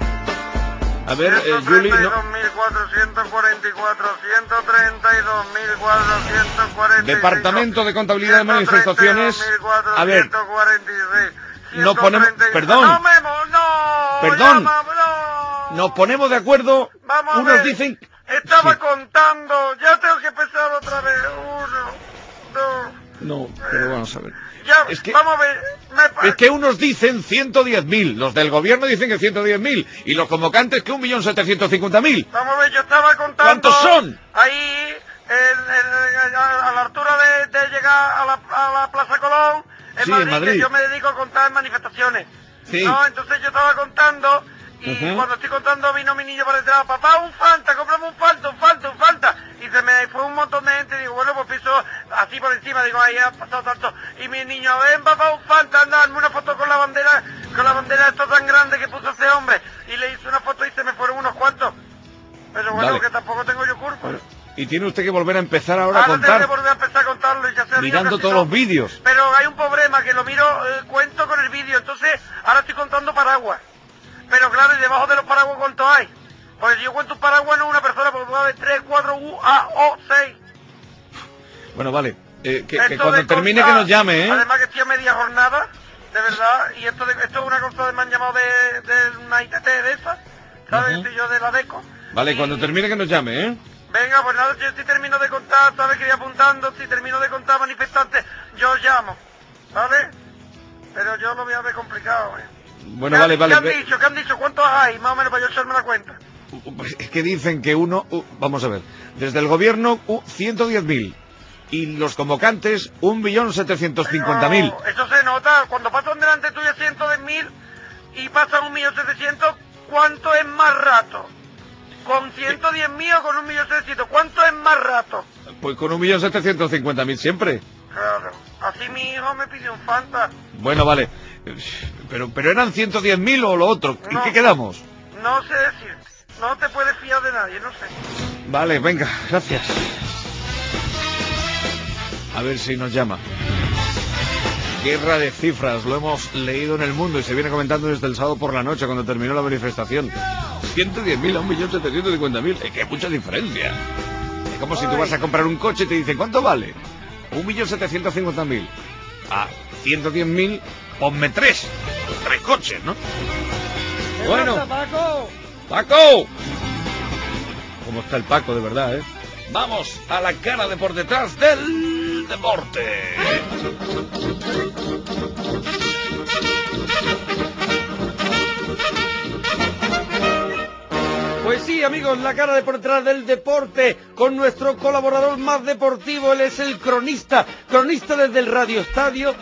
A ver, eh, Yuli, no. ciento treinta y dos mil cuatrocientos cuarenta y cuatro, ciento treinta y dos mil cuatrocientos cuarenta y cinco, Departamento de Contabilidad de Manifestaciones. A ver, ciento cuarenta y seis, nos ponemos, ciento treinta y- perdón, ¡No, Memo, no! perdón, ¡Ya, vamos, no! nos ponemos de acuerdo, Vamos a unos ver. dicen, Estaba contando, ya tengo que empezar otra vez. Uno, dos, no, pero vamos a ver. ya, Es que- vamos a ver. Me pa- Es que unos dicen ciento diez mil, los del gobierno dicen que ciento diez mil, y los convocantes que un millón setecientos cincuenta mil. Vamos a ver, yo estaba contando. ¿Cuántos son? Ahí, en- en- a, a la altura de, de llegar a la, a la Plaza Colón, en Sí, Madrid, en Madrid. que yo me dedico a contar manifestaciones. Sí. No, entonces yo estaba contando, y Ujú. cuando estoy contando vino mi niño por detrás, papá, un Fanta, comprame un Fanta, un Fanta, un Fanta. Y se me fue un montón de gente, digo, bueno, pues piso así por encima, digo, ahí ha pasado tanto. Y mi niño, ven papá, un Fanta, anda, hazme una foto con la bandera, con la bandera esta tan grande que puso ese hombre. Y le hice una foto y se me fueron unos cuantos. Pero bueno, Vale. que tampoco tengo yo culpa. Y tiene usted que volver a empezar ahora a Ahora tengo que contar, volver a empezar a contarlo y ya se río mirando casi todos todo. los vídeos. Pero hay un problema, que lo miro, eh, cuento con el vídeo, entonces ahora estoy contando paraguas. Pero claro, y debajo de los paraguas, ¿cuánto hay? Pues si yo cuento un paraguas no una persona, porque puede haber tres, cuatro, U, A, O, seis. Bueno, vale, eh, que, que Esto cuando de termine contar, que nos llame, ¿eh? Además que estoy a media jornada, de verdad, y esto, de, esto es una cosa de me han llamado de, de una I T T de esa, ¿sabes? Ujú. Estoy yo de la DECO. Vale, cuando termine que nos llame, ¿eh? Venga, pues nada, yo si termino de contar, sabes que voy apuntando, si termino de contar manifestantes, yo os llamo, ¿vale? Pero yo lo voy a ver complicado, ¿eh? Bueno, ¿Qué vale, han- vale. ¿Qué han ve- dicho? ¿Qué han dicho? ¿Cuántos hay? Más o menos para yo echarme la cuenta. Pues es que dicen que uno, uh, vamos a ver, desde el gobierno uh, ciento diez mil y los convocantes un millón setecientos cincuenta mil. No, eso se nota, cuando pasan delante tuyo ciento diez mil y pasan un millón setecientos, ¿cuánto es más rato? ¿Con ciento diez mil o con un millón setecientos? ¿Cuánto es más rato? Pues con un millón setecientos cincuenta mil siempre. Claro, así mi hijo me pidió un Fanta. Bueno, vale, pero, pero eran ciento diez mil o lo otro, ¿en No. qué quedamos? No sé decir, no te puedes fiar de nadie, no sé. Vale, venga, gracias. A ver si nos llama. Guerra de cifras, lo hemos leído en El Mundo y se viene comentando desde el sábado por la noche cuando terminó la manifestación. ciento diez mil a un millón setecientos cincuenta mil, es que hay mucha diferencia. Es como si tú vas a comprar un coche y te dicen, ¿cuánto vale? un millón setecientos cincuenta mil. A ciento diez mil, ponme tres. Tres coches, ¿no? Bueno. Paco! ¡Paco! ¿Cómo está el Paco, de verdad, eh? Vamos a la cara de por detrás del deporte. Pues sí, amigos, la cara de por detrás del deporte con nuestro colaborador más deportivo. Él es el cronista, cronista desde el Radio Estadio.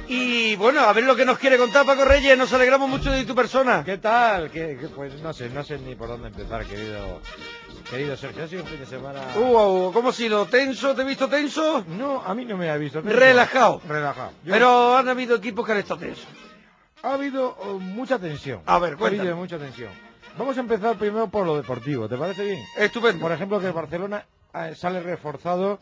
Y bueno, a ver lo que nos quiere contar Paco Reyes, nos alegramos mucho de tu persona. ¿Qué tal? ¿Qué, qué, pues no sé, no sé ni por dónde empezar, querido querido Sergio. Ha sido un fin de semana... Uh, ¿cómo ha sido? ¿Tenso? ¿Te he visto tenso? No, a mí no me ha visto tenso. Relajado. Relajado. Yo... Pero han habido equipos que han estado tensos. Ha habido uh, mucha tensión. A ver, cuéntame. Ha habido mucha tensión. Vamos a empezar primero por lo deportivo, ¿te parece bien? Estupendo. Por ejemplo, que el Barcelona eh, sale reforzado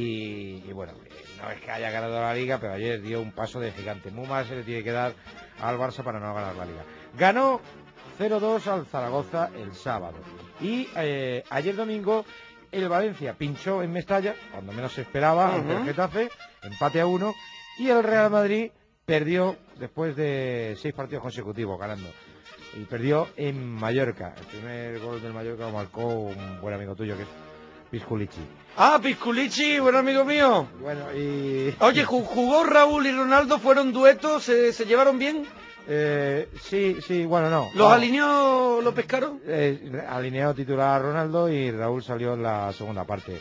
y, y bueno, no es que haya ganado la Liga, pero ayer dio un paso de gigante. Muy mal se le tiene que dar al Barça para no ganar la Liga. Ganó cero dos al Zaragoza el sábado. Y eh, ayer domingo el Valencia pinchó en Mestalla, cuando menos se esperaba, uh-huh. ante el Getafe, empate a uno. Y el Real Madrid perdió después de seis partidos consecutivos ganando. Y perdió en Mallorca. El primer gol del Mallorca lo marcó un buen amigo tuyo que es Pisculichi. Ah, Pisculichi, buen amigo mío. Bueno, y... Oye, ¿jugó Raúl y Ronaldo? ¿Fueron duetos? ¿Se, se llevaron bien? Eh, sí, sí, bueno, no. ¿Los no. alineó, lo pescaron? Eh, alineó titular a Ronaldo y Raúl salió en la segunda parte.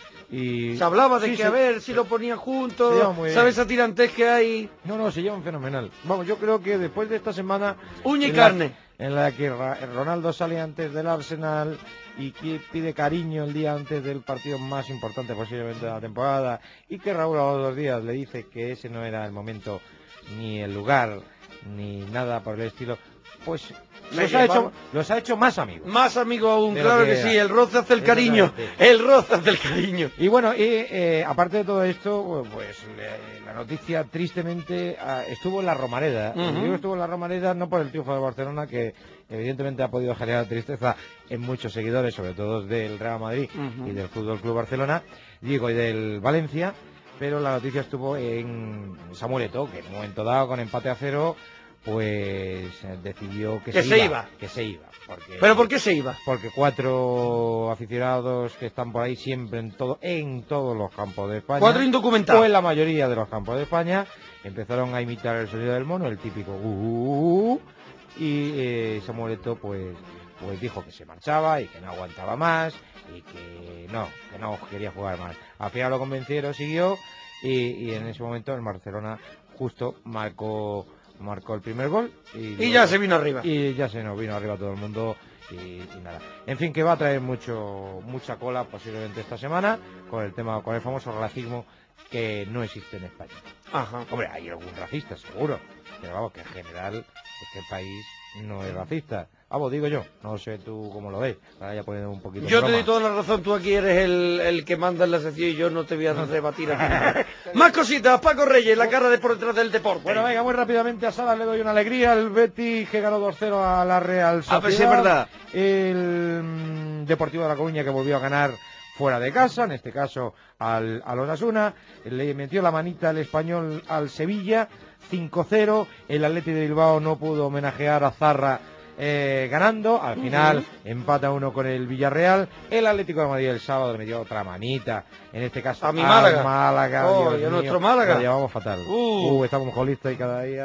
Y... Se hablaba de sí, que sí. a ver si lo ponían juntos, sí, ¿sabes esa tirantez que hay? No, no, se llevan fenomenal. Vamos, yo creo que después de esta semana... Uña y en carne. La, en la que Ra Ronaldo sale antes del Arsenal y que pide cariño el día antes del partido más importante posiblemente de la temporada, y que Raúl a los dos días le dice que ese no era el momento, ni el lugar, ni nada por el estilo, pues... Los ha, hecho, los ha hecho más amigos. Más amigos aún, claro que, que sí, el roce hace el cariño, el roce hace el cariño. Y bueno, y, eh, aparte de todo esto, pues eh, la noticia tristemente uh, estuvo en la Romareda. Uh-huh. Digo estuvo en la Romareda no por el triunfo de Barcelona, que evidentemente ha podido generar tristeza en muchos seguidores, sobre todo del Real Madrid uh-huh. y del Fútbol Club Barcelona, digo, y del Valencia, pero la noticia estuvo en Samuel Eto'o, que en un momento dado, con empate a cero, pues decidió que, que se, se iba, iba. Que se iba. Porque, ¿Pero por qué se iba? Porque cuatro aficionados que están por ahí siempre en todo, en todos los campos de España. Cuatro indocumentados. O en la mayoría de los campos de España, empezaron a imitar el sonido del mono, el típico uh, uh, uh, y eh, Samuel Eto'o pues, pues dijo que se marchaba y que no aguantaba más y que no, que no quería jugar más. Al final lo convencieron, siguió y, y en ese momento el Barcelona justo marcó marcó el primer gol y, y luego, ya se vino arriba y ya se nos vino arriba todo el mundo y, y nada, en fin, que va a traer mucho mucha cola posiblemente esta semana con el tema, con el famoso racismo que no existe en España. Ajá. Hombre, hay algún racista seguro, pero vamos, que en general este país no es racista. Vamos, digo yo, no sé tú cómo lo ves, para ya poner un poquito yo en te broma. doy toda la razón, tú aquí eres el, el que manda en la sección y yo no te voy a rebatir a ti. Más cositas, Paco Reyes, la cara de por detrás del deporte. Bueno, venga, muy rápidamente a Salas le doy una alegría, el Betis que ganó dos cero a la Real Sociedad. A ver si es verdad. El mm, Deportivo de La Coruña que volvió a ganar fuera de casa, en este caso al, al Osasuna, le metió la manita el Español al Sevilla, cinco cero, el Athletic de Bilbao no pudo homenajear a Zarra eh, ganando, al final uh-huh. empata uno con el Villarreal, el Atlético de Madrid el sábado le metió otra manita, en este caso a mi Málaga, Málaga oh, y a nuestro Málaga, lo llevamos fatal, uh. Uh, estamos jolistas y cada día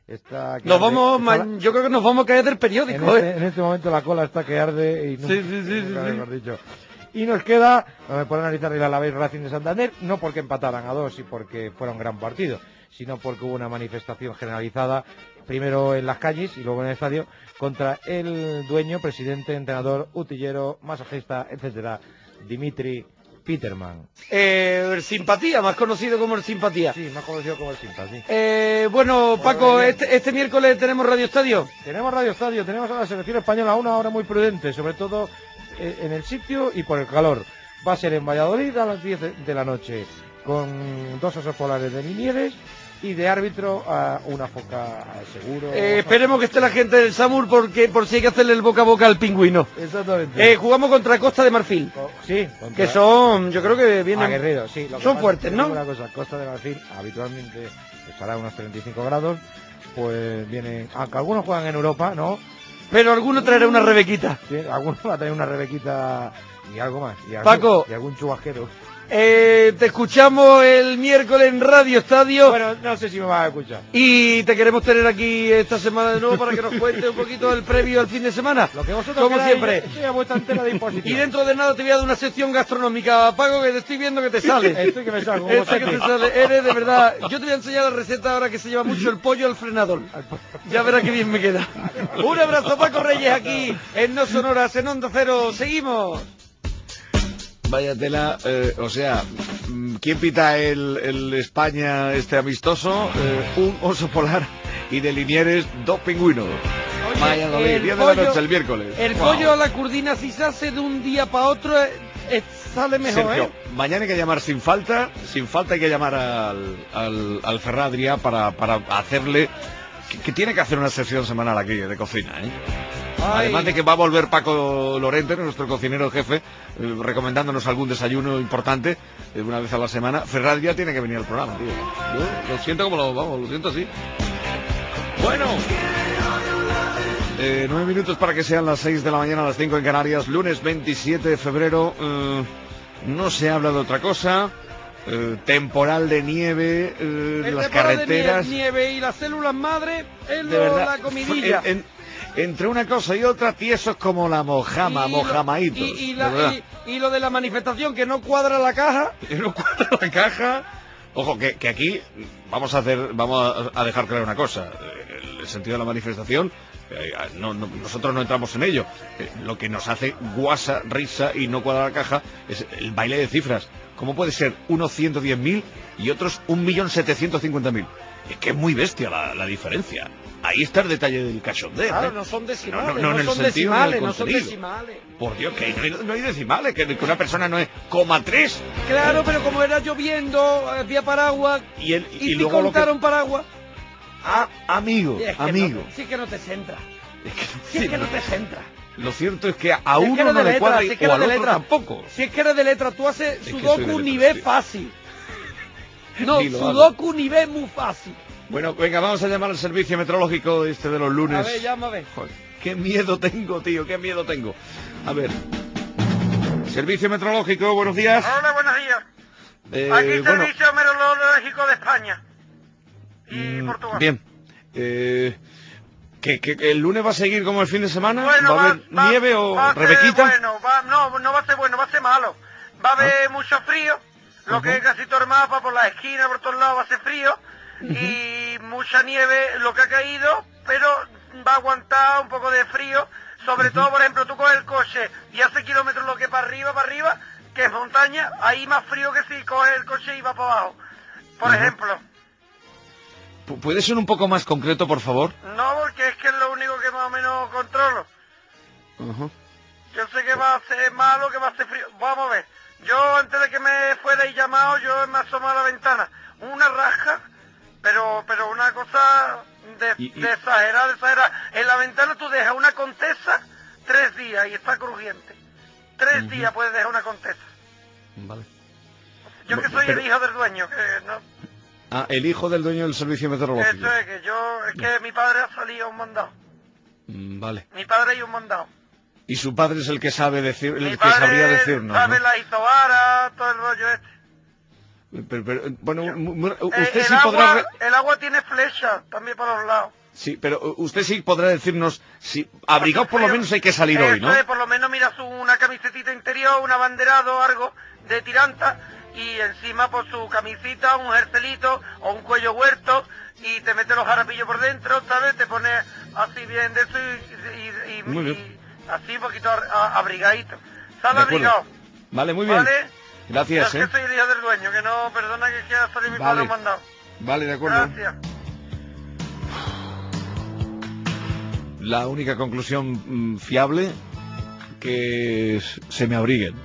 Está que Nos arde. vamos, Está ma- yo creo que nos vamos a caer del En periódico, este, ¿eh? en este momento la cola está que arde y no, Sí, sí, sí, nunca sí, sí. mejor dicho. Y nos queda, no por analizar el Alavés Racing de Santander, no porque empataran a dos y porque fuera un gran partido, sino porque hubo una manifestación generalizada, primero en las calles y luego en el estadio, contra el dueño, presidente, entrenador, utillero, masajista, etcétera, Dimitri Peterman. Eh, el Simpatía, más conocido como el Simpatía. Sí, más conocido como el Simpa, sí. Eh, bueno, Paco, este, este miércoles tenemos Radio Estadio. Tenemos Radio Estadio, tenemos a la selección española a una hora muy prudente, sobre todo eh, en el sitio y por el calor. Va a ser en Valladolid a las diez de de la noche, con dos osos polares de Linieres y de árbitro a una foca seguro. Eh, esperemos que esté la gente del Samur porque por si hay que hacerle el boca a boca al pingüino. Exactamente. Eh, jugamos contra Costa de Marfil. Sí, contra- Que son, yo creo que vienen... Aguerridos, sí. Lo que son pasa fuertes, es que ¿no? Una cosa, Costa de Marfil habitualmente estará a unos treinta y cinco grados, pues vienen, aunque algunos juegan en Europa, ¿no? Pero alguno traerá una rebequita. Sí, algunos va a traer una rebequita y algo más. Y algún, Paco. Y algún chubasquero. Eh, te escuchamos el miércoles en Radio Estadio. Bueno, no sé si me vas a escuchar. Y te queremos tener aquí esta semana de nuevo para que nos cuentes un poquito del previo al fin de semana. Lo que vosotros como queráis, siempre. yo estoy a vuestra entera disposición. Y dentro de nada te voy a dar una sección gastronómica, Paco, que te estoy viendo que te sale. Estoy que me salgo, como Estoy que te Santi. sale. Eres de verdad. Yo te voy a enseñar la receta ahora que se lleva mucho el pollo al frenador. Ya verás qué bien me queda. Un abrazo, Paco Reyes, aquí en No Sonoras, en Onda Cero. Seguimos. Vaya tela, eh, o sea, mm, ¿quién pita el, el España este amistoso? Eh, un oso polar y de Linieres dos pingüinos. Valladolid, el diez de la pollo- noche el miércoles. El Wow. pollo a la curdina, si se hace de un día para otro, eh, eh, sale mejor, Sergio, ¿eh? mañana hay que llamar sin falta, sin falta hay que llamar al, al, al Ferradria para, para hacerle, que, que tiene que hacer una sesión semanal aquí de cocina, ¿eh? Ay. Además de que va a volver Paco Lorente, nuestro cocinero jefe, eh, recomendándonos algún desayuno importante eh, una vez a la semana. Ferradria tiene que venir al programa, tío. Yo lo siento como lo, vamos, lo siento así. Bueno. Eh, nueve minutos para que sean las seis de la mañana, las cinco en Canarias, lunes veintisiete de febrero. Eh, no se habla de otra cosa. Eh, temporal de nieve, eh, El las temporal de carreteras. nie- nieve y las células madre es De lo- verdad, la comidilla. en- en- entre una cosa y otra, tiesos como la mojama, Y lo- mojamaitos. Y, y de la- verdad. y- y lo de la manifestación, que no cuadra la caja. Que no cuadra la caja. Ojo, que, que aquí vamos a hacer, vamos a, a dejar claro una cosa. El, el sentido de la manifestación, eh, no- no- nosotros no entramos en ello. Eh, lo que nos hace guasa, risa y no cuadra la caja es el baile de cifras. ¿Cómo puede ser unos ciento diez mil y otros un millón setecientos cincuenta mil? Es que es muy bestia la, la diferencia. Ahí está el detalle del cachondeo. Claro, ¿eh? no son decimales, No, no, no, no en el son sentido ni en el decimales, no son contenido. decimales. Por Dios, que no hay, no hay decimales, que, que una persona no es coma tres. Claro, pero como era lloviendo, había paraguas, Y, el, y, y si luego lo que... contaron paraguas. Ah, amigo, Y es que amigo. no- sí que no te centra. Sí, Sí que no te centra. Lo cierto es que a Si es que uno eres no de le letra, cuadra si y- es que o eres al de otro letra. tampoco. Si es que eres de letra, tú haces que soy de sudoku letra, nivel sí. fácil. No, Ni lo hago. sudoku nivel muy fácil. Bueno, venga, vamos a llamar al servicio meteorológico este de los A lunes. ver, llama a ver. Joder, qué miedo tengo, tío, qué miedo tengo. A ver. Servicio meteorológico, buenos días. Hola, buenos días. Eh, Aquí bueno, Servicio Meteorológico de España. mm, bien. Eh, ¿que, que, que el lunes va a seguir como el fin de semana? Bueno, ¿Va a haber va- nieve o va a ser rebequita? bueno, va- no, no va a ser bueno, va a ser malo. Va a haber mucho frío, lo que es casi todo el mapa, por las esquinas, por todos lados va a ser frío. Y mucha nieve, lo que ha caído, pero va a aguantar un poco de frío. Sobre todo, por ejemplo, tú coges el coche y hace kilómetros lo que para arriba, para arriba, que es montaña, ahí más frío que si coges el coche y va para abajo. Por Ajá. ejemplo. Pu- ¿Puede ser un poco más concreto, por favor? No, porque es que es lo único que más o menos controlo. Ajá. Yo sé que va a ser malo, que va a ser frío. Vamos a ver. Yo antes de que me fuera y llamado, yo me asomé a la ventana. Una rasca, pero pero una cosa de, Y- y- de exagerada, de exagerada. En la ventana tú dejas una contesa tres días y está crujiente. Tres Ujú. días puedes dejar una contesa. Vale. Yo que Bueno, soy pero- el hijo del dueño, que no. Ah, el hijo del dueño del servicio meteorológico. Eso es que yo, es que mi padre ha salido a un mandado. Mm, Vale. Mi padre y un mandado. Y su padre es el que sabe decir, el Mi que padre sabría decirnos, sabe ¿no? la isobara, todo el rollo este. Pero, pero, bueno, mu- Eh, usted el, sí agua, podrá... el agua tiene flechas también por los lados. Sí, pero usted sí podrá decirnos si abrigados por lo menos hay que salir hoy, ¿no? Eso es, por lo menos miras una camisetita interior, un abanderado, algo de tiranta, y encima por su camisita, un jerselito o un cuello huerto, y te metes los jarapillos por dentro, ¿sabes? Te pones así bien de eso y, y, y- Muy bien. y así un poquito a- a- abrigadito. ¿Sale De acuerdo. abrigado? Vale, muy bien. ¿Vale? Gracias, Yo ¿eh? es que soy el hijo del dueño, que no, perdona que quiera salir mi Vale. padre mandado. Vale, de acuerdo. Gracias. La única conclusión mm, fiable, que s- se me abriguen.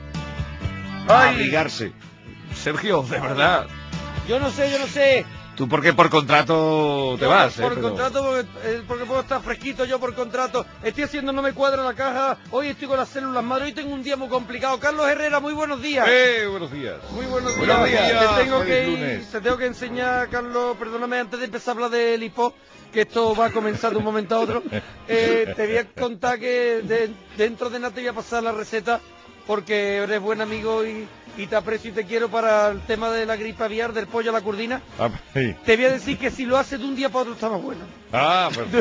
Ay. Abrigarse. Sergio, de verdad. Yo no sé, yo no sé. Tú porque por contrato te Yo vas, ¿eh? por Pero- contrato, porque, eh, porque puedo estar fresquito yo por contrato. Estoy haciendo, no me cuadra la caja. Hoy estoy con las células madre. Hoy tengo un día muy complicado. Carlos Herrera, muy buenos días. ¡Eh! Buenos días. Muy buenos días. Buenos días, Te tengo feliz que ir- lunes. te tengo que enseñar, Carlos, perdóname, antes de empezar a hablar del hipo, que esto va a comenzar de un momento a otro. Eh, te voy a contar que de- dentro de nada te voy a pasar la receta, porque eres buen amigo y, y te aprecio y te quiero para el tema de la gripe aviar, del pollo a la curdina. Ah, sí. Te voy a decir que si lo haces de un día para otro está más bueno. Ah, pues,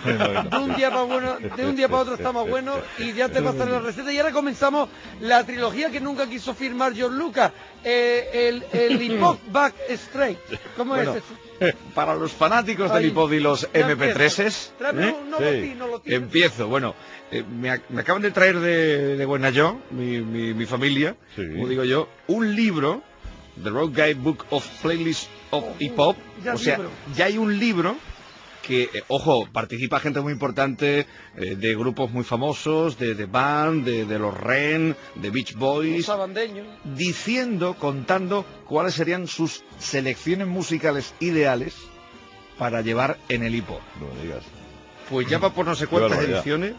De un día para bueno, de un día para otro está más bueno, y ya te pasaré la receta. Y ahora comenzamos la trilogía que nunca quiso firmar George Lucas, eh, el el Hip-Hop Back Straight. ¿Cómo Bueno, es eso? para los fanáticos del Ay, iPod y los ya M P tres, empiezo. Tráeme ¿eh? un- no lo ti- no lo ti- Empiezo. Bueno, eh, me, ac- me acaban de traer de, de Buenayó, mi, mi, mi familia, como digo yo, un libro, The Road Guide Book of Playlist of Hip Hop. ya O sea, libro. ya hay un libro que, eh, ojo, participa gente muy importante, eh, de grupos muy famosos, de The Band, de, de los Ren, de Beach Boys, Los sabandeños. diciendo, contando cuáles serían sus selecciones musicales ideales para llevar en el hipo. No me digas. Pues ya va por no sé Qué cuántas barbaridad. ediciones.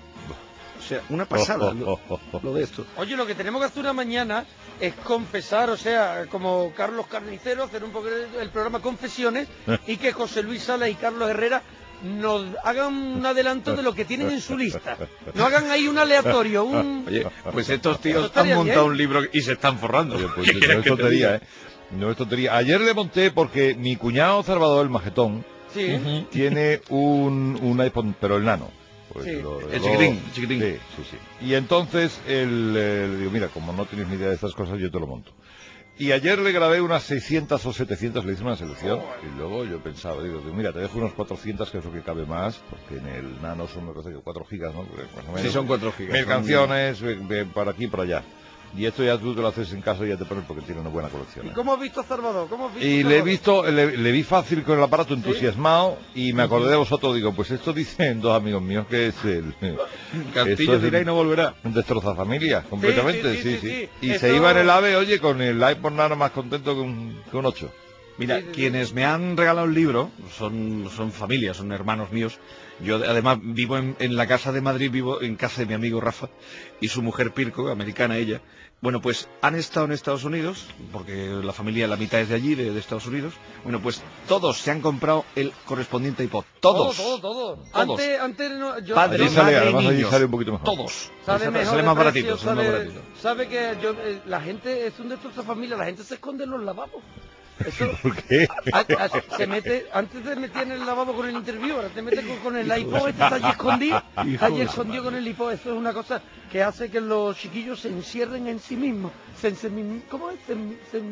O sea, una pasada lo, lo de esto. Oye, lo que tenemos que hacer una mañana es confesar, o sea, como Carlos Carnicero, hacer un poco el programa Confesiones, y que José Luis Salas y Carlos Herrera nos hagan un adelanto de lo que tienen en su lista. No hagan ahí un aleatorio, un... Oye, pues estos Eso tíos han estaría montado bien. un libro y se están forrando. Pues ¿Qué no quieres es que te tontería, diga? ¿eh? No es tontería. Ayer le monté porque mi cuñado Salvador, el majetón, Sí. Ujú. tiene un, un iPhone, pero el nano. Pues Sí. lo- El lo- chiquitín, el chiquitín. Sí, sí, sí. Y entonces él, eh, le digo, mira, como no tienes ni idea de estas cosas, yo te lo monto. Y ayer le grabé unas seiscientas o setecientas, le hice una selección, y luego yo pensaba, digo, digo, mira, te dejo unos cuatrocientas, que es lo que cabe más, porque en el nano son, me parece que cuatro gigas, ¿no? Porque más o menos Sí, son cuatro gigas. Mil Son- canciones, eh, eh, para aquí y para allá. Y esto ya tú te lo haces en casa y ya te pones porque tiene una buena colección. ¿Y ¿eh? cómo has visto a Salvador? ¿Cómo has visto Y a le he Salvador? visto, le, le vi fácil con el aparato, entusiasmado, y me acordé de vosotros, digo, pues esto dicen dos amigos míos que es el... Castillo esto dirá es y no volverá. Un destrozafamilias, completamente, sí, sí, sí, sí. sí, sí. Y Eso- se iba en el AVE, oye, con el iPod Nano más contento que un, que un ocho. Mira, Sí, sí, sí. quienes me han regalado el libro son, son familias, son hermanos míos. Yo además vivo en, en la casa de Madrid, vivo en casa de mi amigo Rafa y su mujer Pirco, americana ella. Bueno, pues han estado en Estados Unidos, porque la familia, la mitad es de allí, de, de Estados Unidos. Bueno, pues todos se han comprado el correspondiente iPod. Todos. Todo, todo, todo. Todos. Antes, antes no, yo, Padre, Allí sale, madre, además allí niños. sale un poquito mejor. Todos. sale Sale, mejor sale de más precio, baratito, sale más sale- baratito. sabe que yo, eh, la gente es un destrozo familia, la gente se esconde en los lavabos. Eso, ¿Por qué? a- a- se mete, antes te metía en el lavabo con el interview, ahora te metes con, con el iPod, este está allí escondido, Hijo allí de su escondido con el iPod. Eso es una cosa que hace que los chiquillos se encierren en sí mismos. Se, se- ¿Cómo es? Se, se,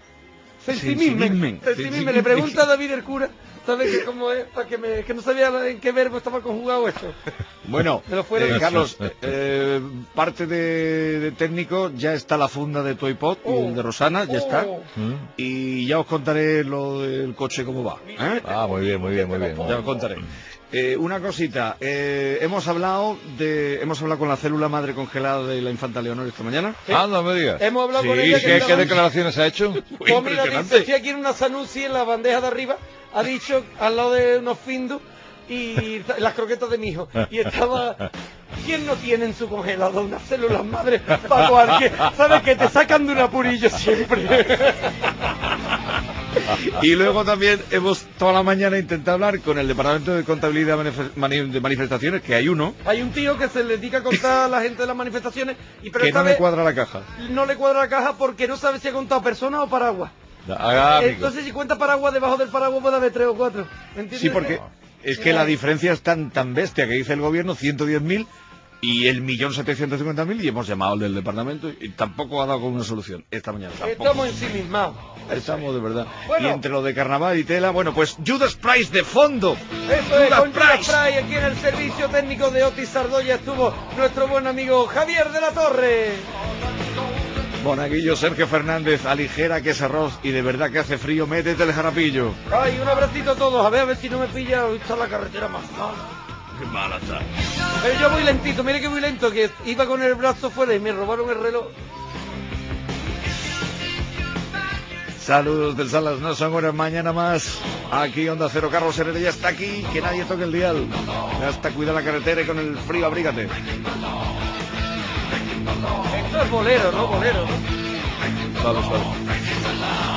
se ensimismen. ensimismen. Se ensimismen. Le pregunta a David el cura, ¿sabe que cómo es? Para que, me, que no sabía en qué verbo estaba conjugado esto. Bueno, Me lo fueron eh, a- Carlos, eh, eh, parte de, de técnico, ya está la funda de tu iPod y Oh, el de Rosana, ya está. oh. ¿Mm? Y ya os contaré lo del coche cómo va. ¿eh? Ah, muy bien, muy bien, muy bien. Ya os contaré. Eh, una cosita, eh, hemos hablado de, hemos hablado con la célula madre congelada de la infanta Leonor esta mañana. Ah, no me digas. Hemos hablado Sí, con ella. ¿Qué, que qué estaba- declaraciones ha hecho? Muy Pues mira, dice, impresionante. estoy aquí en una Sanusi en la bandeja de arriba, ha dicho al lado de unos findus y las croquetas de mi hijo. Y estaba... ¿Quién no tiene en su congelador unas células madre para cualquier? ¿Sabes que te sacan de un apurillo siempre? Y luego también hemos toda la mañana intentado hablar con el Departamento de Contabilidad Manif- Mani- de Manifestaciones, que hay uno, Hay un tío que se le dedica a contar a la gente de las manifestaciones y pero que esta no le vez cuadra la caja. no le cuadra la caja porque no sabe si ha contado personas o paraguas. Ah, amigo. Entonces, si cuenta paraguas, debajo del paraguas puede haber tres o cuatro. ¿Me entiendes? Sí, porque es que la diferencia es tan tan bestia que dice el gobierno, ciento diez mil y el millón setecientos cincuenta mil, y hemos llamado al del departamento y tampoco ha dado con una solución esta mañana. Tampoco. Estamos ensimismados. Estamos de verdad. Bueno. Y entre lo de carnaval y tela, bueno, pues Judas Price de fondo. Eso es, Judas con Judas Price. Price, aquí en el servicio técnico de Otis Sardoya estuvo nuestro buen amigo Javier de la Torre. Monaguillo, Sergio Fernández, aligera que es arroz y de verdad que hace frío, métete el jarapillo. Ay, un abracito a todos, a ver, a ver si no me pilla, hoy está la carretera más mala. Qué mala está. Pero yo voy lentito, mire que voy lento, que iba con el brazo fuera y me robaron el reloj. Saludos del Salas, no son horas, mañana más. Aquí Onda Cero, Carlos Herrera ya está aquí, que nadie toque el dial. Ya está, cuida la carretera y con el frío abrígate. Esto es bolero, ¿no? Bolero, ¿no? Vamos, vamos.